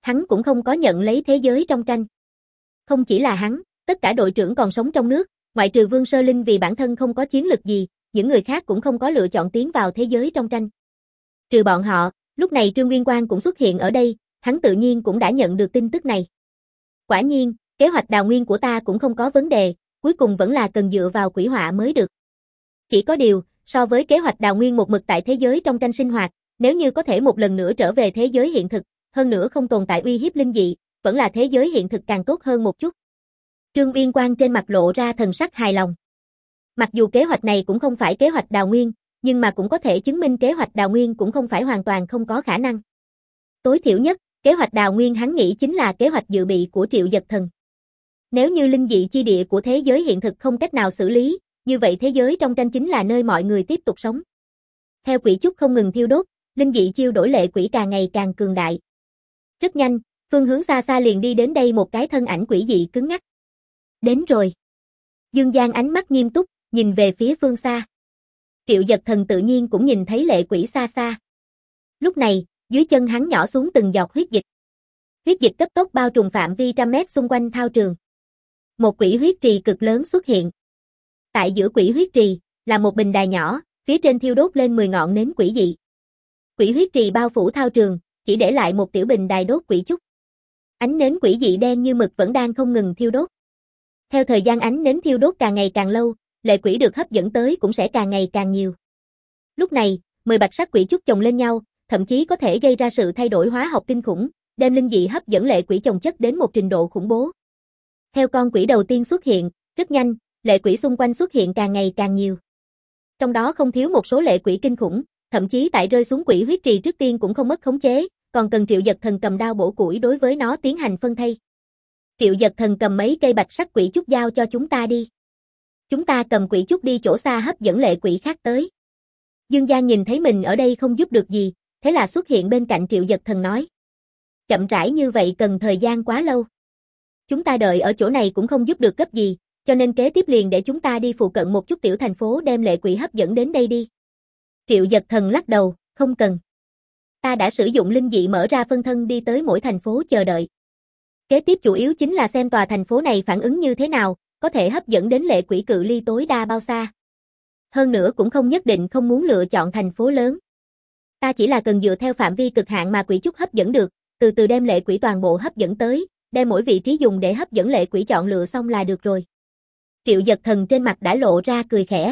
Hắn cũng không có nhận lấy thế giới trong tranh. Không chỉ là hắn, tất cả đội trưởng còn sống trong nước, ngoại trừ Vương Sơ Linh vì bản thân không có chiến lực gì, những người khác cũng không có lựa chọn tiến vào thế giới trong tranh. Trừ bọn họ, lúc này Trương Nguyên Quang cũng xuất hiện ở đây, hắn tự nhiên cũng đã nhận được tin tức này. Quả nhiên, kế hoạch đào nguyên của ta cũng không có vấn đề, cuối cùng vẫn là cần dựa vào quỷ họa mới được. Chỉ có điều, so với kế hoạch đào nguyên một mực tại thế giới trong tranh sinh hoạt, nếu như có thể một lần nữa trở về thế giới hiện thực, hơn nữa không tồn tại uy hiếp linh dị, vẫn là thế giới hiện thực càng tốt hơn một chút. Trương Nguyên Quang trên mặt lộ ra thần sắc hài lòng. Mặc dù kế hoạch này cũng không phải kế hoạch đào nguyên, nhưng mà cũng có thể chứng minh kế hoạch đào nguyên cũng không phải hoàn toàn không có khả năng. Tối thiểu nhất, kế hoạch đào nguyên hắn nghĩ chính là kế hoạch dự bị của Triệu Dật Thần. Nếu như linh dị chi địa của thế giới hiện thực không cách nào xử lý, như vậy thế giới trong tranh chính là nơi mọi người tiếp tục sống. Theo quỷ chúc không ngừng thiêu đốt, linh dị chiêu đổi lệ quỷ càng ngày càng cường đại. Rất nhanh, phương hướng xa xa liền đi đến đây một cái thân ảnh quỷ dị cứng ngắc. Đến rồi. Dương Giang ánh mắt nghiêm túc, nhìn về phía phương xa. Triệu Dật Thần tự nhiên cũng nhìn thấy lệ quỷ xa xa. Lúc này, dưới chân hắn nhỏ xuống từng giọt huyết dịch. Huyết dịch cấp tốc bao trùm phạm vi trăm mét xung quanh thao trường. Một quỷ huyết trì cực lớn xuất hiện. Tại giữa quỷ huyết trì, là một bình đài nhỏ, phía trên thiêu đốt lên mười ngọn nến quỷ dị. Quỷ huyết trì bao phủ thao trường, chỉ để lại một tiểu bình đài đốt quỷ trúc. Ánh nến quỷ dị đen như mực vẫn đang không ngừng thiêu đốt. Theo thời gian ánh nến thiêu đốt càng ngày càng lâu, lệ quỷ được hấp dẫn tới cũng sẽ càng ngày càng nhiều. Lúc này, mười bạch sắc quỷ trúc chồng lên nhau, thậm chí có thể gây ra sự thay đổi hóa học kinh khủng, đem linh dị hấp dẫn lệ quỷ chồng chất đến một trình độ khủng bố. Theo con quỷ đầu tiên xuất hiện, rất nhanh, lệ quỷ xung quanh xuất hiện càng ngày càng nhiều. Trong đó không thiếu một số lệ quỷ kinh khủng, thậm chí tại rơi xuống quỷ huyết trì trước tiên cũng không mất khống chế, còn cần Triệu Dật Thần cầm đao bổ củi đối với nó tiến hành phân thây. Triệu Dật Thần cầm mấy cây bạch sắc quỷ trúc giao cho chúng ta đi. Chúng ta cầm quỷ trúc đi chỗ xa hấp dẫn lệ quỷ khác tới. Dương Giang nhìn thấy mình ở đây không giúp được gì, thế là xuất hiện bên cạnh Triệu Dật Thần nói. Chậm rãi như vậy cần thời gian quá lâu. Chúng ta đợi ở chỗ này cũng không giúp được cấp gì, cho nên kế tiếp liền để chúng ta đi phụ cận một chút tiểu thành phố đem lệ quỷ hấp dẫn đến đây đi. Triệu Dật Thần lắc đầu, không cần. Ta đã sử dụng linh dị mở ra phân thân đi tới mỗi thành phố chờ đợi. Kế tiếp chủ yếu chính là xem tòa thành phố này phản ứng như thế nào, có thể hấp dẫn đến lệ quỷ cự ly tối đa bao xa. Hơn nữa cũng không nhất định không muốn lựa chọn thành phố lớn. Ta chỉ là cần dựa theo phạm vi cực hạn mà quỷ trúc hấp dẫn được, từ từ đem lệ quỷ toàn bộ hấp dẫn tới, đem mỗi vị trí dùng để hấp dẫn lệ quỷ chọn lựa xong là được rồi. Triệu Dật Thần trên mặt đã lộ ra cười khẽ.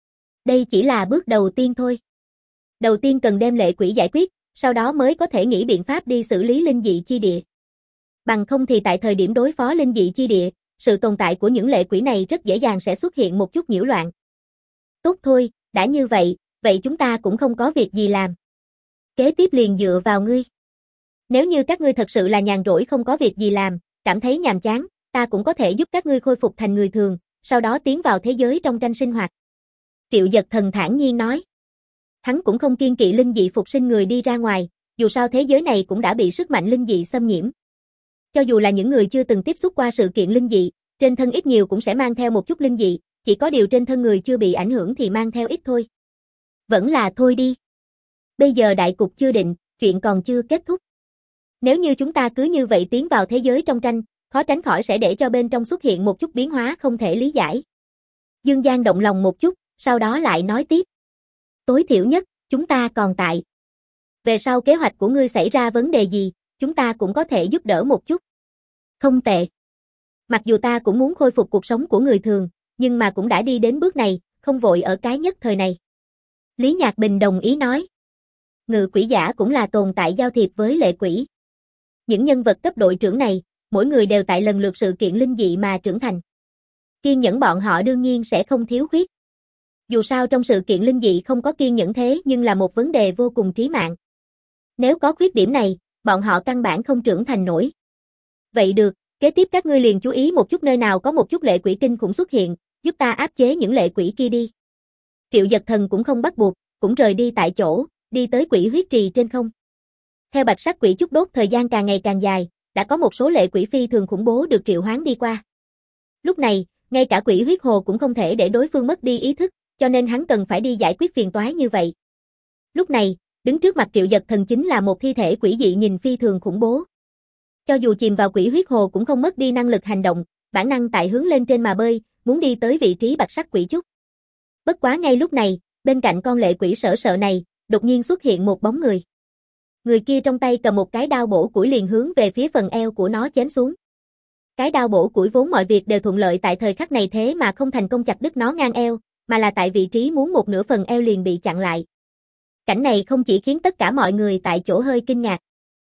Đây chỉ là bước đầu tiên thôi. Đầu tiên cần đem lệ quỷ giải quyết, sau đó mới có thể nghĩ biện pháp đi xử lý linh dị chi địa. Bằng không thì tại thời điểm đối phó linh dị chi địa, sự tồn tại của những lệ quỷ này rất dễ dàng sẽ xuất hiện một chút nhiễu loạn. Tốt thôi, đã như vậy, vậy chúng ta cũng không có việc gì làm. Kế tiếp liền dựa vào ngươi. Nếu như các ngươi thật sự là nhàn rỗi không có việc gì làm, cảm thấy nhàm chán, ta cũng có thể giúp các ngươi khôi phục thành người thường, sau đó tiến vào thế giới trong tranh sinh hoạt. Triệu Dật Thần thản nhiên nói. Hắn cũng không kiêng kỵ linh dị phục sinh người đi ra ngoài, dù sao thế giới này cũng đã bị sức mạnh linh dị xâm nhiễm. Cho dù là những người chưa từng tiếp xúc qua sự kiện linh dị, trên thân ít nhiều cũng sẽ mang theo một chút linh dị, chỉ có điều trên thân người chưa bị ảnh hưởng thì mang theo ít thôi. Vẫn là thôi đi. Bây giờ đại cục chưa định, chuyện còn chưa kết thúc. Nếu như chúng ta cứ như vậy tiến vào thế giới trong tranh, khó tránh khỏi sẽ để cho bên trong xuất hiện một chút biến hóa không thể lý giải. Dương Giang động lòng một chút, sau đó lại nói tiếp. Tối thiểu nhất, chúng ta còn tại. Về sau kế hoạch của ngươi xảy ra vấn đề gì, chúng ta cũng có thể giúp đỡ một chút. Không tệ. Mặc dù ta cũng muốn khôi phục cuộc sống của người thường, nhưng mà cũng đã đi đến bước này, không vội ở cái nhất thời này. Lý Nhạc Bình đồng ý nói. Ngự quỷ giả cũng là tồn tại giao thiệp với lệ quỷ. Những nhân vật cấp đội trưởng này, mỗi người đều tại lần lượt sự kiện linh dị mà trưởng thành. Kiên nhẫn bọn họ đương nhiên sẽ không thiếu khuyết. Dù sao trong sự kiện linh dị không có kiên nhẫn thế nhưng là một vấn đề vô cùng trí mạng. Nếu có khuyết điểm này, bọn họ căn bản không trưởng thành nổi. Vậy được, kế tiếp các ngươi liền chú ý một chút nơi nào có một chút lệ quỷ kinh khủng xuất hiện, giúp ta áp chế những lệ quỷ kia đi. Triệu Dật Thần cũng không bắt buộc, cũng rời đi tại chỗ, đi tới quỷ huyết trì trên không. Theo bạch sắc quỷ trúc đốt thời gian càng ngày càng dài, đã có một số lệ quỷ phi thường khủng bố được triệu hoán đi qua. Lúc này, ngay cả quỷ huyết hồ cũng không thể để đối phương mất đi ý thức, cho nên hắn cần phải đi giải quyết phiền toái như vậy. Lúc này, đứng trước mặt Triệu Dật Thần chính là một thi thể quỷ dị nhìn phi thường khủng bố. Cho dù chìm vào quỷ huyết hồ cũng không mất đi năng lực hành động, bản năng tại hướng lên trên mà bơi, muốn đi tới vị trí bạch sắc quỷ trúc. Bất quá ngay lúc này, bên cạnh con lệ quỷ sợ sợ này, đột nhiên xuất hiện một bóng người. Người kia trong tay cầm một cái đao bổ củi liền hướng về phía phần eo của nó chém xuống. Cái đao bổ củi vốn mọi việc đều thuận lợi tại thời khắc này thế mà không thành công chặt đứt nó ngang eo, mà là tại vị trí muốn một nửa phần eo liền bị chặn lại. Cảnh này không chỉ khiến tất cả mọi người tại chỗ hơi kinh ngạc.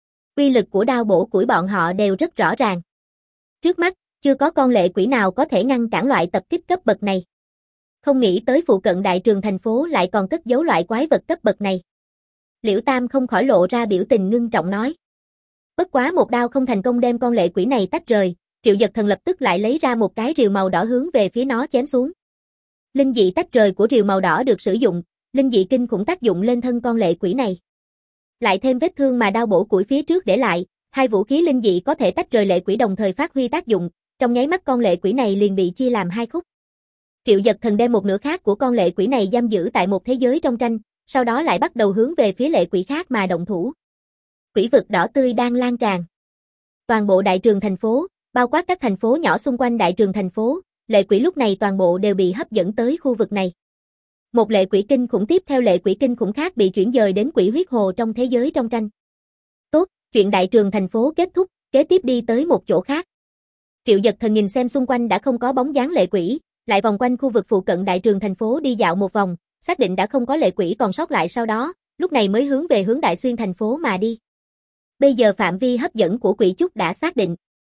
Uy lực của đao bổ củi bọn họ đều rất rõ ràng. Trước mắt, chưa có con lệ quỷ nào có thể ngăn cản loại tập kích cấp bậc này. Không nghĩ tới phụ cận đại trường thành phố lại còn cất giấu loại quái vật cấp bậc này. Liễu Tam không khỏi lộ ra biểu tình ngưng trọng nói. Bất quá một đao không thành công đem con lệ quỷ này tách rời, Triệu Dật Thần lập tức lại lấy ra một cái rìu màu đỏ hướng về phía nó chém xuống. Linh dị tách rời của rìu màu đỏ được sử dụng, linh dị kinh khủng tác dụng lên thân con lệ quỷ này. Lại thêm vết thương mà đao bổ củi phía trước để lại, hai vũ khí linh dị có thể tách rời lệ quỷ đồng thời phát huy tác dụng, trong nháy mắt con lệ quỷ này liền bị chia làm hai khúc. Triệu Dật Thần đem một nửa khác của con lệ quỷ này giam giữ tại một thế giới trong tranh, sau đó lại bắt đầu hướng về phía lệ quỷ khác mà động thủ. Quỷ vực đỏ tươi đang lan tràn. Toàn bộ đại trường thành phố, bao quát các thành phố nhỏ xung quanh đại trường thành phố, lệ quỷ lúc này toàn bộ đều bị hấp dẫn tới khu vực này. Một lệ quỷ kinh khủng tiếp theo lệ quỷ kinh khủng khác bị chuyển dời đến quỷ huyết hồ trong thế giới trong tranh. Tốt, chuyện đại trường thành phố kết thúc, kế tiếp đi tới một chỗ khác. Triệu Dật Thần nhìn xem xung quanh đã không có bóng dáng lệ quỷ, lại vòng quanh khu vực phụ cận đại trường thành phố đi dạo một vòng, xác định đã không có lệ quỷ còn sót lại sau đó, lúc này mới hướng về hướng Đại Xuyên thành phố mà đi. Bây giờ phạm vi hấp dẫn của quỷ trúc đã xác định.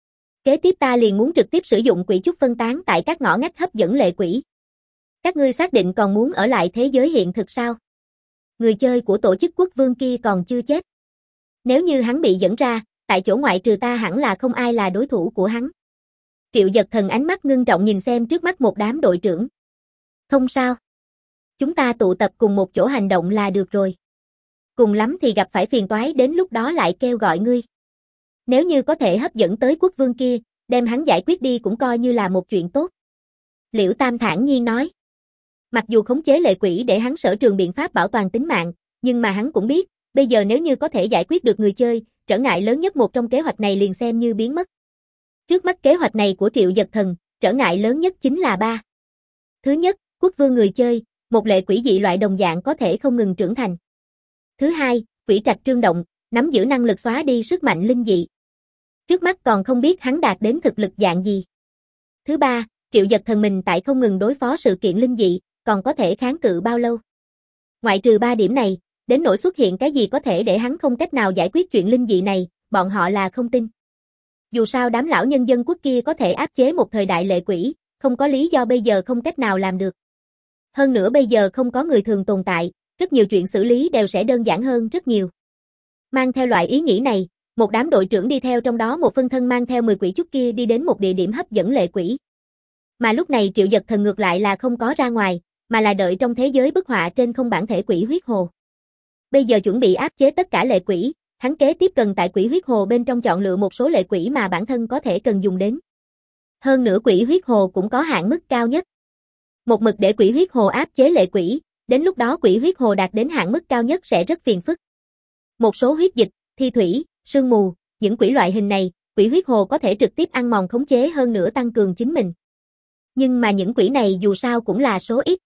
Kế tiếp ta liền muốn trực tiếp sử dụng quỷ trúc phân tán tại các ngõ ngách hấp dẫn lệ quỷ. Các ngươi xác định còn muốn ở lại thế giới hiện thực sao? Người chơi của tổ chức quốc vương kia còn chưa chết. Nếu như hắn bị dẫn ra, tại chỗ ngoại trừ ta hẳn là không ai là đối thủ của hắn. Triệu Dật Thần ánh mắt ngưng trọng nhìn xem trước mắt một đám đội trưởng. Không sao. Chúng ta tụ tập cùng một chỗ hành động là được rồi. Cùng lắm thì gặp phải phiền toái đến lúc đó lại kêu gọi ngươi. Nếu như có thể hấp dẫn tới quốc vương kia, đem hắn giải quyết đi cũng coi như là một chuyện tốt. Liễu Tam thản nhiên nói. Mặc dù khống chế lệ quỷ để hắn sở trường biện pháp bảo toàn tính mạng, nhưng mà hắn cũng biết, bây giờ nếu như có thể giải quyết được người chơi, trở ngại lớn nhất một trong kế hoạch này liền xem như biến mất. Trước mắt kế hoạch này của Triệu Dật Thần, trở ngại lớn nhất chính là ba. Thứ nhất, quốc vương người chơi, một lệ quỷ dị loại đồng dạng có thể không ngừng trưởng thành. Thứ hai, quỷ trạch trương động, nắm giữ năng lực xóa đi sức mạnh linh dị. Trước mắt còn không biết hắn đạt đến thực lực dạng gì. Thứ ba, Triệu Dật Thần mình tại không ngừng đối phó sự kiện linh dị, còn có thể kháng cự bao lâu. Ngoại trừ ba điểm này, đến nỗi xuất hiện cái gì có thể để hắn không cách nào giải quyết chuyện linh dị này, bọn họ là không tin. Dù sao đám lão nhân dân quốc kia có thể áp chế một thời đại lệ quỷ, không có lý do bây giờ không cách nào làm được. Hơn nữa bây giờ không có người thường tồn tại, rất nhiều chuyện xử lý đều sẽ đơn giản hơn rất nhiều. Mang theo loại ý nghĩ này, một đám đội trưởng đi theo trong đó một phân thân mang theo mười quỷ trúc kia đi đến một địa điểm hấp dẫn lệ quỷ. Mà lúc này Triệu Dật Thần ngược lại là không có ra ngoài, mà là đợi trong thế giới bức họa trên không bản thể quỷ huyết hồ. Bây giờ chuẩn bị áp chế tất cả lệ quỷ, hắn kế tiếp cần tại quỷ huyết hồ bên trong chọn lựa một số lệ quỷ mà bản thân có thể cần dùng đến. Hơn nữa quỷ huyết hồ cũng có hạn mức cao nhất. Một mực để quỷ huyết hồ áp chế lệ quỷ, đến lúc đó quỷ huyết hồ đạt đến hạn mức cao nhất sẽ rất phiền phức. Một số huyết dịch, thi thủy, sương mù, những quỷ loại hình này, quỷ huyết hồ có thể trực tiếp ăn mòn khống chế hơn nữa tăng cường chính mình. Nhưng mà những quỷ này dù sao cũng là số ít.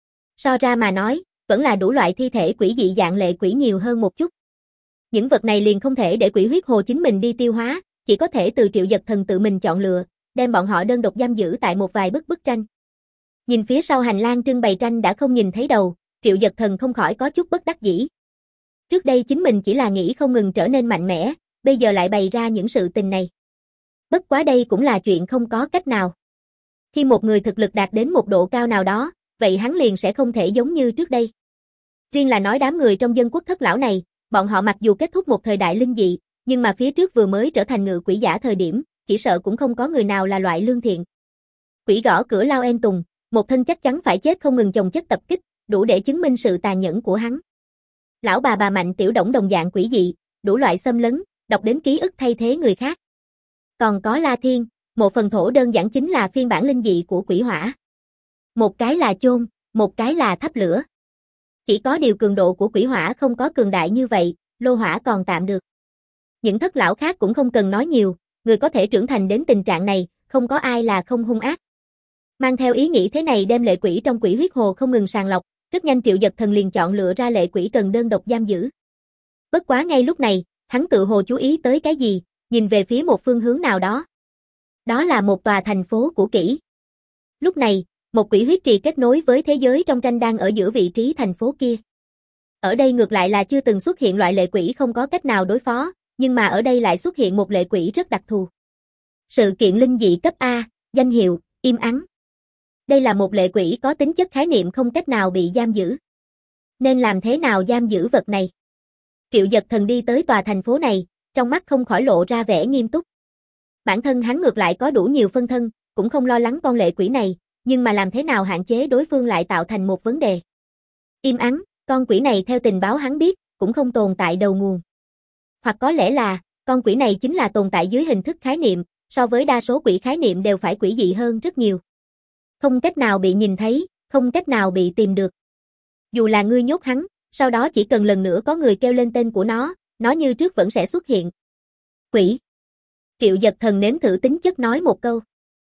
So ra mà nói, vẫn là đủ loại thi thể quỷ dị dạng lệ quỷ nhiều hơn một chút. Những vật này liền không thể để quỷ huyết hồ chính mình đi tiêu hóa, chỉ có thể từ Triệu Dật Thần tự mình chọn lựa, đem bọn họ đơn độc giam giữ tại một vài bức bức tranh. Nhìn phía sau hành lang trưng bày tranh đã không nhìn thấy đầu, Triệu Dật Thần không khỏi có chút bất đắc dĩ. Trước đây chính mình chỉ là nghĩ không ngừng trở nên mạnh mẽ, bây giờ lại bày ra những sự tình này. Bất quá đây cũng là chuyện không có cách nào. Khi một người thực lực đạt đến một độ cao nào đó, vậy hắn liền sẽ không thể giống như trước đây. Riêng là nói đám người trong dân quốc thất lão này, bọn họ mặc dù kết thúc một thời đại linh dị, nhưng mà phía trước vừa mới trở thành ngự quỷ giả thời điểm, chỉ sợ cũng không có người nào là loại lương thiện. Quỷ gõ cửa lao en tùng, một thân chắc chắn phải chết không ngừng chồng chất tập kích, đủ để chứng minh sự tàn nhẫn của hắn. Lão bà bà Mạnh Tiểu Đổng đồng dạng quỷ dị, đủ loại xâm lấn, đọc đến ký ức thay thế người khác. Còn có La Thiên, một phần thổ đơn giản chính là phiên bản linh dị của quỷ hỏa. Một cái là chôn, một cái là thắp lửa. Chỉ có điều cường độ của quỷ hỏa không có cường đại như vậy, lô hỏa còn tạm được. Những thất lão khác cũng không cần nói nhiều, người có thể trưởng thành đến tình trạng này, không có ai là không hung ác. Mang theo ý nghĩ thế này đem lệ quỷ trong quỷ huyết hồ không ngừng sàng lọc, rất nhanh Triệu Dật Thần liền chọn lựa ra lệ quỷ cần đơn độc giam giữ. Bất quá ngay lúc này, hắn tự hồ chú ý tới cái gì, nhìn về phía một phương hướng nào đó. Đó là một tòa thành phố cũ kỹ. Lúc này, một quỷ huyết trì kết nối với thế giới trong tranh đang ở giữa vị trí thành phố kia. Ở đây ngược lại là chưa từng xuất hiện loại lệ quỷ không có cách nào đối phó, nhưng mà ở đây lại xuất hiện một lệ quỷ rất đặc thù. Sự kiện linh dị cấp A, danh hiệu, im ắng. Đây là một lệ quỷ có tính chất khái niệm không cách nào bị giam giữ. Nên làm thế nào giam giữ vật này? Triệu Dật Thần đi tới tòa thành phố này, trong mắt không khỏi lộ ra vẻ nghiêm túc. Bản thân hắn ngược lại có đủ nhiều phân thân, cũng không lo lắng con lệ quỷ này, nhưng mà làm thế nào hạn chế đối phương lại tạo thành một vấn đề. Im ắng, con quỷ này theo tình báo hắn biết, cũng không tồn tại đầu nguồn. Hoặc có lẽ là, con quỷ này chính là tồn tại dưới hình thức khái niệm, so với đa số quỷ khái niệm đều phải quỷ dị hơn rất nhiều. Không cách nào bị nhìn thấy, không cách nào bị tìm được. Dù là ngươi nhốt hắn, sau đó chỉ cần lần nữa có người kêu lên tên của nó, nó như trước vẫn sẽ xuất hiện. Quỷ. Triệu Dật Thần nếm thử tính chất nói một câu.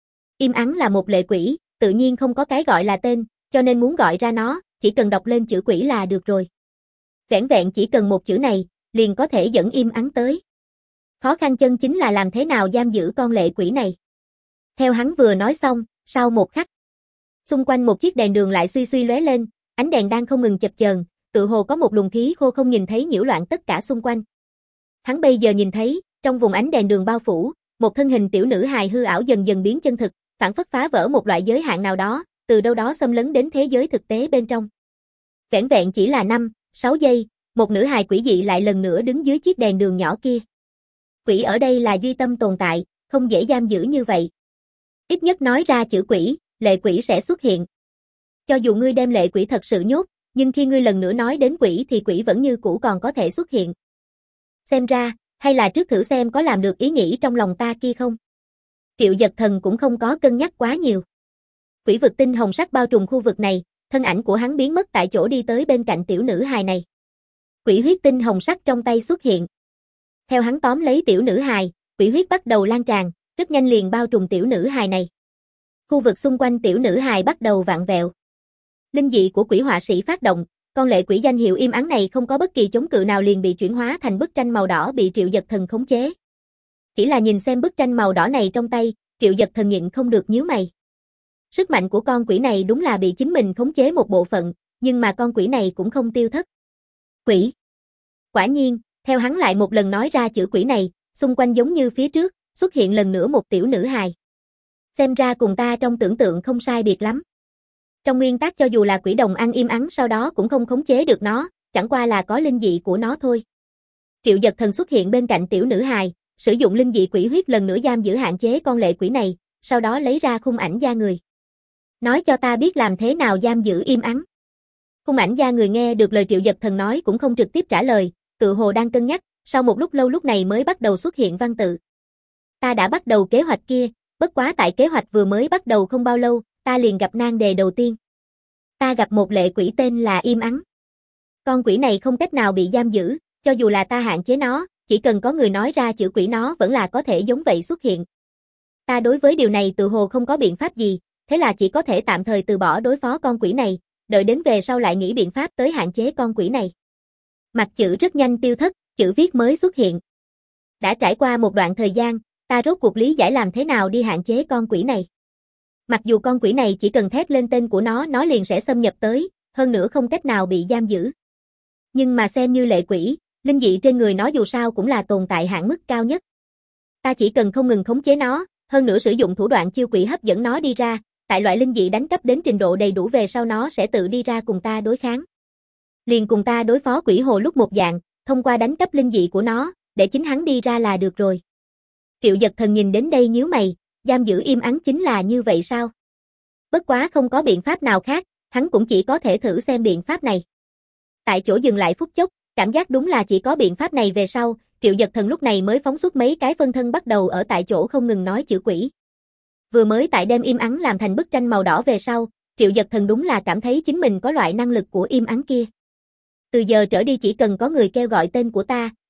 Im ắng là một lệ quỷ, tự nhiên không có cái gọi là tên, cho nên muốn gọi ra nó, chỉ cần đọc lên chữ quỷ là được rồi. Vẻn vẹn chỉ cần một chữ này, liền có thể dẫn im ắng tới. Khó khăn chân chính là làm thế nào giam giữ con lệ quỷ này. Theo hắn vừa nói xong, sau một khắc, xung quanh một chiếc đèn đường lại suy suy lóe lên, ánh đèn đang không ngừng chập chờn, tự hồ có một luồng khí khô không nhìn thấy nhiễu loạn tất cả xung quanh. Hắn bây giờ nhìn thấy, trong vùng ánh đèn đường bao phủ, một thân hình tiểu nữ hài hư ảo dần dần biến chân thực, phản phất phá vỡ một loại giới hạn nào đó, từ đâu đó xâm lấn đến thế giới thực tế bên trong. Vẻn vẹn chỉ là năm, sáu giây, một nữ hài quỷ dị lại lần nữa đứng dưới chiếc đèn đường nhỏ kia. Quỷ ở đây là duy tâm tồn tại, không dễ giam giữ như vậy. Ít nhất nói ra chữ quỷ, lệ quỷ sẽ xuất hiện. Cho dù ngươi đem lệ quỷ thật sự nhốt, nhưng khi ngươi lần nữa nói đến quỷ thì quỷ vẫn như cũ còn có thể xuất hiện. Xem ra, hay là trước thử xem có làm được ý nghĩ trong lòng ta kia không? Triệu Dật Thần cũng không có cân nhắc quá nhiều. Quỷ vực tinh hồng sắc bao trùm khu vực này, thân ảnh của hắn biến mất tại chỗ đi tới bên cạnh tiểu nữ hài này. Quỷ huyết tinh hồng sắc trong tay xuất hiện. Theo hắn tóm lấy tiểu nữ hài, quỷ huyết bắt đầu lan tràn, rất nhanh liền bao trùm tiểu nữ hài này. Khu vực xung quanh tiểu nữ hài bắt đầu vặn vẹo. Linh dị của quỷ họa sĩ phát động, con lệ quỷ danh hiệu im ắng này không có bất kỳ chống cự nào liền bị chuyển hóa thành bức tranh màu đỏ bị Triệu Dật Thần khống chế. Chỉ là nhìn xem bức tranh màu đỏ này trong tay, Triệu Dật Thần nhịn không được nhíu mày. Sức mạnh của con quỷ này đúng là bị chính mình khống chế một bộ phận, nhưng mà con quỷ này cũng không tiêu thất. Quỷ. Quả nhiên, theo hắn lại một lần nói ra chữ quỷ này, xung quanh giống như phía trước, xuất hiện lần nữa một tiểu nữ hài. Xem ra cùng ta trong tưởng tượng không sai biệt lắm. Trong nguyên tắc cho dù là quỷ đồng ăn im ắng sau đó cũng không khống chế được nó, chẳng qua là có linh dị của nó thôi. Triệu Dật Thần xuất hiện bên cạnh tiểu nữ hài, sử dụng linh dị quỷ huyết lần nữa giam giữ hạn chế con lệ quỷ này, sau đó lấy ra khung ảnh da người. Nói cho ta biết làm thế nào giam giữ im ắng. Khung ảnh da người nghe được lời Triệu Dật Thần nói cũng không trực tiếp trả lời, tự hồ đang cân nhắc, sau một lúc lâu lúc này mới bắt đầu xuất hiện văn tự. Ta đã bắt đầu kế hoạch kia, bất quá tại kế hoạch vừa mới bắt đầu không bao lâu, ta liền gặp nan đề đầu tiên. Ta gặp một lệ quỷ tên là im ắng. Con quỷ này không cách nào bị giam giữ, cho dù là ta hạn chế nó, chỉ cần có người nói ra chữ quỷ nó vẫn là có thể giống vậy xuất hiện. Ta đối với điều này tự hồ không có biện pháp gì, thế là chỉ có thể tạm thời từ bỏ đối phó con quỷ này, đợi đến về sau lại nghĩ biện pháp tới hạn chế con quỷ này. Mặt chữ rất nhanh tiêu thất, chữ viết mới xuất hiện. Đã trải qua một đoạn thời gian, ta rốt cuộc lý giải làm thế nào đi hạn chế con quỷ này. Mặc dù con quỷ này chỉ cần thét lên tên của nó nó liền sẽ xâm nhập tới, hơn nữa không cách nào bị giam giữ. Nhưng mà xem như lệ quỷ, linh dị trên người nó dù sao cũng là tồn tại hạn mức cao nhất. Ta chỉ cần không ngừng khống chế nó, hơn nữa sử dụng thủ đoạn chiêu quỷ hấp dẫn nó đi ra, tại loại linh dị đánh cấp đến trình độ đầy đủ về sau nó sẽ tự đi ra cùng ta đối kháng. Liền cùng ta đối phó quỷ hồ lúc một dạng, thông qua đánh cấp linh dị của nó, để chính hắn đi ra là được rồi. Triệu Dật Thần nhìn đến đây nhíu mày, giam giữ im ắng chính là như vậy sao? Bất quá không có biện pháp nào khác, hắn cũng chỉ có thể thử xem biện pháp này. Tại chỗ dừng lại phút chốc, cảm giác đúng là chỉ có biện pháp này về sau, Triệu Dật Thần lúc này mới phóng xuất mấy cái phân thân bắt đầu ở tại chỗ không ngừng nói chữ quỷ. Vừa mới tại đem im ắng làm thành bức tranh màu đỏ về sau, Triệu Dật Thần đúng là cảm thấy chính mình có loại năng lực của im ắng kia. Từ giờ trở đi chỉ cần có người kêu gọi tên của ta,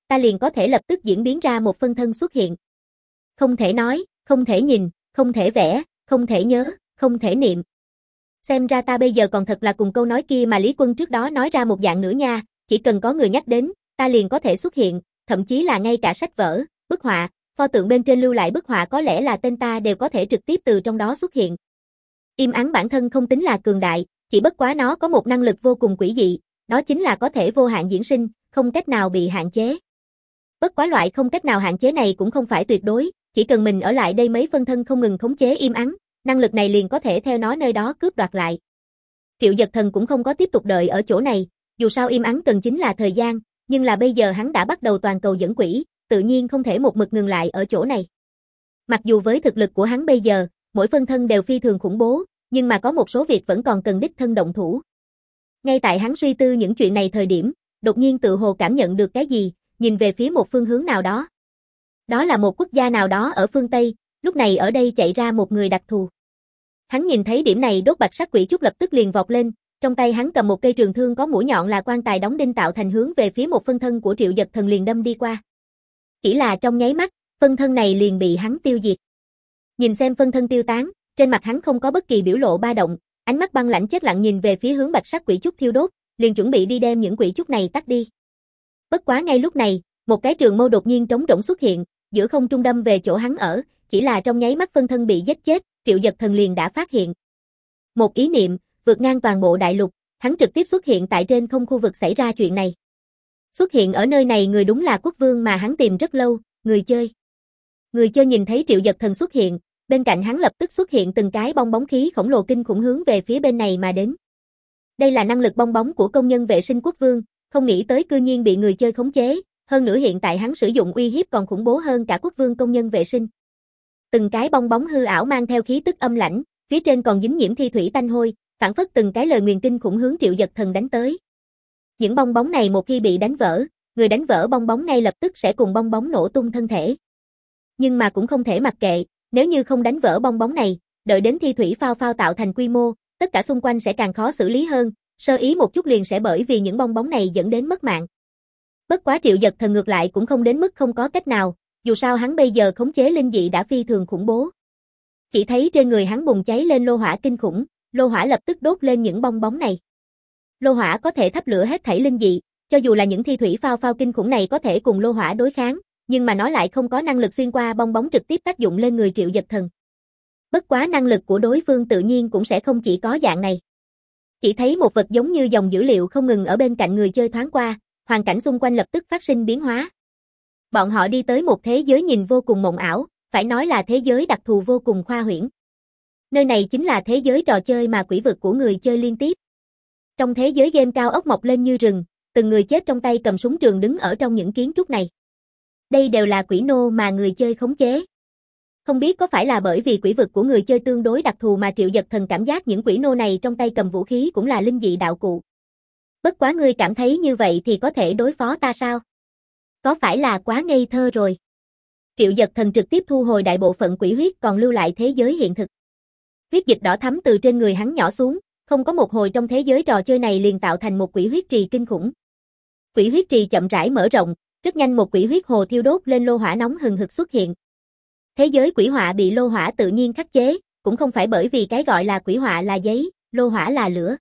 ta liền có thể lập tức diễn biến ra một phân thân xuất hiện. Không thể nói, không thể nhìn, không thể vẽ, không thể nhớ, không thể niệm. Xem ra ta bây giờ còn thật là cùng câu nói kia mà Lý Quân trước đó nói ra một dạng nữa nha, chỉ cần có người nhắc đến, ta liền có thể xuất hiện, thậm chí là ngay cả sách vở, bức họa, pho tượng bên trên lưu lại bức họa có lẽ là tên ta đều có thể trực tiếp từ trong đó xuất hiện. Im ắng bản thân không tính là cường đại, chỉ bất quá nó có một năng lực vô cùng quỷ dị, đó chính là có thể vô hạn diễn sinh, không cách nào bị hạn chế. Bất quá loại không cách nào hạn chế này cũng không phải tuyệt đối, chỉ cần mình ở lại đây mấy phân thân không ngừng khống chế im ắng, năng lực này liền có thể theo nó nơi đó cướp đoạt lại. Triệu Dật Thần cũng không có tiếp tục đợi ở chỗ này, dù sao im ắng cần chính là thời gian, nhưng là bây giờ hắn đã bắt đầu toàn cầu dẫn quỷ, tự nhiên không thể một mực ngừng lại ở chỗ này. Mặc dù với thực lực của hắn bây giờ, mỗi phân thân đều phi thường khủng bố, nhưng mà có một số việc vẫn còn cần đích thân động thủ. Ngay tại hắn suy tư những chuyện này thời điểm, đột nhiên tự hồ cảm nhận được cái gì, nhìn về phía một phương hướng nào đó. Đó là một quốc gia nào đó ở phương Tây, lúc này ở đây chạy ra một người đặc thù. Hắn nhìn thấy điểm này đốt bạch sắc quỷ trúc lập tức liền vọt lên, trong tay hắn cầm một cây trường thương có mũi nhọn là quan tài đóng đinh tạo thành hướng về phía một phân thân của Triệu Dật Thần liền đâm đi qua. Chỉ là trong nháy mắt, phân thân này liền bị hắn tiêu diệt. Nhìn xem phân thân tiêu tán, trên mặt hắn không có bất kỳ biểu lộ ba động, ánh mắt băng lãnh chết lặng nhìn về phía hướng bạch sắc quỷ trúc thiêu đốt, liền chuẩn bị đi đem những quỷ trúc này tắt đi. Bất quá ngay lúc này, một cái trường mâu đột nhiên trống rỗng xuất hiện, giữa không trung đâm về chỗ hắn ở, chỉ là trong nháy mắt phân thân bị giết chết, Triệu Dật Thần liền đã phát hiện. Một ý niệm, vượt ngang toàn bộ đại lục, hắn trực tiếp xuất hiện tại trên không khu vực xảy ra chuyện này. Xuất hiện ở nơi này người đúng là quốc vương mà hắn tìm rất lâu, người chơi. Người chơi nhìn thấy Triệu Dật Thần xuất hiện, bên cạnh hắn lập tức xuất hiện từng cái bong bóng khí khổng lồ kinh khủng hướng về phía bên này mà đến. Đây là năng lực bong bóng của công nhân vệ sinh quốc vương, không nghĩ tới cư nhiên bị người chơi khống chế, hơn nữa hiện tại hắn sử dụng uy hiếp còn khủng bố hơn cả quốc vương công nhân vệ sinh. Từng cái bong bóng hư ảo mang theo khí tức âm lãnh, phía trên còn dính nhiễm thi thủy tanh hôi, phản phất từng cái lời nguyền kinh khủng hướng Triệu Dật Thần đánh tới. Những bong bóng này một khi bị đánh vỡ, người đánh vỡ bong bóng ngay lập tức sẽ cùng bong bóng nổ tung thân thể. Nhưng mà cũng không thể mặc kệ, nếu như không đánh vỡ bong bóng này, đợi đến thi thủy phao phao tạo thành quy mô, tất cả xung quanh sẽ càng khó xử lý hơn, sơ ý một chút liền sẽ bởi vì những bong bóng này dẫn đến mất mạng. Bất quá Triệu Dật Thần ngược lại cũng không đến mức không có cách nào, dù sao hắn bây giờ khống chế linh dị đã phi thường khủng bố. Chỉ thấy trên người hắn bùng cháy lên lô hỏa kinh khủng, lô hỏa lập tức đốt lên những bong bóng này. Lô hỏa có thể thắp lửa hết thảy linh dị, cho dù là những thi thủy phao phao kinh khủng này có thể cùng lô hỏa đối kháng, nhưng mà nó lại không có năng lực xuyên qua bong bóng trực tiếp tác dụng lên người Triệu Dật Thần. Bất quá năng lực của đối phương tự nhiên cũng sẽ không chỉ có dạng này. Chỉ thấy một vật giống như dòng dữ liệu không ngừng ở bên cạnh người chơi thoáng qua, hoàn cảnh xung quanh lập tức phát sinh biến hóa. Bọn họ đi tới một thế giới nhìn vô cùng mộng ảo, phải nói là thế giới đặc thù vô cùng khoa huyễn. Nơi này chính là thế giới trò chơi mà quỷ vực của người chơi liên tiếp. Trong thế giới game cao ốc mọc lên như rừng, từng người chết trong tay cầm súng trường đứng ở trong những kiến trúc này. Đây đều là quỷ nô mà người chơi khống chế. Không biết có phải là bởi vì quỷ vực của người chơi tương đối đặc thù mà Triệu Dật Thần cảm giác những quỷ nô này trong tay cầm vũ khí cũng là linh dị đạo cụ. Bất quá ngươi cảm thấy như vậy thì có thể đối phó ta sao? Có phải là quá ngây thơ rồi? Triệu Dật Thần trực tiếp thu hồi đại bộ phận quỷ huyết còn lưu lại thế giới hiện thực. Huyết dịch đỏ thắm từ trên người hắn nhỏ xuống, không có một hồi trong thế giới trò chơi này liền tạo thành một quỷ huyết trì kinh khủng. Quỷ huyết trì chậm rãi mở rộng, rất nhanh một quỷ huyết hồ thiêu đốt lên lô hỏa nóng hừng hực xuất hiện. Thế giới quỷ họa bị lô hỏa tự nhiên khắc chế, cũng không phải bởi vì cái gọi là quỷ họa là giấy, lô hỏa là lửa,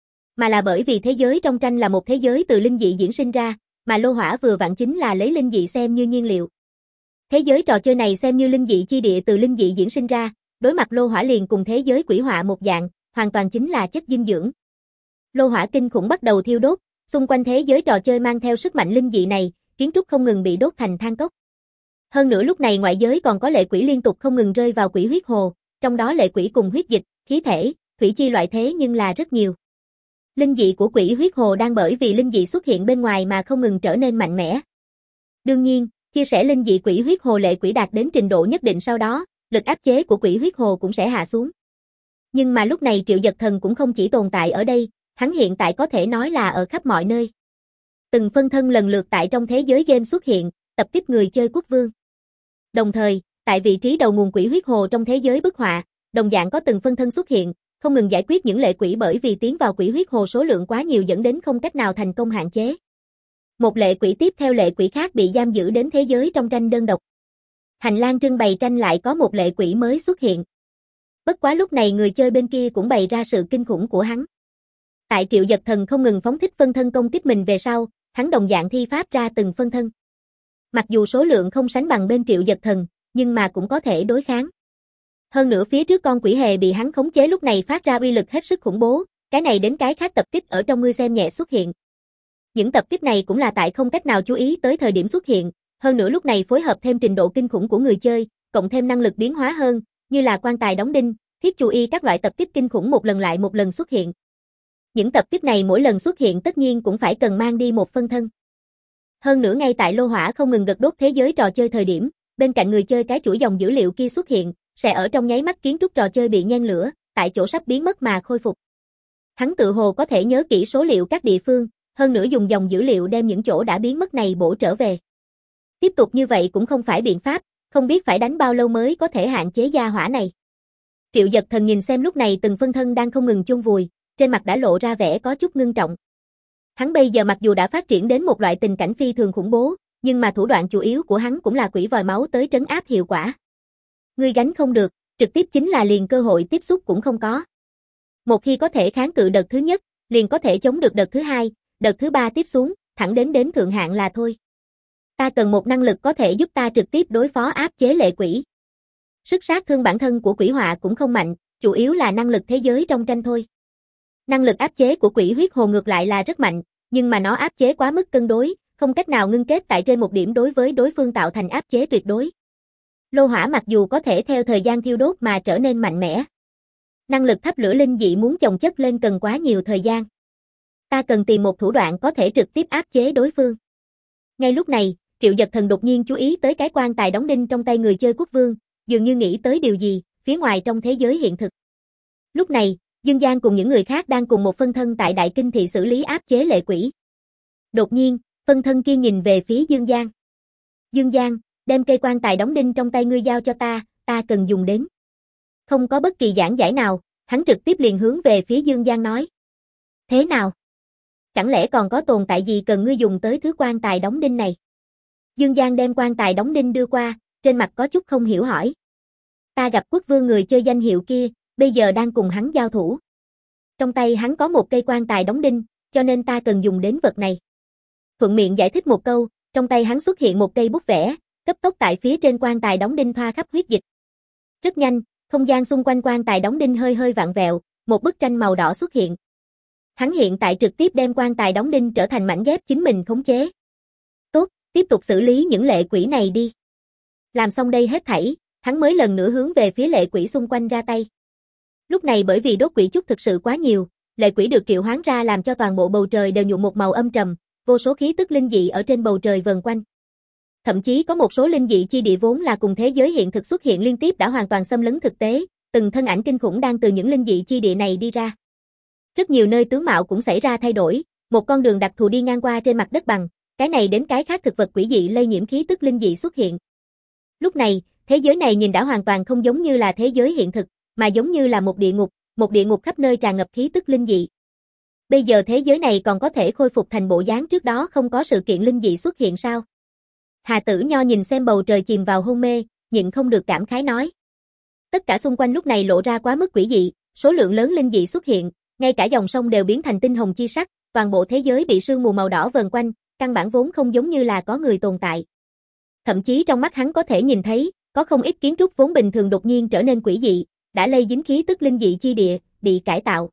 mà là bởi vì thế giới trong tranh là một thế giới từ linh dị diễn sinh ra, mà lô hỏa vừa vặn chính là lấy linh dị xem như nhiên liệu. Thế giới trò chơi này xem như linh dị chi địa từ linh dị diễn sinh ra, đối mặt lô hỏa liền cùng thế giới quỷ họa một dạng, hoàn toàn chính là chất dinh dưỡng. Lô hỏa kinh khủng bắt đầu thiêu đốt, xung quanh thế giới trò chơi mang theo sức mạnh linh dị này, kiến trúc không ngừng bị đốt thành than cốc. Hơn nữa lúc này ngoại giới còn có lệ quỷ liên tục không ngừng rơi vào quỷ huyết hồ, trong đó lệ quỷ cùng huyết dịch, khí thể, thủy chi loại thế nhưng là rất nhiều. Linh dị của quỷ huyết hồ đang bởi vì linh dị xuất hiện bên ngoài mà không ngừng trở nên mạnh mẽ. Đương nhiên, chia sẻ linh dị quỷ huyết hồ lệ quỷ đạt đến trình độ nhất định sau đó, lực áp chế của quỷ huyết hồ cũng sẽ hạ xuống. Nhưng mà lúc này Triệu Dật Thần cũng không chỉ tồn tại ở đây, hắn hiện tại có thể nói là ở khắp mọi nơi. Từng phân thân lần lượt tại trong thế giới game xuất hiện, tập kích người chơi quốc vương. Đồng thời, tại vị trí đầu nguồn quỷ huyết hồ trong thế giới bức họa, đồng dạng có từng phân thân xuất hiện, không ngừng giải quyết những lệ quỷ bởi vì tiến vào quỷ huyết hồ số lượng quá nhiều dẫn đến không cách nào thành công hạn chế. Một lệ quỷ tiếp theo lệ quỷ khác bị giam giữ đến thế giới trong tranh đơn độc. Hành lang trưng bày tranh lại có một lệ quỷ mới xuất hiện. Bất quá lúc này người chơi bên kia cũng bày ra sự kinh khủng của hắn. Tại Triệu Dật Thần không ngừng phóng thích phân thân công kích mình về sau, hắn đồng dạng thi pháp ra từng phân thân. Mặc dù số lượng không sánh bằng bên Triệu Dật Thần, nhưng mà cũng có thể đối kháng. Hơn nữa phía trước con quỷ hề bị hắn khống chế lúc này phát ra uy lực hết sức khủng bố, cái này đến cái khác tập kích ở trong ngươi xem nhẹ xuất hiện. Những tập kích này cũng là tại không cách nào chú ý tới thời điểm xuất hiện, hơn nữa lúc này phối hợp thêm trình độ kinh khủng của người chơi, cộng thêm năng lực biến hóa hơn, như là quan tài đóng đinh, thiết chú y các loại tập kích kinh khủng một lần lại một lần xuất hiện. Những tập kích này mỗi lần xuất hiện tất nhiên cũng phải cần mang đi một phân thân. Hơn nữa ngay tại lô hỏa không ngừng gật đốt thế giới trò chơi thời điểm, bên cạnh người chơi cái chuỗi dòng dữ liệu kia xuất hiện, sẽ ở trong nháy mắt kiến trúc trò chơi bị nhen lửa, tại chỗ sắp biến mất mà khôi phục. Hắn tự hồ có thể nhớ kỹ số liệu các địa phương, hơn nữa dùng dòng dữ liệu đem những chỗ đã biến mất này bổ trở về. Tiếp tục như vậy cũng không phải biện pháp, không biết phải đánh bao lâu mới có thể hạn chế gia hỏa này. Triệu Dật Thần nhìn xem lúc này từng phân thân đang không ngừng chôn vùi, trên mặt đã lộ ra vẻ có chút ngưng trọng. Hắn bây giờ mặc dù đã phát triển đến một loại tình cảnh phi thường khủng bố, nhưng mà thủ đoạn chủ yếu của hắn cũng là quỷ vòi máu tới trấn áp hiệu quả. Ngươi gánh không được, trực tiếp chính là liền cơ hội tiếp xúc cũng không có. Một khi có thể kháng cự đợt thứ nhất, liền có thể chống được đợt thứ hai, đợt thứ ba tiếp xuống, thẳng đến đến thượng hạn là thôi. Ta cần một năng lực có thể giúp ta trực tiếp đối phó áp chế lệ quỷ. Sức sát thương bản thân của quỷ họa cũng không mạnh, chủ yếu là năng lực thế giới trong tranh thôi. Năng lực áp chế của quỷ huyết hồ ngược lại là rất mạnh, nhưng mà nó áp chế quá mức cân đối, không cách nào ngưng kết tại trên một điểm đối với đối phương tạo thành áp chế tuyệt đối. Lô hỏa mặc dù có thể theo thời gian thiêu đốt mà trở nên mạnh mẽ. Năng lực thắp lửa linh dị muốn chồng chất lên cần quá nhiều thời gian. Ta cần tìm một thủ đoạn có thể trực tiếp áp chế đối phương. Ngay lúc này, Triệu Dật Thần đột nhiên chú ý tới cái quan tài đóng đinh trong tay người chơi quốc vương, dường như nghĩ tới điều gì, phía ngoài trong thế giới hiện thực. Lúc này, Dương Giang cùng những người khác đang cùng một phân thân tại Đại Kinh thị xử lý áp chế lệ quỷ. Đột nhiên, phân thân kia nhìn về phía Dương Giang. Dương Giang, đem cây quan tài đóng đinh trong tay ngươi giao cho ta, ta cần dùng đến. Không có bất kỳ giảng giải nào, hắn trực tiếp liền hướng về phía Dương Giang nói. Thế nào? Chẳng lẽ còn có tồn tại gì cần ngươi dùng tới thứ quan tài đóng đinh này? Dương Giang đem quan tài đóng đinh đưa qua, trên mặt có chút không hiểu hỏi. Ta gặp quốc vương người chơi danh hiệu kia, bây giờ đang cùng hắn giao thủ. Trong tay hắn có một cây quan tài đóng đinh, cho nên ta cần dùng đến vật này. Thuận miệng giải thích một câu, trong tay hắn xuất hiện một cây bút vẽ, cấp tốc tại phía trên quan tài đóng đinh thoa khắp huyết dịch. Rất nhanh, không gian xung quanh quan tài đóng đinh hơi hơi vặn vẹo, một bức tranh màu đỏ xuất hiện. Hắn hiện tại trực tiếp đem quan tài đóng đinh trở thành mảnh ghép chính mình khống chế. Tốt, tiếp tục xử lý những lệ quỷ này đi. Làm xong đây hết thảy, hắn mới lần nữa hướng về phía lệ quỷ xung quanh ra tay. Lúc này bởi vì đốt quỷ chút thực sự quá nhiều, lệ quỷ được triệu hoán ra làm cho toàn bộ bầu trời đều nhuộm một màu âm trầm, vô số khí tức linh dị ở trên bầu trời vần quanh. Thậm chí có một số linh dị chi địa vốn là cùng thế giới hiện thực xuất hiện liên tiếp đã hoàn toàn xâm lấn thực tế, từng thân ảnh kinh khủng đang từ những linh dị chi địa này đi ra. Rất nhiều nơi tướng mạo cũng xảy ra thay đổi, một con đường đặc thù đi ngang qua trên mặt đất bằng, cái này đến cái khác thực vật quỷ dị lây nhiễm khí tức linh dị xuất hiện. Lúc này, thế giới này nhìn đã hoàn toàn không giống như là thế giới hiện thực, mà giống như là một địa ngục, một địa ngục khắp nơi tràn ngập khí tức linh dị. Bây giờ thế giới này còn có thể khôi phục thành bộ dáng trước đó không có sự kiện linh dị xuất hiện sao? Hà Tử Nho nhìn xem bầu trời chìm vào hôn mê, nhịn không được cảm khái nói. Tất cả xung quanh lúc này lộ ra quá mức quỷ dị, số lượng lớn linh dị xuất hiện, ngay cả dòng sông đều biến thành tinh hồng chi sắc, toàn bộ thế giới bị sương mù màu đỏ vờn quanh, căn bản vốn không giống như là có người tồn tại. Thậm chí trong mắt hắn có thể nhìn thấy, có không ít kiến trúc vốn bình thường đột nhiên trở nên quỷ dị, đã lây dính khí tức linh dị chi địa, bị cải tạo.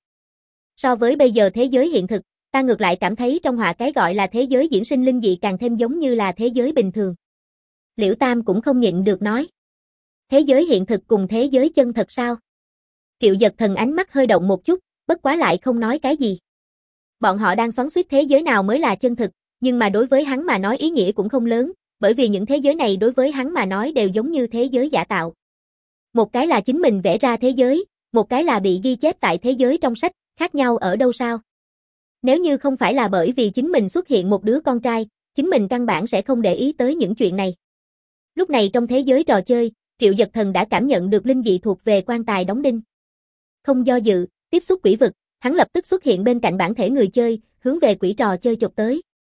So với bây giờ thế giới hiện thực, ta ngược lại cảm thấy trong họa cái gọi là thế giới diễn sinh linh dị càng thêm giống như là thế giới bình thường. Liễu Tam cũng không nhịn được nói. Thế giới hiện thực cùng thế giới chân thật sao? Triệu Dật Thần ánh mắt hơi động một chút, bất quá lại không nói cái gì. Bọn họ đang xoắn xuýt thế giới nào mới là chân thực, nhưng mà đối với hắn mà nói ý nghĩa cũng không lớn, bởi vì những thế giới này đối với hắn mà nói đều giống như thế giới giả tạo. Một cái là chính mình vẽ ra thế giới, một cái là bị ghi chép tại thế giới trong sách, khác nhau ở đâu sao? Nếu như không phải là bởi vì chính mình xuất hiện một đứa con trai, chính mình căn bản sẽ không để ý tới những chuyện này. Lúc này trong thế giới trò chơi, Triệu Dật Thần đã cảm nhận được linh dị thuộc về quan tài đóng đinh. Không do dự, tiếp xúc quỷ vực, hắn lập tức xuất hiện bên cạnh bản thể người chơi, hướng về quỷ trò chơi chộp tới.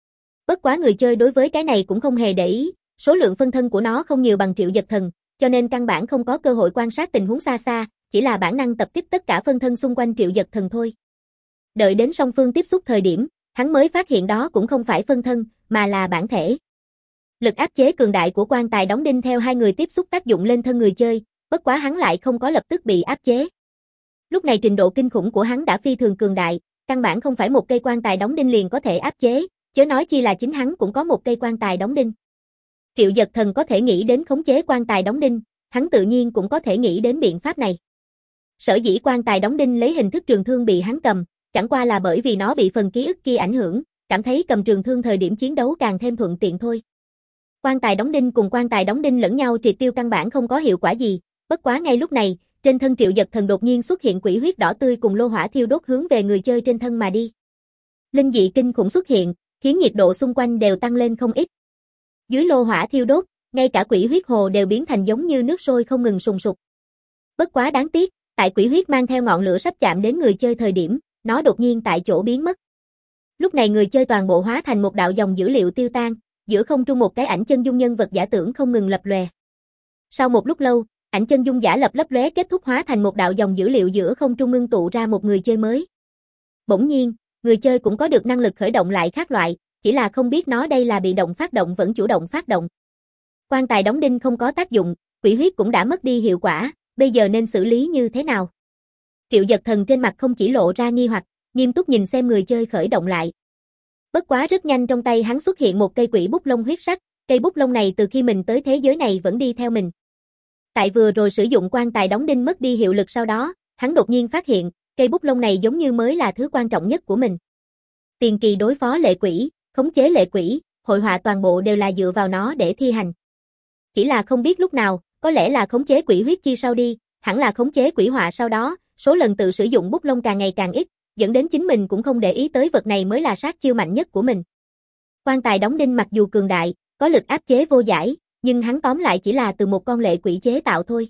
Bất quá người chơi đối với cái này cũng không hề để ý, số lượng phân thân của nó không nhiều bằng Triệu Giật Thần, cho nên căn bản không có cơ hội quan sát tình huống xa xa, chỉ là bản năng tập kích tất cả phân thân xung quanh Triệu Giật Thần thôi. Đợi đến song phương tiếp xúc thời điểm, hắn mới phát hiện đó cũng không phải phân thân, mà là bản thể. Lực áp chế cường đại của quan tài đóng đinh theo hai người tiếp xúc tác dụng lên thân người chơi, bất quá hắn lại không có lập tức bị áp chế. Lúc này trình độ kinh khủng của hắn đã phi thường cường đại, căn bản không phải một cây quan tài đóng đinh liền có thể áp chế, chớ nói chi là chính hắn cũng có một cây quan tài đóng đinh. Triệu Giật Thần có thể nghĩ đến khống chế quan tài đóng đinh, hắn tự nhiên cũng có thể nghĩ đến biện pháp này. Sở dĩ quan tài đóng đinh lấy hình thức trường thương bị hắn cầm, chẳng qua là bởi vì nó bị phần ký ức kia ảnh hưởng, cảm thấy cầm trường thương thời điểm chiến đấu càng thêm thuận tiện thôi. Quan tài đóng đinh cùng quan tài đóng đinh lẫn nhau triệt tiêu căn bản không có hiệu quả gì, bất quá ngay lúc này, trên thân Triệu Giật Thần đột nhiên xuất hiện quỷ huyết đỏ tươi cùng lô hỏa thiêu đốt hướng về người chơi trên thân mà đi. Linh dị kinh khủng xuất hiện, khiến nhiệt độ xung quanh đều tăng lên không ít. Dưới lô hỏa thiêu đốt, ngay cả quỷ huyết hồ đều biến thành giống như nước sôi không ngừng sùng sục. Bất quá đáng tiếc, tại quỷ huyết mang theo ngọn lửa sắp chạm đến người chơi thời điểm, nó đột nhiên tại chỗ biến mất. Lúc này người chơi toàn bộ hóa thành một đạo dòng dữ liệu tiêu tan, giữa không trung một cái ảnh chân dung nhân vật giả tưởng không ngừng lập lòe. Sau một lúc lâu, ảnh chân dung giả lập lấp lóe kết thúc hóa thành một đạo dòng dữ liệu giữa không trung ngưng tụ ra một người chơi mới. Bỗng nhiên, người chơi cũng có được năng lực khởi động lại khác loại, chỉ là không biết nó đây là bị động phát động vẫn chủ động phát động. Quan tài đóng đinh không có tác dụng, quỷ huyết cũng đã mất đi hiệu quả, bây giờ nên xử lý như thế nào? Triệu Giật Thần trên mặt không chỉ lộ ra nghi hoặc, nghiêm túc nhìn xem người chơi khởi động lại. Bất quá rất nhanh trong tay hắn xuất hiện một cây quỷ bút lông huyết sắc, cây bút lông này từ khi mình tới thế giới này vẫn đi theo mình. Tại vừa rồi sử dụng quan tài đóng đinh mất đi hiệu lực sau đó, hắn đột nhiên phát hiện, cây bút lông này giống như mới là thứ quan trọng nhất của mình. Tiền kỳ đối phó lệ quỷ, khống chế lệ quỷ, hội họa toàn bộ đều là dựa vào nó để thi hành. Chỉ là không biết lúc nào, có lẽ là khống chế quỷ huyết chi sau đi, hẳn là khống chế quỷ họa sau đó, số lần tự sử dụng bút lông càng ngày càng ít, dẫn đến chính mình cũng không để ý tới vật này mới là sát chiêu mạnh nhất của mình. Quan tài đóng đinh mặc dù cường đại, có lực áp chế vô giải, nhưng hắn tóm lại chỉ là từ một con lệ quỷ chế tạo thôi.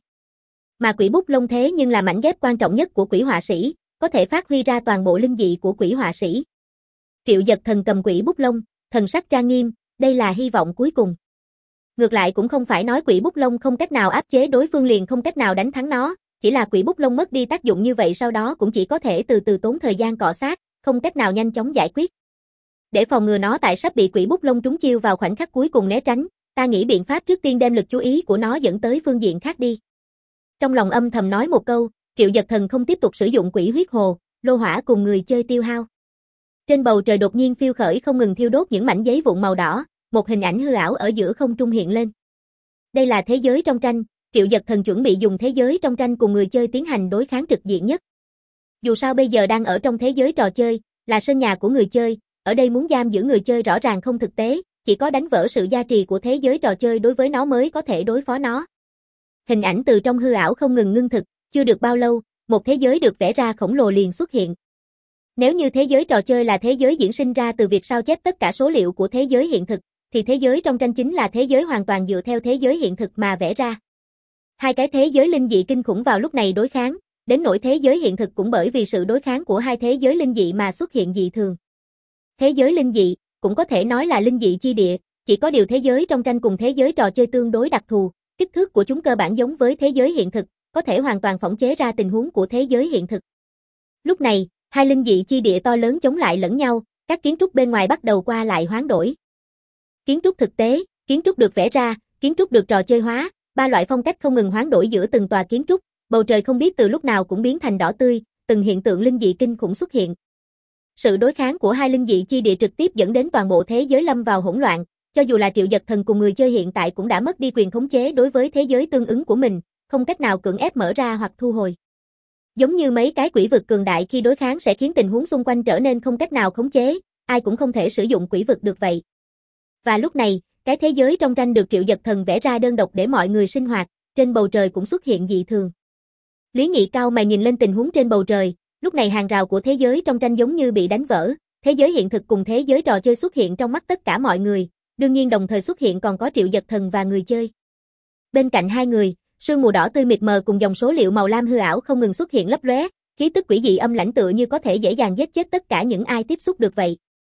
Mà quỷ bút lông thế nhưng là mảnh ghép quan trọng nhất của quỷ họa sĩ, có thể phát huy ra toàn bộ linh dị của quỷ họa sĩ. Triệu Giật Thần cầm quỷ bút lông, thần sắc trang nghiêm, đây là hy vọng cuối cùng. Ngược lại cũng không phải nói quỷ bút lông không cách nào áp chế đối phương liền không cách nào đánh thắng nó, chỉ là quỷ bút lông mất đi tác dụng như vậy sau đó cũng chỉ có thể từ từ tốn thời gian cọ sát, không cách nào nhanh chóng giải quyết. Để phòng ngừa nó tại sắp bị quỷ bút lông trúng chiêu vào khoảnh khắc cuối cùng né tránh, ta nghĩ biện pháp trước tiên đem lực chú ý của nó dẫn tới phương diện khác đi. Trong lòng âm thầm nói một câu, Triệu Giật Thần không tiếp tục sử dụng quỷ huyết hồ, lô hỏa cùng người chơi tiêu hao. Trên bầu trời đột nhiên phiêu khởi không ngừng thiêu đốt những mảnh giấy vụn màu đỏ, một hình ảnh hư ảo ở giữa không trung hiện lên. Đây là thế giới trong tranh, Triệu Giật Thần chuẩn bị dùng thế giới trong tranh cùng người chơi tiến hành đối kháng trực diện nhất. Dù sao bây giờ đang ở trong thế giới trò chơi, là sân nhà của người chơi, ở đây muốn giam giữ người chơi rõ ràng không thực tế, chỉ có đánh vỡ sự gia trì của thế giới trò chơi đối với nó mới có thể đối phó nó. Hình ảnh từ trong hư ảo không ngừng ngưng thực, chưa được bao lâu, một thế giới được vẽ ra khổng lồ liền xuất hiện. Nếu như thế giới trò chơi là thế giới diễn sinh ra từ việc sao chép tất cả số liệu của thế giới hiện thực, thì thế giới trong tranh chính là thế giới hoàn toàn dựa theo thế giới hiện thực mà vẽ ra. Hai cái thế giới linh dị kinh khủng vào lúc này đối kháng, đến nỗi thế giới hiện thực cũng bởi vì sự đối kháng của hai thế giới linh dị mà xuất hiện dị thường. Thế giới linh dị, cũng có thể nói là linh dị chi địa, chỉ có điều thế giới trong tranh cùng thế giới trò chơi tương đối đặc thù, kích thước của chúng cơ bản giống với thế giới hiện thực, có thể hoàn toàn phỏng chế ra tình huống của thế giới hiện thực. Lúc này, hai linh dị chi địa to lớn chống lại lẫn nhau, các kiến trúc bên ngoài bắt đầu qua lại hoán đổi. Kiến trúc thực tế, kiến trúc được vẽ ra, kiến trúc được trò chơi hóa, ba loại phong cách không ngừng hoán đổi giữa từng tòa kiến trúc, bầu trời không biết từ lúc nào cũng biến thành đỏ tươi, từng hiện tượng linh dị kinh khủng xuất hiện. Sự đối kháng của hai linh dị chi địa trực tiếp dẫn đến toàn bộ thế giới lâm vào hỗn loạn, cho dù là Triệu Giật Thần cùng người chơi hiện tại cũng đã mất đi quyền khống chế đối với thế giới tương ứng của mình, không cách nào cưỡng ép mở ra hoặc thu hồi. Giống như mấy cái quỷ vực cường đại khi đối kháng sẽ khiến tình huống xung quanh trở nên không cách nào khống chế, ai cũng không thể sử dụng quỷ vực được vậy. Và lúc này, cái thế giới trong tranh được Triệu Giật Thần vẽ ra đơn độc để mọi người sinh hoạt, trên bầu trời cũng xuất hiện dị thường. Lý Nghị cao mày nhìn lên tình huống trên bầu trời, lúc này hàng rào của thế giới trong tranh giống như bị đánh vỡ, thế giới hiện thực cùng thế giới trò chơi xuất hiện trong mắt tất cả mọi người, đương nhiên đồng thời xuất hiện còn có Triệu Giật Thần và người chơi. Bên cạnh hai người, sương mù đỏ tươi mịt mờ cùng dòng số liệu màu lam hư ảo không ngừng xuất hiện lấp lóe, khí tức quỷ dị âm lãnh tựa như có thể dễ dàng giết chết tất cả những ai tiếp xúc được vậy.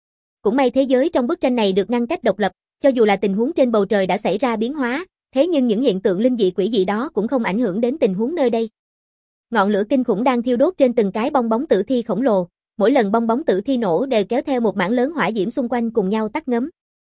Cũng may thế giới trong bức tranh này được ngăn cách độc lập, cho dù là tình huống trên bầu trời đã xảy ra biến hóa, thế nhưng những hiện tượng linh dị quỷ dị đó cũng không ảnh hưởng đến tình huống nơi đây. Ngọn lửa kinh khủng đang thiêu đốt trên từng cái bong bóng tử thi khổng lồ, mỗi lần bong bóng tử thi nổ đều kéo theo một mảng lớn hỏa diễm xung quanh cùng nhau tắt ngấm.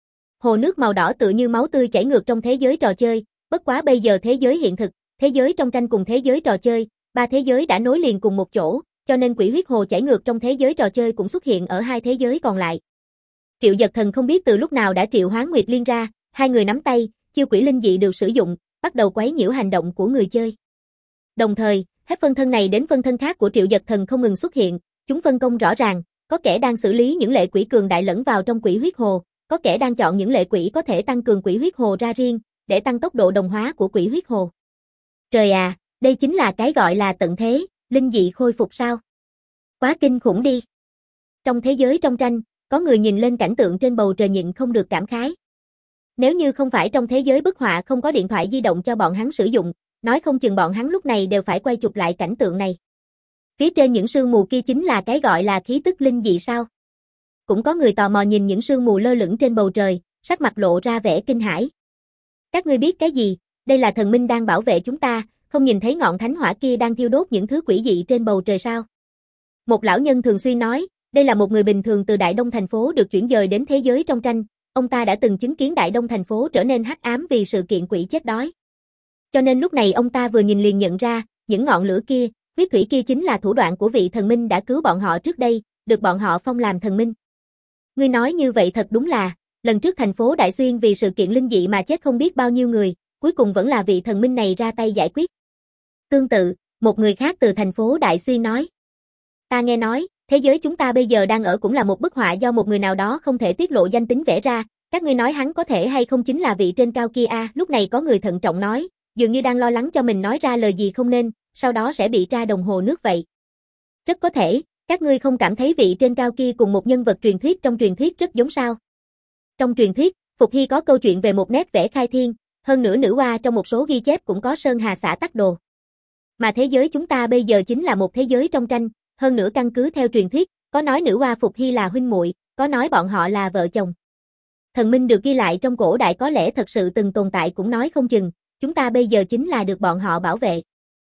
Hồ nước màu đỏ tựa như máu tươi chảy ngược trong thế giới trò chơi, bất quá bây giờ thế giới hiện thực, thế giới trong tranh cùng thế giới trò chơi, ba thế giới đã nối liền cùng một chỗ, cho nên quỷ huyết hồ chảy ngược trong thế giới trò chơi cũng xuất hiện ở hai thế giới còn lại. Triệu Dật Thần không biết từ lúc nào đã triệu hoán Nguyệt Liên ra, hai người nắm tay, chiêu quỷ linh dị được sử dụng, bắt đầu quấy nhiễu hành động của người chơi. Đồng thời, hết phân thân này đến phân thân khác của Triệu Dật Thần không ngừng xuất hiện, chúng phân công rõ ràng, có kẻ đang xử lý những lệ quỷ cường đại lẫn vào trong quỷ huyết hồ, có kẻ đang chọn những lệ quỷ có thể tăng cường quỷ huyết hồ ra riêng, để tăng tốc độ đồng hóa của quỷ huyết hồ. Trời à, đây chính là cái gọi là tận thế, linh dị khôi phục sao? Quá kinh khủng đi. Trong thế giới trong tranh, có người nhìn lên cảnh tượng trên bầu trời nhịn không được cảm khái. Nếu như không phải trong thế giới bức họa không có điện thoại di động cho bọn hắn sử dụng, nói không chừng bọn hắn lúc này đều phải quay chụp lại cảnh tượng này. Phía trên những sương mù kia chính là cái gọi là khí tức linh dị sao? Cũng có người tò mò nhìn những sương mù lơ lửng trên bầu trời, sắc mặt lộ ra vẻ kinh hãi. Các ngươi biết cái gì? Đây là thần minh đang bảo vệ chúng ta, không nhìn thấy ngọn thánh hỏa kia đang thiêu đốt những thứ quỷ dị trên bầu trời sao? Một lão nhân thường xuyên nói, đây là một người bình thường từ Đại Đông thành phố được chuyển dời đến thế giới trong tranh, ông ta đã từng chứng kiến Đại Đông thành phố trở nên hắc ám vì sự kiện quỷ chết đói. Cho nên lúc này ông ta vừa nhìn liền nhận ra, những ngọn lửa kia, huyết thủy kia chính là thủ đoạn của vị thần minh đã cứu bọn họ trước đây, được bọn họ phong làm thần minh. Ngươi nói như vậy thật đúng là, lần trước thành phố Đại Xuyên vì sự kiện linh dị mà chết không biết bao nhiêu người, cuối cùng vẫn là vị thần minh này ra tay giải quyết. Tương tự, một người khác từ thành phố Đại Xuyên nói. Ta nghe nói, thế giới chúng ta bây giờ đang ở cũng là một bức họa do một người nào đó không thể tiết lộ danh tính vẽ ra, các ngươi nói hắn có thể hay không chính là vị trên cao kia a? À, lúc này có người thận trọng nói, dường như đang lo lắng cho mình nói ra lời gì không nên, sau đó sẽ bị tra đồng hồ nước vậy. Rất có thể, các ngươi không cảm thấy vị trên cao kia cùng một nhân vật truyền thuyết trong truyền thuyết rất giống sao? Trong truyền thuyết, Phục Hy có câu chuyện về một nét vẽ khai thiên, hơn nữa nữ oa trong một số ghi chép cũng có sơn hà xã tắc đồ. Mà thế giới chúng ta bây giờ chính là một thế giới trong tranh, hơn nữa căn cứ theo truyền thuyết, có nói nữ oa Phục Hy là huynh muội, có nói bọn họ là vợ chồng. Thần minh được ghi lại trong cổ đại có lẽ thật sự từng tồn tại cũng nói không chừng, chúng ta bây giờ chính là được bọn họ bảo vệ.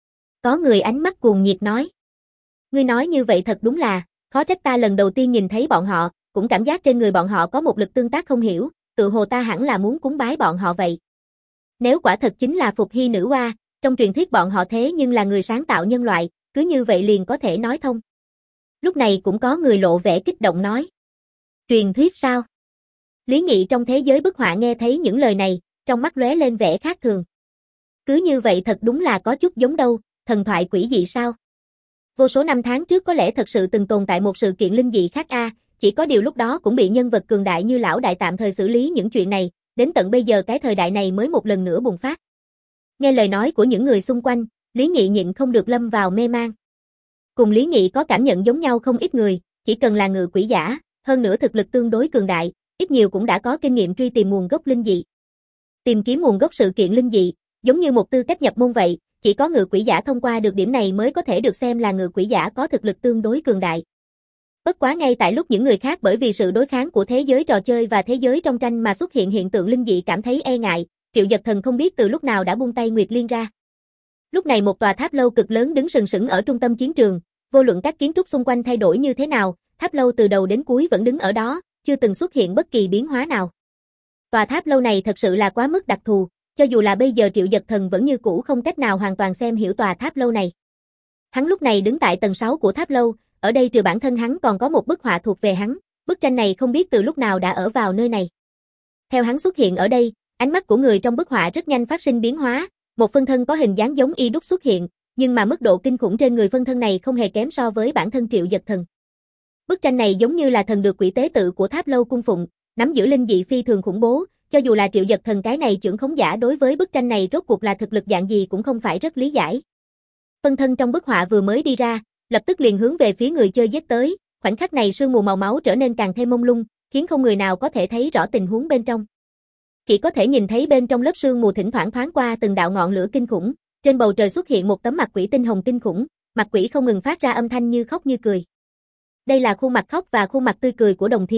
Có người ánh mắt cuồng nhiệt nói. Ngươi nói như vậy thật đúng là, khó trách ta lần đầu tiên nhìn thấy bọn họ, cũng cảm giác trên người bọn họ có một lực tương tác không hiểu, tự hồ ta hẳn là muốn cúng bái bọn họ vậy. Nếu quả thật chính là Phục Hy nữ oa, trong truyền thuyết bọn họ thế nhưng là người sáng tạo nhân loại, cứ như vậy liền có thể nói thông. Lúc này cũng có người lộ vẻ kích động nói. Truyền thuyết sao? Lý Nghị trong thế giới bức họa nghe thấy những lời này, trong mắt lóe lên vẻ khác thường. Cứ như vậy thật đúng là có chút giống đâu, thần thoại quỷ dị sao? Vô số năm tháng trước có lẽ thật sự từng tồn tại một sự kiện linh dị khác a, à, chỉ có điều lúc đó cũng bị nhân vật cường đại như lão đại tạm thời xử lý những chuyện này, đến tận bây giờ cái thời đại này mới một lần nữa bùng phát. Nghe lời nói của những người xung quanh, Lý Nghị nhịn không được lâm vào mê man. Cùng Lý Nghị có cảm nhận giống nhau không ít người, chỉ cần là ngự quỷ giả, hơn nữa thực lực tương đối cường đại, ít nhiều cũng đã có kinh nghiệm truy tìm nguồn gốc linh dị. Tìm kiếm nguồn gốc sự kiện linh dị, giống như một tư cách nhập môn vậy, chỉ có ngự quỷ giả thông qua được điểm này mới có thể được xem là ngự quỷ giả có thực lực tương đối cường đại. Bất quá ngay tại lúc những người khác bởi vì sự đối kháng của thế giới trò chơi và thế giới trong tranh mà xuất hiện hiện tượng linh dị cảm thấy e ngại, Triệu Dật Thần không biết từ lúc nào đã buông tay Nguyệt Liên ra. Lúc này một tòa tháp lâu cực lớn đứng sừng sững ở trung tâm chiến trường, vô luận các kiến trúc xung quanh thay đổi như thế nào, tháp lâu từ đầu đến cuối vẫn đứng ở đó, chưa từng xuất hiện bất kỳ biến hóa nào. Tòa tháp lâu này thật sự là quá mức đặc thù, cho dù là bây giờ Triệu Dật Thần vẫn như cũ không cách nào hoàn toàn xem hiểu tòa tháp lâu này. Hắn lúc này đứng tại tầng sáu của tháp lâu, ở đây trừ bản thân hắn còn có một bức họa thuộc về hắn, bức tranh này không biết từ lúc nào đã ở vào nơi này. Theo hắn xuất hiện ở đây, ánh mắt của người trong bức họa rất nhanh phát sinh biến hóa, một phân thân có hình dáng giống y đúc xuất hiện, nhưng mà mức độ kinh khủng trên người phân thân này không hề kém so với bản thân Triệu Dật Thần. Bức tranh này giống như là thần được quỷ tế tự của tháp lâu cung phụng, nắm giữ linh dị phi thường khủng bố, cho dù là Triệu Dật Thần cái này trưởng khống giả đối với bức tranh này rốt cuộc là thực lực dạng gì cũng không phải rất lý giải. Phân thân trong bức họa vừa mới đi ra, lập tức liền hướng về phía người chơi giết tới, khoảnh khắc này sương mù màu máu trở nên càng thêm mông lung, khiến không người nào có thể thấy rõ tình huống bên trong. Chỉ có thể nhìn thấy bên trong lớp sương mù thỉnh thoảng thoáng qua từng đạo ngọn lửa kinh khủng, trên bầu trời xuất hiện một tấm mặt quỷ tinh hồng kinh khủng, mặt quỷ không ngừng phát ra âm thanh như khóc như cười. Đây là khuôn mặt khóc và khuôn mặt tươi cười của Đồng Thiến,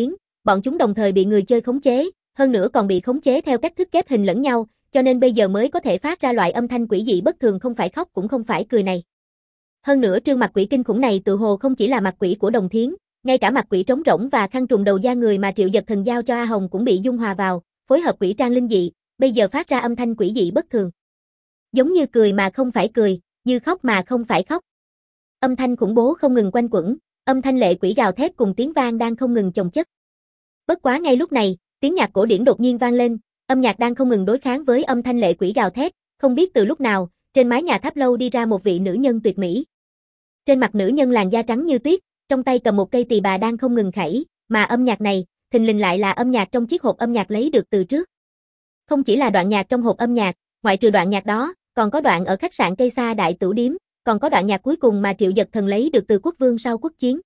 bọn chúng đồng thời bị người chơi khống chế, hơn nữa còn bị khống chế theo cách thức ghép hình lẫn nhau, cho nên bây giờ mới có thể phát ra loại âm thanh quỷ dị bất thường không phải khóc cũng không phải cười này. Hơn nữa trương mặt quỷ kinh khủng này tự hồ không chỉ là mặt quỷ của Đồng Thiến, ngay cả mặt quỷ trống rỗng và khăn trùm đầu da người mà Triệu Dật Thần giao cho A Hồng cũng bị dung hòa vào, phối hợp quỷ trang linh dị, bây giờ phát ra âm thanh quỷ dị bất thường. Giống như cười mà không phải cười, như khóc mà không phải khóc. Âm thanh khủng bố không ngừng quanh quẩn, âm thanh lệ quỷ gào thét cùng tiếng vang đang không ngừng chồng chất. Bất quá ngay lúc này, tiếng nhạc cổ điển đột nhiên vang lên, âm nhạc đang không ngừng đối kháng với âm thanh lệ quỷ gào thét, không biết từ lúc nào, trên mái nhà tháp lâu đi ra một vị nữ nhân tuyệt mỹ. Trên mặt nữ nhân làn da trắng như tuyết, trong tay cầm một cây tỳ bà đang không ngừng khẩy, mà âm nhạc này, thình lình lại là âm nhạc trong chiếc hộp âm nhạc lấy được từ trước. Không chỉ là đoạn nhạc trong hộp âm nhạc, ngoại trừ đoạn nhạc đó, còn có đoạn ở khách sạn Cây Sa Đại Tửu Điếm, còn có đoạn nhạc cuối cùng mà Triệu Dật Thần lấy được từ quốc vương sau quốc chiến.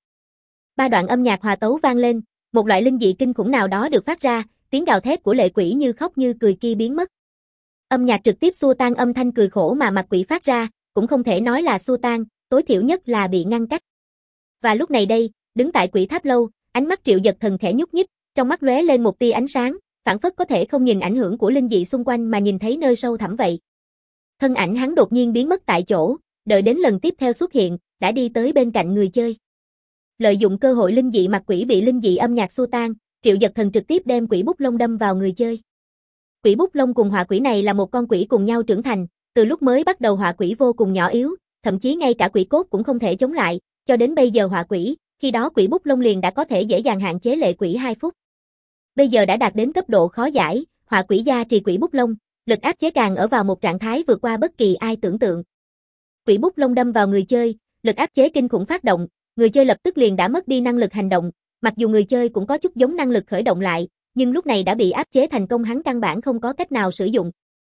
Ba đoạn âm nhạc hòa tấu vang lên, một loại linh dị kinh khủng nào đó được phát ra, tiếng gào thét của lệ quỷ như khóc như cười kia biến mất. Âm nhạc trực tiếp xua tan âm thanh cười khổ mà mặt quỷ phát ra, cũng không thể nói là xua tan, tối thiểu nhất là bị ngăn cách. Và lúc này đây, đứng tại quỷ tháp lâu, ánh mắt Triệu Dật Thần khẽ nhúc nhích, trong mắt lóe lên một tia ánh sáng, phảng phất có thể không nhìn ảnh hưởng của linh dị xung quanh mà nhìn thấy nơi sâu thẳm vậy. Thân ảnh hắn đột nhiên biến mất tại chỗ, đợi đến lần tiếp theo xuất hiện, đã đi tới bên cạnh người chơi. Lợi dụng cơ hội linh dị mặt quỷ bị linh dị âm nhạc xua tan, Triệu Dật Thần trực tiếp đem quỷ bút lông đâm vào người chơi. Quỷ bút lông cùng họa quỷ này là một con quỷ cùng nhau trưởng thành, từ lúc mới bắt đầu họa quỷ vô cùng nhỏ yếu, thậm chí ngay cả quỷ cốt cũng không thể chống lại, cho đến bây giờ họa quỷ, khi đó quỷ bút lông liền đã có thể dễ dàng hạn chế lệ quỷ hai phút. Bây giờ đã đạt đến cấp độ khó giải, họa quỷ gia trì quỷ bút lông, lực áp chế càng ở vào một trạng thái vượt qua bất kỳ ai tưởng tượng. Quỷ bút lông đâm vào người chơi, lực áp chế kinh khủng phát động, người chơi lập tức liền đã mất đi năng lực hành động, mặc dù người chơi cũng có chút giống năng lực khởi động lại, nhưng lúc này đã bị áp chế thành công hắn căn bản không có cách nào sử dụng.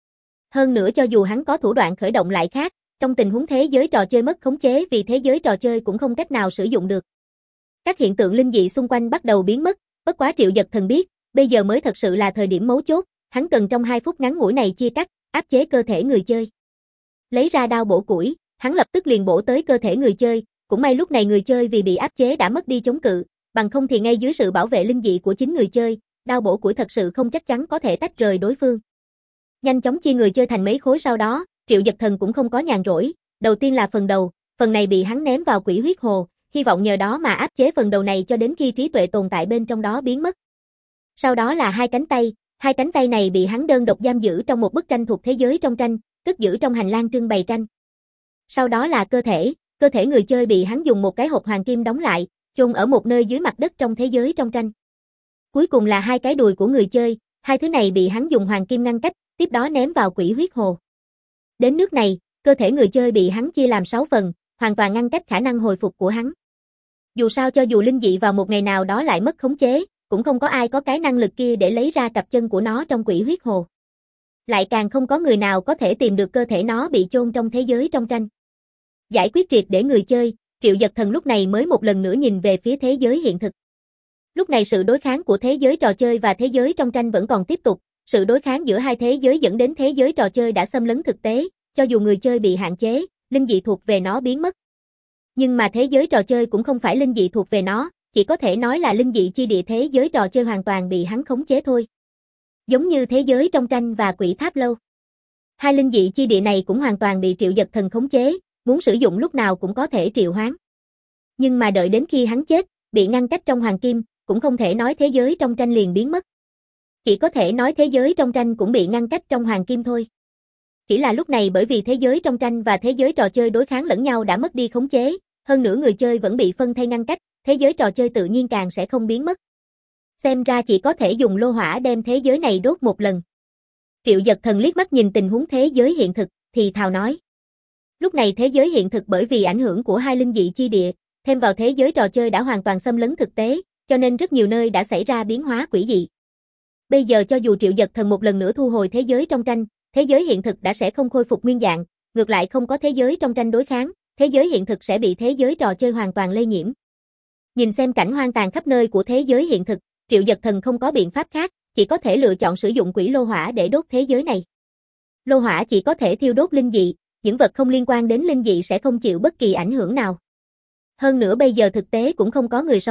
Hơn nữa cho dù hắn có thủ đoạn khởi động lại khác, trong tình huống thế giới trò chơi mất khống chế vì thế giới trò chơi cũng không cách nào sử dụng được. Các hiện tượng linh dị xung quanh bắt đầu biến mất, bất quá Triệu Dật Thần biết, bây giờ mới thật sự là thời điểm mấu chốt, hắn cần trong hai phút ngắn ngủi này chia cắt, áp chế cơ thể người chơi. Lấy ra đao bổ củi, hắn lập tức liền bổ tới cơ thể người chơi, cũng may lúc này người chơi vì bị áp chế đã mất đi chống cự, bằng không thì ngay dưới sự bảo vệ linh dị của chính người chơi, đao bổ củi thật sự không chắc chắn có thể tách rời đối phương. Nhanh chóng chia người chơi thành mấy khối sau đó, Triệu Dật Thần cũng không có nhàn rỗi, đầu tiên là phần đầu, phần này bị hắn ném vào quỷ huyết hồ, hy vọng nhờ đó mà áp chế phần đầu này cho đến khi trí tuệ tồn tại bên trong đó biến mất. Sau đó là hai cánh tay, hai cánh tay này bị hắn đơn độc giam giữ trong một bức tranh thuộc thế giới trong tranh, cất giữ trong hành lang trưng bày tranh. Sau đó là cơ thể, cơ thể người chơi bị hắn dùng một cái hộp hoàng kim đóng lại, chôn ở một nơi dưới mặt đất trong thế giới trong tranh. Cuối cùng là hai cái đùi của người chơi, hai thứ này bị hắn dùng hoàng kim ngăn cách, tiếp đó ném vào quỷ huyết hồ. Đến nước này, cơ thể người chơi bị hắn chia làm sáu phần, hoàn toàn ngăn cách khả năng hồi phục của hắn. Dù sao cho dù linh dị vào một ngày nào đó lại mất khống chế, cũng không có ai có cái năng lực kia để lấy ra cặp chân của nó trong quỷ huyết hồ. Lại càng không có người nào có thể tìm được cơ thể nó bị chôn trong thế giới trong tranh. Giải quyết triệt để người chơi, Triệu Dật Thần lúc này mới một lần nữa nhìn về phía thế giới hiện thực. Lúc này sự đối kháng của thế giới trò chơi và thế giới trong tranh vẫn còn tiếp tục, sự đối kháng giữa hai thế giới dẫn đến thế giới trò chơi đã xâm lấn thực tế, cho dù người chơi bị hạn chế, linh dị thuộc về nó biến mất. Nhưng mà thế giới trò chơi cũng không phải linh dị thuộc về nó, chỉ có thể nói là linh dị chi địa thế giới trò chơi hoàn toàn bị hắn khống chế thôi. Giống như thế giới trong tranh và quỷ tháp lâu. Hai linh dị chi địa này cũng hoàn toàn bị Triệu Dật Thần khống chế, muốn sử dụng lúc nào cũng có thể triệu hoán. Nhưng mà đợi đến khi hắn chết, bị ngăn cách trong hoàng kim, cũng không thể nói thế giới trong tranh liền biến mất. Chỉ có thể nói thế giới trong tranh cũng bị ngăn cách trong hoàng kim thôi. Chỉ là lúc này bởi vì thế giới trong tranh và thế giới trò chơi đối kháng lẫn nhau đã mất đi khống chế, hơn nữa người chơi vẫn bị phân thay ngăn cách, thế giới trò chơi tự nhiên càng sẽ không biến mất. Xem ra chỉ có thể dùng lô hỏa đem thế giới này đốt một lần. Triệu Dật Thần liếc mắt nhìn tình huống thế giới hiện thực, thì thào nói. Lúc này thế giới hiện thực bởi vì ảnh hưởng của hai linh dị chi địa, thêm vào thế giới trò chơi đã hoàn toàn xâm lấn thực tế, cho nên rất nhiều nơi đã xảy ra biến hóa quỷ dị. Bây giờ cho dù Triệu Dật Thần một lần nữa thu hồi thế giới trong tranh, thế giới hiện thực đã sẽ không khôi phục nguyên dạng, ngược lại không có thế giới trong tranh đối kháng, thế giới hiện thực sẽ bị thế giới trò chơi hoàn toàn lây nhiễm. Nhìn xem cảnh hoang tàn khắp nơi của thế giới hiện thực, Triệu Dật Thần không có biện pháp khác, chỉ có thể lựa chọn sử dụng quỷ lô hỏa để đốt thế giới này. Lô hỏa chỉ có thể thiêu đốt linh dị, những vật không liên quan đến linh dị sẽ không chịu bất kỳ ảnh hưởng nào. Hơn nữa bây giờ thực tế cũng không có người sống,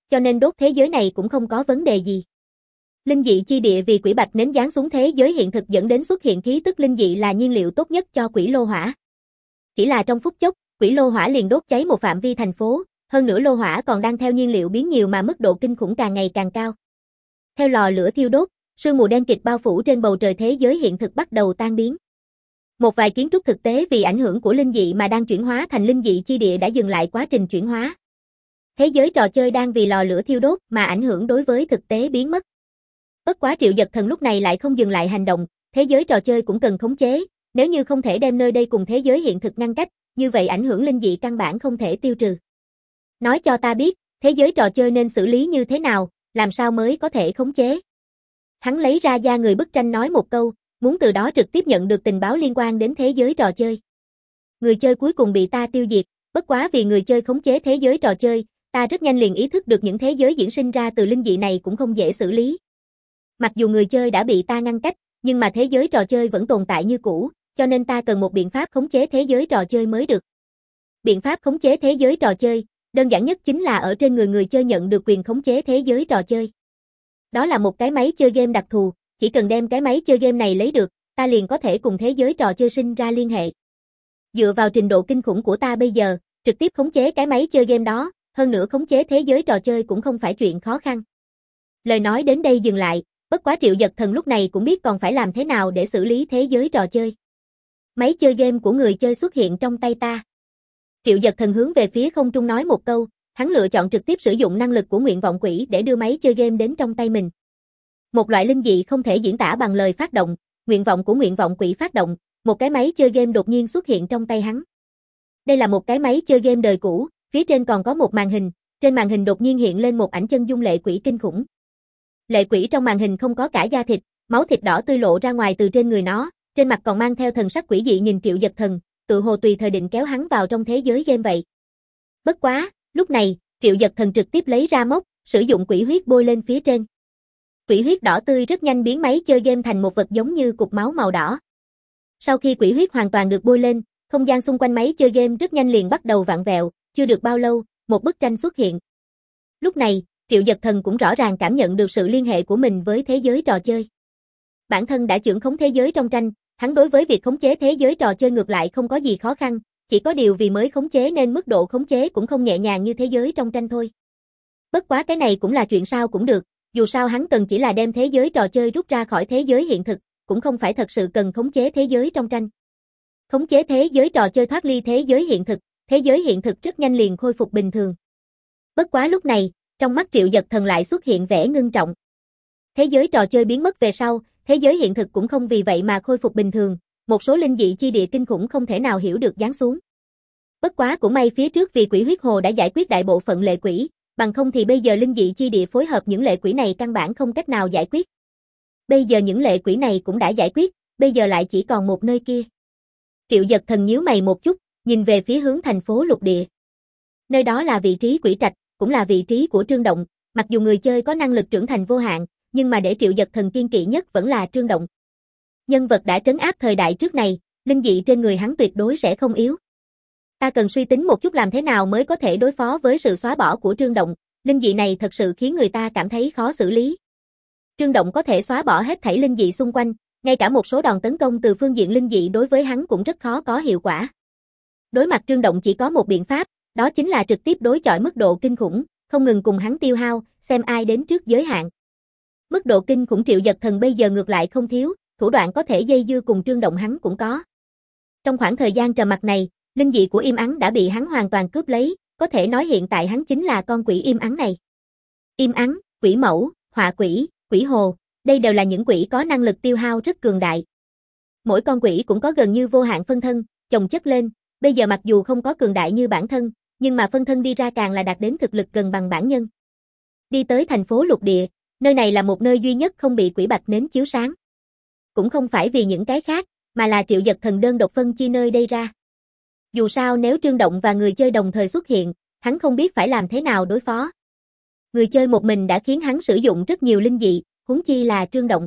cho nên đốt thế giới này cũng không có vấn đề gì. Linh dị chi địa vì quỷ bạch nến giáng xuống thế giới hiện thực dẫn đến xuất hiện khí tức linh dị là nhiên liệu tốt nhất cho quỷ lô hỏa. Chỉ là trong phút chốc, quỷ lô hỏa liền đốt cháy một phạm vi thành phố, hơn nữa lô hỏa còn đang theo nhiên liệu biến nhiều mà mức độ kinh khủng càng ngày càng cao. Theo lò lửa thiêu đốt, sương mù đen kịt bao phủ trên bầu trời thế giới hiện thực bắt đầu tan biến. Một vài kiến trúc thực tế vì ảnh hưởng của linh dị mà đang chuyển hóa thành linh dị chi địa đã dừng lại quá trình chuyển hóa. Thế giới trò chơi đang vì lò lửa thiêu đốt mà ảnh hưởng đối với thực tế biến mất. Bất quá Triệu Dật Thần lúc này lại không dừng lại hành động, thế giới trò chơi cũng cần khống chế, nếu như không thể đem nơi đây cùng thế giới hiện thực ngăn cách, như vậy ảnh hưởng linh dị căn bản không thể tiêu trừ. Nói cho ta biết, thế giới trò chơi nên xử lý như thế nào, làm sao mới có thể khống chế. Hắn lấy ra da người bức tranh nói một câu, muốn từ đó trực tiếp nhận được tình báo liên quan đến thế giới trò chơi. Người chơi cuối cùng bị ta tiêu diệt, bất quá vì người chơi khống chế thế giới trò chơi, ta rất nhanh liền ý thức được những thế giới diễn sinh ra từ linh dị này cũng không dễ xử lý. Mặc dù người chơi đã bị ta ngăn cách, nhưng mà thế giới trò chơi vẫn tồn tại như cũ, cho nên ta cần một biện pháp khống chế thế giới trò chơi mới được. Biện pháp khống chế thế giới trò chơi, đơn giản nhất chính là ở trên người người chơi nhận được quyền khống chế thế giới trò chơi. Đó là một cái máy chơi game đặc thù, chỉ cần đem cái máy chơi game này lấy được, ta liền có thể cùng thế giới trò chơi sinh ra liên hệ. Dựa vào trình độ kinh khủng của ta bây giờ, trực tiếp khống chế cái máy chơi game đó, hơn nữa khống chế thế giới trò chơi cũng không phải chuyện khó khăn. Lời nói đến đây dừng lại, bất quá Triệu Dật Thần lúc này cũng biết còn phải làm thế nào để xử lý thế giới trò chơi. Máy chơi game của người chơi xuất hiện trong tay ta. Triệu Dật Thần hướng về phía không trung nói một câu, hắn lựa chọn trực tiếp sử dụng năng lực của nguyện vọng quỷ để đưa máy chơi game đến trong tay mình. Một loại linh dị không thể diễn tả bằng lời phát động, nguyện vọng của nguyện vọng quỷ phát động, một cái máy chơi game đột nhiên xuất hiện trong tay hắn. Đây là một cái máy chơi game đời cũ, phía trên còn có một màn hình, trên màn hình đột nhiên hiện lên một ảnh chân dung lệ quỷ kinh khủng. Lệ quỷ trong màn hình không có cả da thịt, máu thịt đỏ tươi lộ ra ngoài từ trên người nó, trên mặt còn mang theo thần sắc quỷ dị nhìn Triệu Dật Thần, tự hồ tùy thời định kéo hắn vào trong thế giới game vậy. Bất quá, lúc này, Triệu Dật Thần trực tiếp lấy ra móc, sử dụng quỷ huyết bôi lên phía trên. Quỷ huyết đỏ tươi rất nhanh biến máy chơi game thành một vật giống như cục máu màu đỏ. Sau khi quỷ huyết hoàn toàn được bôi lên, không gian xung quanh máy chơi game rất nhanh liền bắt đầu vặn vẹo, chưa được bao lâu, một bức tranh xuất hiện. Lúc này, Triệu Dật Thần cũng rõ ràng cảm nhận được sự liên hệ của mình với thế giới trò chơi. Bản thân đã trưởng khống thế giới trong tranh, hắn đối với việc khống chế thế giới trò chơi ngược lại không có gì khó khăn, chỉ có điều vì mới khống chế nên mức độ khống chế cũng không nhẹ nhàng như thế giới trong tranh thôi. Bất quá cái này cũng là chuyện sao cũng được, dù sao hắn cần chỉ là đem thế giới trò chơi rút ra khỏi thế giới hiện thực, cũng không phải thật sự cần khống chế thế giới trong tranh. Khống chế thế giới trò chơi thoát ly thế giới hiện thực, thế giới hiện thực rất nhanh liền khôi phục bình thường. Bất quá lúc này, trong mắt Triệu Dật Thần lại xuất hiện vẻ ngưng trọng. Thế giới trò chơi biến mất về sau, thế giới hiện thực cũng không vì vậy mà khôi phục bình thường, một số linh dị chi địa kinh khủng không thể nào hiểu được giáng xuống. Bất quá cũng may phía trước vì quỷ huyết hồ đã giải quyết đại bộ phận lệ quỷ, bằng không thì bây giờ linh dị chi địa phối hợp những lệ quỷ này căn bản không cách nào giải quyết. Bây giờ những lệ quỷ này cũng đã giải quyết, bây giờ lại chỉ còn một nơi kia. Triệu Dật Thần nhíu mày một chút, nhìn về phía hướng thành phố lục địa. Nơi đó là vị trí quỷ trạch, cũng là vị trí của Trương Động, mặc dù người chơi có năng lực trưởng thành vô hạn, nhưng mà để Triệu Dật Thần kiên kỵ nhất vẫn là Trương Động. Nhân vật đã trấn áp thời đại trước này, linh dị trên người hắn tuyệt đối sẽ không yếu. Ta cần suy tính một chút làm thế nào mới có thể đối phó với sự xóa bỏ của Trương Động, linh dị này thật sự khiến người ta cảm thấy khó xử lý. Trương Động có thể xóa bỏ hết thảy linh dị xung quanh, ngay cả một số đòn tấn công từ phương diện linh dị đối với hắn cũng rất khó có hiệu quả. Đối mặt Trương Động chỉ có một biện pháp, đó chính là trực tiếp đối chọi mức độ kinh khủng, không ngừng cùng hắn tiêu hao, xem ai đến trước giới hạn. Mức độ kinh khủng Triệu Dật Thần bây giờ ngược lại không thiếu, thủ đoạn có thể dây dưa cùng Trương Động hắn cũng có. Trong khoảng thời gian trầm mặc này, linh dị của Im Ắng đã bị hắn hoàn toàn cướp lấy, có thể nói hiện tại hắn chính là con quỷ Im Ắng này. Im Ắng, quỷ mẫu, họa quỷ, quỷ hồ, đây đều là những quỷ có năng lực tiêu hao rất cường đại. Mỗi con quỷ cũng có gần như vô hạn phân thân, chồng chất lên, bây giờ mặc dù không có cường đại như bản thân, nhưng mà phân thân đi ra càng là đạt đến thực lực gần bằng bản nhân. Đi tới thành phố lục địa, nơi này là một nơi duy nhất không bị quỷ bạch nến chiếu sáng. Cũng không phải vì những cái khác, mà là Triệu Dật Thần đơn độc phân chia nơi đây ra. Dù sao nếu Trương Động và người chơi đồng thời xuất hiện, hắn không biết phải làm thế nào đối phó. Người chơi một mình đã khiến hắn sử dụng rất nhiều linh dị, huống chi là Trương Động.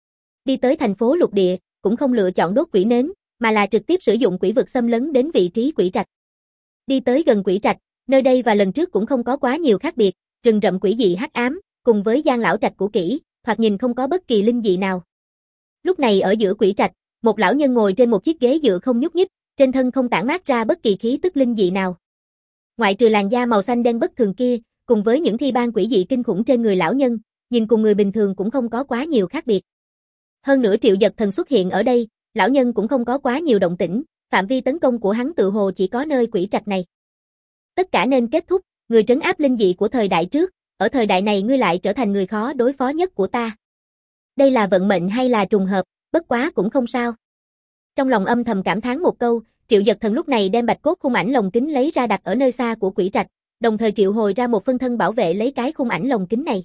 Đi tới thành phố lục địa, cũng không lựa chọn đốt quỷ nến, mà là trực tiếp sử dụng quỷ vực xâm lấn đến vị trí quỷ trạch. Đi tới gần quỷ trạch, nơi đây và lần trước cũng không có quá nhiều khác biệt, rừng rậm quỷ dị hắc ám, cùng với gian lão trạch cũ kỹ, thoạt nhìn không có bất kỳ linh dị nào. Lúc này ở giữa quỷ trạch, một lão nhân ngồi trên một chiếc ghế dựa không nhúc nhích, trên thân không tản mát ra bất kỳ khí tức linh dị nào. Ngoại trừ làn da màu xanh đen bất thường kia, cùng với những thi ban quỷ dị kinh khủng trên người lão nhân, nhìn cùng người bình thường cũng không có quá nhiều khác biệt. Hơn nữa Triệu Dật Thần xuất hiện ở đây, lão nhân cũng không có quá nhiều động tĩnh, phạm vi tấn công của hắn tự hồ chỉ có nơi quỷ trạch này. Tất cả nên kết thúc, người trấn áp linh dị của thời đại trước, ở thời đại này ngươi lại trở thành người khó đối phó nhất của ta. Đây là vận mệnh hay là trùng hợp, bất quá cũng không sao. Trong lòng âm thầm cảm thán một câu, Triệu Dật Thần lúc này đem bạch cốt khung ảnh lồng kính lấy ra đặt ở nơi xa của quỷ trạch, đồng thời triệu hồi ra một phân thân bảo vệ lấy cái khung ảnh lồng kính này.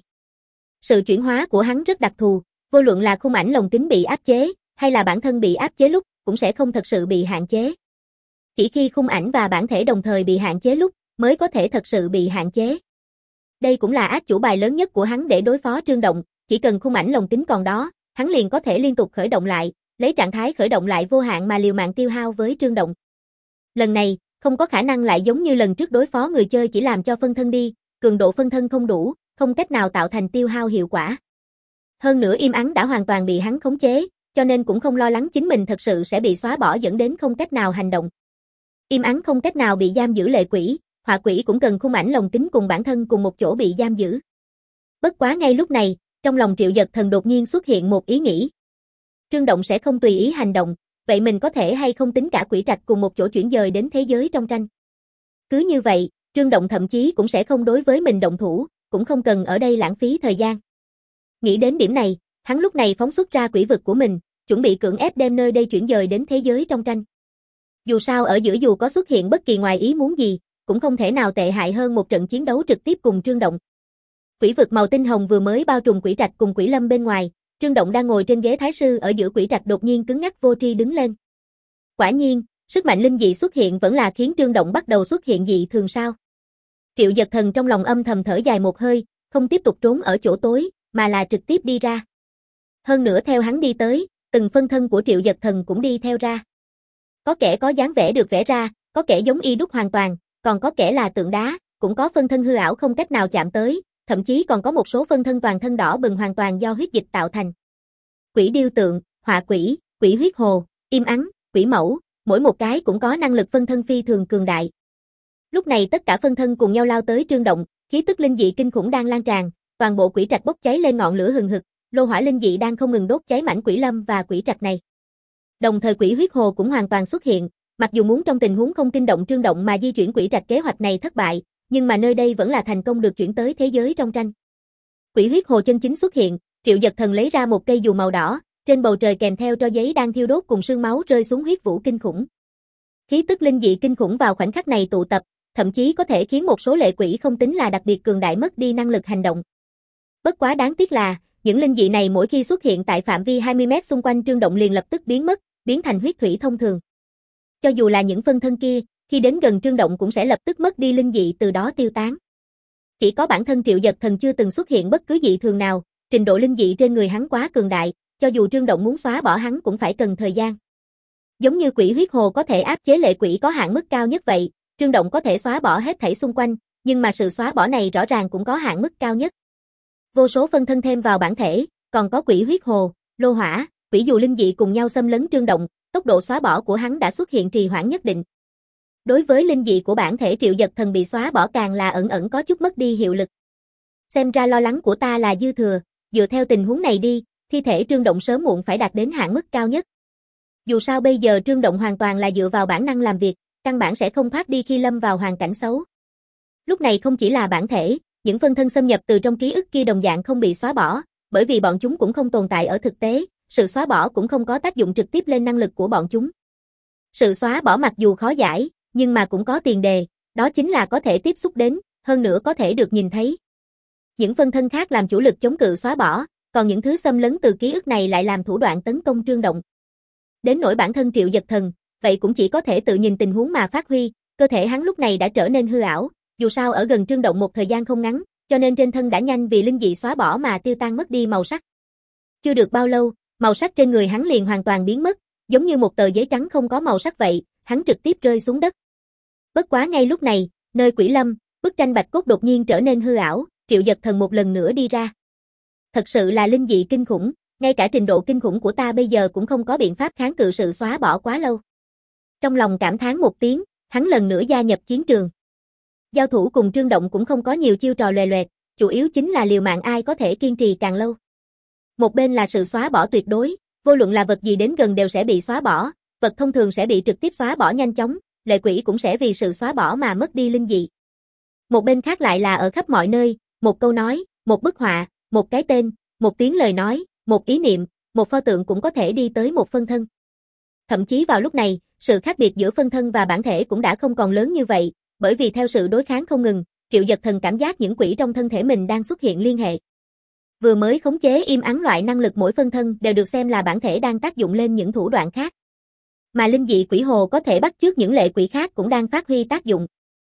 Sự chuyển hóa của hắn rất đặc thù, vô luận là khung ảnh lồng kính bị áp chế, hay là bản thân bị áp chế lúc, cũng sẽ không thật sự bị hạn chế. Chỉ khi khung ảnh và bản thể đồng thời bị hạn chế lúc, mới có thể thật sự bị hạn chế. Đây cũng là át chủ bài lớn nhất của hắn để đối phó Trương Động, chỉ cần khung ảnh lồng kính còn đó, hắn liền có thể liên tục khởi động lại, lấy trạng thái khởi động lại vô hạn mà liều mạng tiêu hao với Trương Động. Lần này, không có khả năng lại giống như lần trước đối phó người chơi chỉ làm cho phân thân đi, cường độ phân thân không đủ, không cách nào tạo thành tiêu hao hiệu quả. Hơn nữa im ắng đã hoàn toàn bị hắn khống chế, cho nên cũng không lo lắng chính mình thật sự sẽ bị xóa bỏ dẫn đến không cách nào hành động. Im ắng không cách nào bị giam giữ lệ quỷ, họa quỷ cũng cần khung ảnh lồng kính cùng bản thân cùng một chỗ bị giam giữ. Bất quá ngay lúc này, trong lòng Triệu Dật Thần đột nhiên xuất hiện một ý nghĩ. Trương Động sẽ không tùy ý hành động, vậy mình có thể hay không tính cả quỷ trạch cùng một chỗ chuyển dời đến thế giới trong tranh. Cứ như vậy, Trương Động thậm chí cũng sẽ không đối với mình động thủ, cũng không cần ở đây lãng phí thời gian. Nghĩ đến điểm này, hắn lúc này phóng xuất ra quỷ vực của mình, chuẩn bị cưỡng ép đem nơi đây chuyển dời đến thế giới trong tranh. Dù sao ở giữa dù có xuất hiện bất kỳ ngoài ý muốn gì, cũng không thể nào tệ hại hơn một trận chiến đấu trực tiếp cùng Trương Động. Quỷ vực màu tinh hồng vừa mới bao trùm quỷ trạch cùng quỷ lâm bên ngoài, Trương Động đang ngồi trên ghế thái sư ở giữa quỷ trạch đột nhiên cứng ngắc vô tri đứng lên. Quả nhiên, sức mạnh linh dị xuất hiện vẫn là khiến Trương Động bắt đầu xuất hiện dị thường sao. Triệu Dật Thần trong lòng âm thầm thở dài một hơi, không tiếp tục trốn ở chỗ tối, mà là trực tiếp đi ra. Hơn nữa theo hắn đi tới, từng phân thân của Triệu Dật Thần cũng đi theo ra. Có kẻ có dáng vẻ được vẽ ra, có kẻ giống y đúc hoàn toàn, còn có kẻ là tượng đá, cũng có phân thân hư ảo không cách nào chạm tới, thậm chí còn có một số phân thân toàn thân đỏ bừng hoàn toàn do huyết dịch tạo thành. Quỷ điêu tượng, họa quỷ, quỷ huyết hồ, im ắng, quỷ mẫu, mỗi một cái cũng có năng lực phân thân phi thường cường đại. Lúc này tất cả phân thân cùng nhau lao tới Trương Động, khí tức linh dị kinh khủng đang lan tràn, toàn bộ quỷ trạch bốc cháy lên ngọn lửa hừng hực, lô hỏa linh dị đang không ngừng đốt cháy mảnh quỷ lâm và quỷ trạch này. Đồng thời quỷ huyết hồ cũng hoàn toàn xuất hiện, mặc dù muốn trong tình huống không kinh động Trương Động mà di chuyển quỷ trạch kế hoạch này thất bại, nhưng mà nơi đây vẫn là thành công được chuyển tới thế giới trong tranh. Quỷ huyết hồ chân chính xuất hiện, Triệu Dật Thần lấy ra một cây dù màu đỏ, trên bầu trời kèm theo tro giấy đang thiêu đốt cùng sương máu rơi xuống huyết vũ kinh khủng. Khí tức linh dị kinh khủng vào khoảnh khắc này tụ tập, thậm chí có thể khiến một số lệ quỷ không tính là đặc biệt cường đại mất đi năng lực hành động. Bất quá đáng tiếc là, những linh dị này mỗi khi xuất hiện tại phạm vi hai mươi mét xung quanh Trương Động liền lập tức biến mất, biến thành huyết thủy thông thường. Cho dù là những phân thân kia, khi đến gần Trương Động cũng sẽ lập tức mất đi linh dị từ đó tiêu tán. Chỉ có bản thân Triệu Dật Thần chưa từng xuất hiện bất cứ dị thường nào, trình độ linh dị trên người hắn quá cường đại, cho dù Trương Động muốn xóa bỏ hắn cũng phải cần thời gian. Giống như quỷ huyết hồ có thể áp chế lệ quỷ có hạn mức cao nhất vậy, Trương Động có thể xóa bỏ hết thảy xung quanh, nhưng mà sự xóa bỏ này rõ ràng cũng có hạn mức cao nhất. Vô số phân thân thêm vào bản thể, còn có quỷ huyết hồ, lô hỏa, quỷ dù linh dị cùng nhau xâm lấn Trương Động, tốc độ xóa bỏ của hắn đã xuất hiện trì hoãn nhất định. Đối với linh dị của bản thể Triệu Dật Thần bị xóa bỏ càng là ẩn ẩn có chút mất đi hiệu lực. Xem ra lo lắng của ta là dư thừa, dựa theo tình huống này đi, thi thể Trương Động sớm muộn phải đạt đến hạn mức cao nhất. Dù sao bây giờ Trương Động hoàn toàn là dựa vào bản năng làm việc, căn bản sẽ không thoát đi khi lâm vào hoàn cảnh xấu. Lúc này không chỉ là bản thể, những phân thân xâm nhập từ trong ký ức kia đồng dạng không bị xóa bỏ, bởi vì bọn chúng cũng không tồn tại ở thực tế, sự xóa bỏ cũng không có tác dụng trực tiếp lên năng lực của bọn chúng. Sự xóa bỏ mặc dù khó giải, nhưng mà cũng có tiền đề, đó chính là có thể tiếp xúc đến, hơn nữa có thể được nhìn thấy. Những phân thân khác làm chủ lực chống cự xóa bỏ, còn những thứ xâm lấn từ ký ức này lại làm thủ đoạn tấn công Trương Động. Đến nỗi bản thân Triệu Dật Thần, vậy cũng chỉ có thể tự nhìn tình huống mà phát huy, cơ thể hắn lúc này đã trở nên hư ảo, dù sao ở gần Trương Động một thời gian không ngắn, cho nên trên thân đã nhanh vì linh dị xóa bỏ mà tiêu tan mất đi màu sắc. Chưa được bao lâu, màu sắc trên người hắn liền hoàn toàn biến mất, giống như một tờ giấy trắng không có màu sắc vậy, hắn trực tiếp rơi xuống đất. Bất quá ngay lúc này, nơi quỷ lâm, bức tranh bạch cốt đột nhiên trở nên hư ảo, Triệu Dật Thần một lần nữa đi ra. Thật sự là linh dị kinh khủng, ngay cả trình độ kinh khủng của ta bây giờ cũng không có biện pháp kháng cự sự xóa bỏ quá lâu. Trong lòng cảm thán một tiếng, hắn lần nữa gia nhập chiến trường. Giao thủ cùng Trương Động cũng không có nhiều chiêu trò lòe loẹt, chủ yếu chính là liều mạng ai có thể kiên trì càng lâu. Một bên là sự xóa bỏ tuyệt đối, vô luận là vật gì đến gần đều sẽ bị xóa bỏ, vật thông thường sẽ bị trực tiếp xóa bỏ nhanh chóng, lệ quỷ cũng sẽ vì sự xóa bỏ mà mất đi linh dị. Một bên khác lại là ở khắp mọi nơi, một câu nói, một bức họa, một cái tên, một tiếng lời nói, một ý niệm, một pho tượng cũng có thể đi tới một phân thân. Thậm chí vào lúc này, sự khác biệt giữa phân thân và bản thể cũng đã không còn lớn như vậy, bởi vì theo sự đối kháng không ngừng, Triệu Dật Thần cảm giác những quỷ trong thân thể mình đang xuất hiện liên hệ. Vừa mới khống chế im ắng loại năng lực mỗi phân thân đều được xem là bản thể đang tác dụng lên những thủ đoạn khác. Mà linh dị quỷ hồ có thể bắt chước những lệ quỷ khác cũng đang phát huy tác dụng.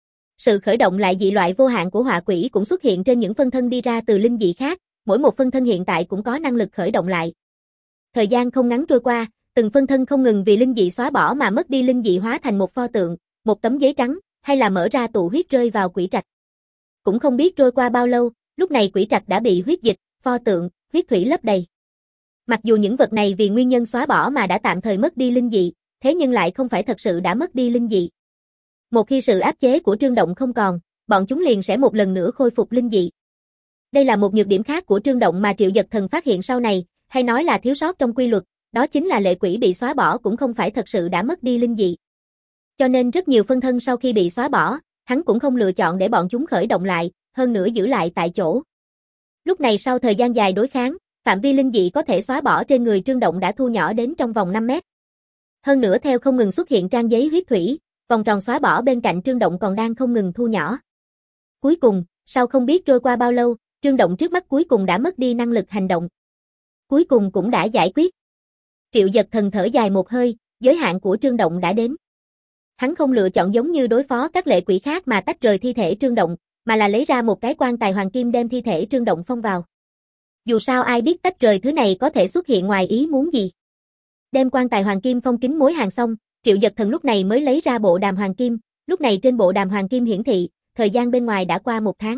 Sự khởi động lại dị loại vô hạn của họa quỷ cũng xuất hiện trên những phân thân đi ra từ linh dị khác, mỗi một phân thân hiện tại cũng có năng lực khởi động lại. Thời gian không ngắn trôi qua, từng phân thân không ngừng vì linh dị xóa bỏ mà mất đi linh dị hóa thành một pho tượng, một tấm giấy trắng, hay là mở ra tụ huyết rơi vào quỷ trạch. Cũng không biết trôi qua bao lâu, lúc này quỷ trạch đã bị huyết dịch, pho tượng, huyết thủy lấp đầy. Mặc dù những vật này vì nguyên nhân xóa bỏ mà đã tạm thời mất đi linh dị, thế nhưng lại không phải thật sự đã mất đi linh dị. Một khi sự áp chế của Trương Động không còn, bọn chúng liền sẽ một lần nữa khôi phục linh dị. Đây là một nhược điểm khác của Trương Động mà Triệu Dật Thần phát hiện sau này, hay nói là thiếu sót trong quy luật, đó chính là lệ quỷ bị xóa bỏ cũng không phải thật sự đã mất đi linh dị. Cho nên rất nhiều phân thân sau khi bị xóa bỏ, hắn cũng không lựa chọn để bọn chúng khởi động lại, hơn nữa giữ lại tại chỗ. Lúc này sau thời gian dài đối kháng, phạm vi linh dị có thể xóa bỏ trên người Trương Động đã thu nhỏ đến trong vòng năm mét. Hơn nữa theo không ngừng xuất hiện trang giấy huyết thủy, vòng tròn xóa bỏ bên cạnh Trương Động còn đang không ngừng thu nhỏ. Cuối cùng, sau không biết trôi qua bao lâu, Trương Động trước mắt cuối cùng đã mất đi năng lực hành động. Cuối cùng cũng đã giải quyết. Triệu Dật Thần thở dài một hơi, giới hạn của Trương Động đã đến. Hắn không lựa chọn giống như đối phó các lệ quỷ khác mà tách rời thi thể Trương Động, mà là lấy ra một cái quan tài hoàng kim đem thi thể Trương Động phong vào. Dù sao ai biết tách rời thứ này có thể xuất hiện ngoài ý muốn gì. Đem quan tài hoàng kim phong kín mối hàng xong, Triệu Dật Thần lúc này mới lấy ra bộ đàm hoàng kim, lúc này trên bộ đàm hoàng kim hiển thị, thời gian bên ngoài đã qua một tháng.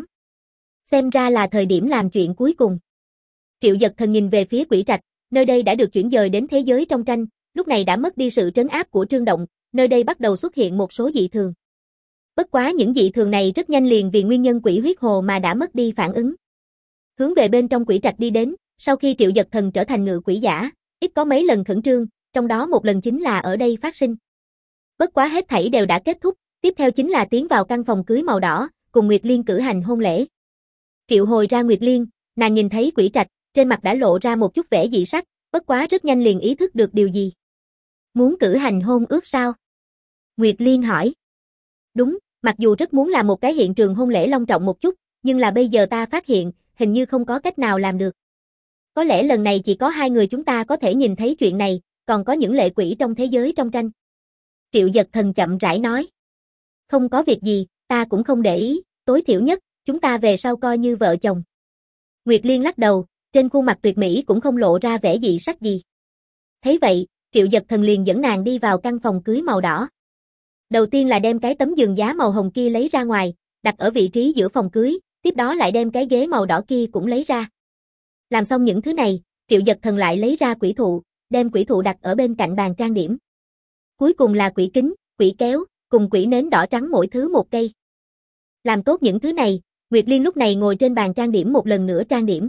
Xem ra là thời điểm làm chuyện cuối cùng. Triệu Dật Thần nhìn về phía quỷ trạch, nơi đây đã được chuyển dời đến thế giới trong tranh, lúc này đã mất đi sự trấn áp của Trương Động, nơi đây bắt đầu xuất hiện một số dị thường. Bất quá những dị thường này rất nhanh liền vì nguyên nhân quỷ huyết hồ mà đã mất đi phản ứng. Hướng về bên trong quỷ trạch đi đến, sau khi Triệu Dật Thần trở thành ngự quỷ giả, ít có mấy lần khẩn trương, trong đó một lần chính là ở đây phát sinh. Bất quá hết thảy đều đã kết thúc, tiếp theo chính là tiến vào căn phòng cưới màu đỏ, cùng Nguyệt Liên cử hành hôn lễ. Triệu hồi ra Nguyệt Liên, nàng nhìn thấy quỷ trạch, trên mặt đã lộ ra một chút vẻ dị sắc, bất quá rất nhanh liền ý thức được điều gì. Muốn cử hành hôn ước sao? Nguyệt Liên hỏi. Đúng, mặc dù rất muốn làm một cái hiện trường hôn lễ long trọng một chút, nhưng là bây giờ ta phát hiện, hình như không có cách nào làm được. Có lẽ lần này chỉ có hai người chúng ta có thể nhìn thấy chuyện này, còn có những lệ quỷ trong thế giới trong tranh. Triệu Dật Thần chậm rãi nói. Không có việc gì, ta cũng không để ý, tối thiểu nhất, chúng ta về sau coi như vợ chồng. Nguyệt Liên lắc đầu, trên khuôn mặt tuyệt mỹ cũng không lộ ra vẻ dị sắc gì. Thấy vậy, Triệu Dật Thần liền dẫn nàng đi vào căn phòng cưới màu đỏ. Đầu tiên là đem cái tấm giường giá màu hồng kia lấy ra ngoài, đặt ở vị trí giữa phòng cưới, tiếp đó lại đem cái ghế màu đỏ kia cũng lấy ra. Làm xong những thứ này, Triệu Dật Thần lại lấy ra quỷ thụ, đem quỷ thụ đặt ở bên cạnh bàn trang điểm. Cuối cùng là quỷ kính, quỷ kéo, cùng quỷ nến đỏ trắng mỗi thứ một cây. Làm tốt những thứ này, Nguyệt Liên lúc này ngồi trên bàn trang điểm một lần nữa trang điểm.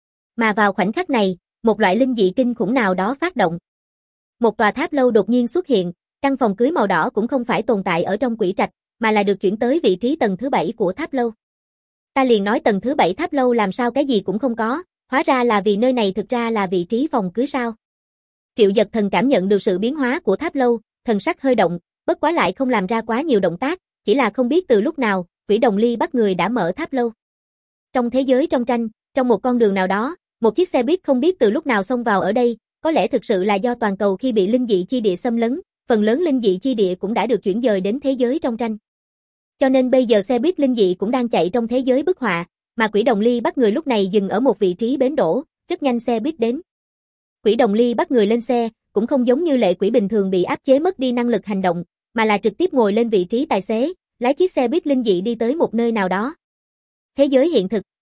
Mà vào khoảnh khắc này, một loại linh dị kinh khủng nào đó phát động. Một tòa tháp lâu đột nhiên xuất hiện, căn phòng cưới màu đỏ cũng không phải tồn tại ở trong quỷ trạch, mà là được chuyển tới vị trí tầng thứ bảy của tháp lâu. Ta liền nói tầng thứ bảy tháp lâu làm sao cái gì cũng không có, hóa ra là vì nơi này thực ra là vị trí phòng cưới sao. Triệu Dật Thần cảm nhận được sự biến hóa của tháp lâu, thần sắc hơi động, bất quá lại không làm ra quá nhiều động tác, chỉ là không biết từ lúc nào, Quỷ Đồng Ly bắt người đã mở tháp lâu. Trong thế giới trong tranh, trong một con đường nào đó, một chiếc xe buýt không biết từ lúc nào xông vào ở đây, có lẽ thực sự là do toàn cầu khi bị linh dị chi địa xâm lấn, phần lớn linh dị chi địa cũng đã được chuyển dời đến thế giới trong tranh. Cho nên bây giờ xe buýt linh dị cũng đang chạy trong thế giới bức họa, mà Quỷ Đồng Ly bắt người lúc này dừng ở một vị trí bến đỗ, rất nhanh xe buýt đến. Quỷ Đồng Ly bắt người lên xe, cũng không giống như lệ quỷ bình thường bị áp chế mất đi năng lực hành động, mà là trực tiếp ngồi lên vị trí tài xế, lái chiếc xe buýt linh dị đi tới một nơi nào đó. Thế giới hiện thực,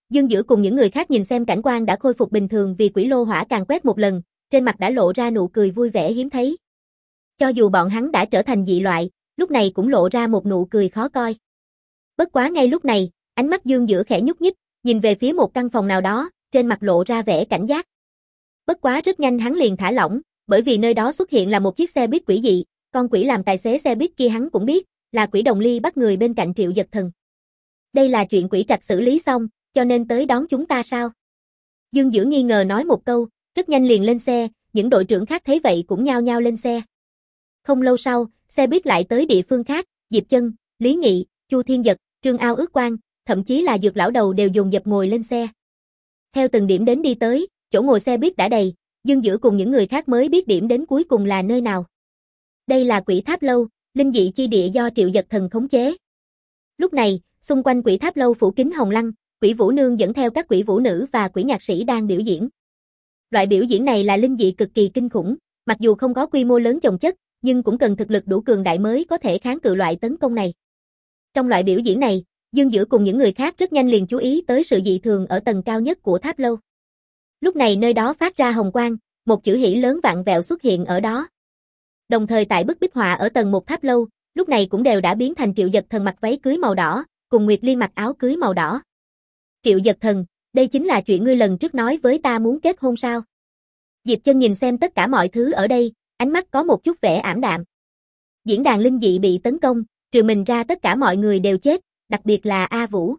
Dương Dữ cùng những người khác nhìn xem cảnh quan đã khôi phục bình thường vì quỷ lô hỏa càng quét một lần, trên mặt đã lộ ra nụ cười vui vẻ hiếm thấy. Cho dù bọn hắn đã trở thành dị loại, lúc này cũng lộ ra một nụ cười khó coi. Bất quá ngay lúc này, ánh mắt Dương Dữ khẽ nhúc nhích, nhìn về phía một căn phòng nào đó, trên mặt lộ ra vẻ cảnh giác. Bất quá rất nhanh hắn liền thả lỏng, bởi vì nơi đó xuất hiện là một chiếc xe buýt quỷ dị, con quỷ làm tài xế xe buýt kia hắn cũng biết, là quỷ đồng ly bắt người bên cạnh Triệu Dật Thần. Đây là chuyện quỷ trạch xử lý xong, cho nên tới đón chúng ta sao? Dương Dữ nghi ngờ nói một câu, rất nhanh liền lên xe, những đội trưởng khác thấy vậy cũng nhao nhao lên xe. Không lâu sau, xe buýt lại tới địa phương khác, Diệp Chân, Lý Nghị, Chu Thiên Dật, Trương Ao Ước Quang, thậm chí là Dược lão đầu đều dồn dập ngồi lên xe. Theo từng điểm đến đi tới, chỗ ngồi xe buýt đã đầy, Dương Dữ cùng những người khác mới biết điểm đến cuối cùng là nơi nào. Đây là Quỷ Tháp Lâu, linh dị chi địa do Triệu Dật Thần khống chế. Lúc này, xung quanh Quỷ Tháp Lâu phủ kín hồng lăng, Quỷ Vũ Nương dẫn theo các quỷ vũ nữ và quỷ nhạc sĩ đang biểu diễn. Loại biểu diễn này là linh dị cực kỳ kinh khủng, mặc dù không có quy mô lớn chồng chất, nhưng cũng cần thực lực đủ cường đại mới có thể kháng cự loại tấn công này. Trong loại biểu diễn này, Dương Dữ cùng những người khác rất nhanh liền chú ý tới sự dị thường ở tầng cao nhất của tháp lâu. Lúc này nơi đó phát ra hồng quang, một chữ hỷ lớn vặn vẹo xuất hiện ở đó. Đồng thời tại bức bích họa ở tầng một tháp lâu, lúc này cũng đều đã biến thành Triệu Dật Thần mặc váy cưới màu đỏ, cùng Nguyệt Liên mặc áo cưới màu đỏ. Triệu Dật Thần, đây chính là chuyện ngươi lần trước nói với ta muốn kết hôn sao? Diệp Chân nhìn xem tất cả mọi thứ ở đây, ánh mắt có một chút vẻ ảm đạm. Diễn đàn linh dị bị tấn công, trừ mình ra tất cả mọi người đều chết, đặc biệt là A Vũ.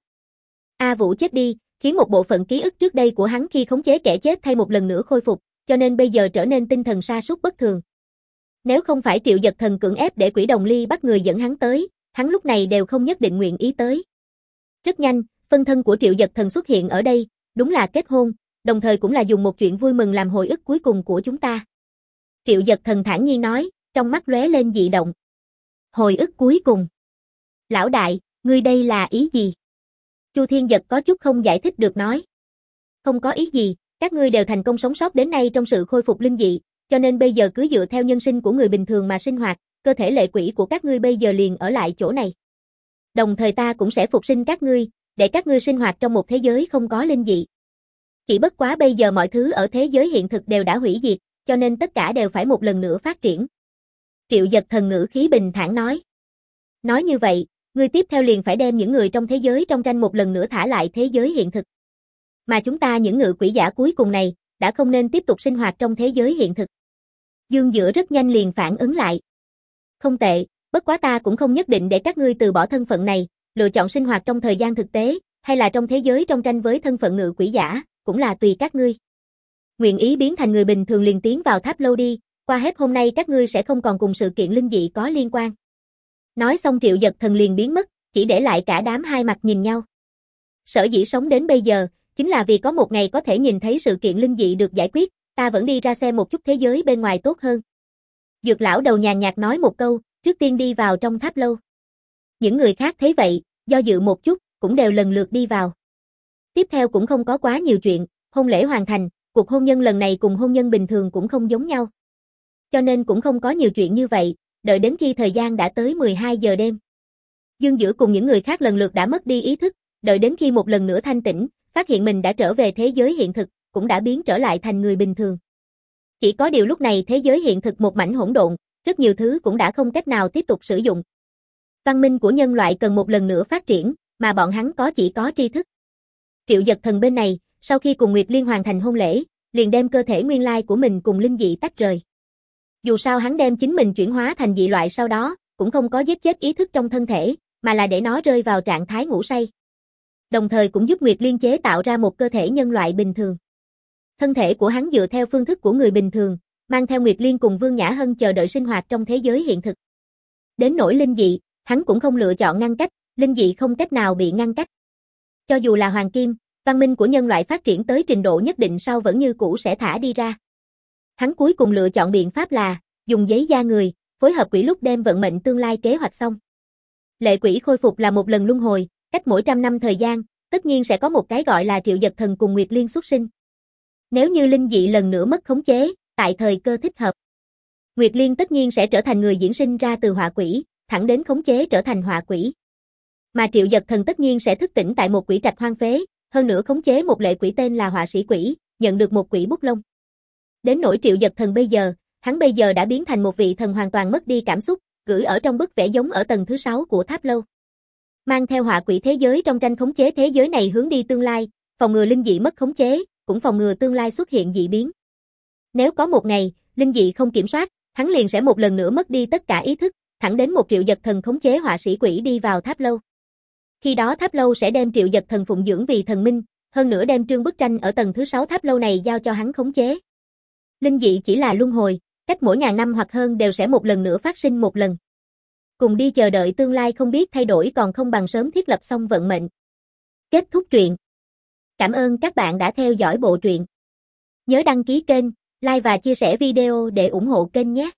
A Vũ chết đi, khiến một bộ phận ký ức trước đây của hắn khi khống chế kẻ chết thay một lần nữa khôi phục, cho nên bây giờ trở nên tinh thần sa sút bất thường. Nếu không phải Triệu Dật Thần cưỡng ép để quỷ đồng ly bắt người dẫn hắn tới, hắn lúc này đều không nhất định nguyện ý tới. Rất nhanh, phân thân của Triệu Dật Thần xuất hiện ở đây, đúng là kết hôn, đồng thời cũng là dùng một chuyện vui mừng làm hồi ức cuối cùng của chúng ta. Triệu Dật Thần thản nhiên nói, trong mắt lóe lên dị động. Hồi ức cuối cùng. Lão đại, ngươi đây là ý gì? Chu Thiên Dật có chút không giải thích được nói. Không có ý gì, các ngươi đều thành công sống sót đến nay trong sự khôi phục linh dị, cho nên bây giờ cứ dựa theo nhân sinh của người bình thường mà sinh hoạt, cơ thể lệ quỷ của các ngươi bây giờ liền ở lại chỗ này. Đồng thời ta cũng sẽ phục sinh các ngươi, để các ngươi sinh hoạt trong một thế giới không có linh dị. Chỉ bất quá bây giờ mọi thứ ở thế giới hiện thực đều đã hủy diệt, cho nên tất cả đều phải một lần nữa phát triển. Triệu Dật Thần ngữ khí bình thản nói. Nói như vậy, ngươi tiếp theo liền phải đem những người trong thế giới trong tranh một lần nữa thả lại thế giới hiện thực. Mà chúng ta những ngự quỷ giả cuối cùng này, đã không nên tiếp tục sinh hoạt trong thế giới hiện thực. Dương Dữ rất nhanh liền phản ứng lại. Không tệ, bất quá ta cũng không nhất định để các ngươi từ bỏ thân phận này, lựa chọn sinh hoạt trong thời gian thực tế, hay là trong thế giới trong tranh với thân phận ngự quỷ giả, cũng là tùy các ngươi. Nguyện ý biến thành người bình thường liền tiến vào tháp lâu đi, qua hết hôm nay các ngươi sẽ không còn cùng sự kiện linh dị có liên quan. Nói xong Triệu Dật Thần liền biến mất, chỉ để lại cả đám hai mặt nhìn nhau. Sở dĩ sống đến bây giờ, chính là vì có một ngày có thể nhìn thấy sự kiện linh dị được giải quyết, ta vẫn đi ra xem một chút thế giới bên ngoài tốt hơn. Dược lão đầu nhàn nhạt nói một câu, trước tiên đi vào trong tháp lâu. Những người khác thấy vậy, do dự một chút, cũng đều lần lượt đi vào. Tiếp theo cũng không có quá nhiều chuyện, hôn lễ hoàn thành, cuộc hôn nhân lần này cùng hôn nhân bình thường cũng không giống nhau. Cho nên cũng không có nhiều chuyện như vậy, đợi đến khi thời gian đã tới mười hai giờ đêm. Dương Dữ cùng những người khác lần lượt đã mất đi ý thức, đợi đến khi một lần nữa thanh tỉnh, phát hiện mình đã trở về thế giới hiện thực, cũng đã biến trở lại thành người bình thường. Chỉ có điều lúc này thế giới hiện thực một mảnh hỗn độn, rất nhiều thứ cũng đã không cách nào tiếp tục sử dụng. Văn minh của nhân loại cần một lần nữa phát triển, mà bọn hắn có chỉ có tri thức. Triệu Dật Thần bên này, sau khi cùng Nguyệt Liên hoàn thành hôn lễ, liền đem cơ thể nguyên lai của mình cùng linh dị tách rời. Dù sao hắn đem chính mình chuyển hóa thành dị loại sau đó, cũng không có giết chết ý thức trong thân thể, mà là để nó rơi vào trạng thái ngủ say. Đồng thời cũng giúp Nguyệt Liên chế tạo ra một cơ thể nhân loại bình thường. Thân thể của hắn dựa theo phương thức của người bình thường, mang theo Nguyệt Liên cùng Vương Nhã Hân chờ đợi sinh hoạt trong thế giới hiện thực. Đến nỗi linh dị, hắn cũng không lựa chọn ngăn cách, linh dị không cách nào bị ngăn cách. Cho dù là hoàng kim, văn minh của nhân loại phát triển tới trình độ nhất định sau vẫn như cũ sẽ thả đi ra. Hắn cuối cùng lựa chọn biện pháp là dùng giấy da người, phối hợp quỷ lúc đem vận mệnh tương lai kế hoạch xong. Lệ quỷ khôi phục là một lần luân hồi, cách mỗi trăm năm thời gian, tất nhiên sẽ có một cái gọi là Triệu Dật Thần cùng Nguyệt Liên xuất sinh. Nếu như linh dị lần nữa mất khống chế, tại thời cơ thích hợp, Nguyệt Liên tất nhiên sẽ trở thành người diễn sinh ra từ họa quỷ, thẳng đến khống chế trở thành họa quỷ. Mà Triệu Dật Thần tất nhiên sẽ thức tỉnh tại một quỷ trạch hoang phế, hơn nữa khống chế một lệ quỷ tên là họa sĩ quỷ, nhận được một quỷ bút lông. Đến nỗi Triệu Giật Thần bây giờ, hắn bây giờ đã biến thành một vị thần hoàn toàn mất đi cảm xúc, gửi ở trong bức vẽ giống ở tầng thứ sáu của tháp lâu. Mang theo họa quỷ thế giới trong tranh khống chế thế giới này hướng đi tương lai, phòng ngừa linh dị mất khống chế, cũng phòng ngừa tương lai xuất hiện dị biến. Nếu có một ngày, linh dị không kiểm soát, hắn liền sẽ một lần nữa mất đi tất cả ý thức, thẳng đến một Triệu Giật Thần khống chế họa sĩ quỷ đi vào tháp lâu. Khi đó tháp lâu sẽ đem Triệu Giật Thần phụng dưỡng vì thần minh, hơn nữa đem trương bức tranh ở tầng thứ sáu tháp lâu này giao cho hắn khống chế. Linh dị chỉ là luân hồi, cách mỗi ngàn năm hoặc hơn đều sẽ một lần nữa phát sinh một lần. Cùng đi chờ đợi tương lai không biết thay đổi còn không bằng sớm thiết lập xong vận mệnh. Kết thúc truyện. Cảm ơn các bạn đã theo dõi bộ truyện. Nhớ đăng ký kênh, like và chia sẻ video để ủng hộ kênh nhé.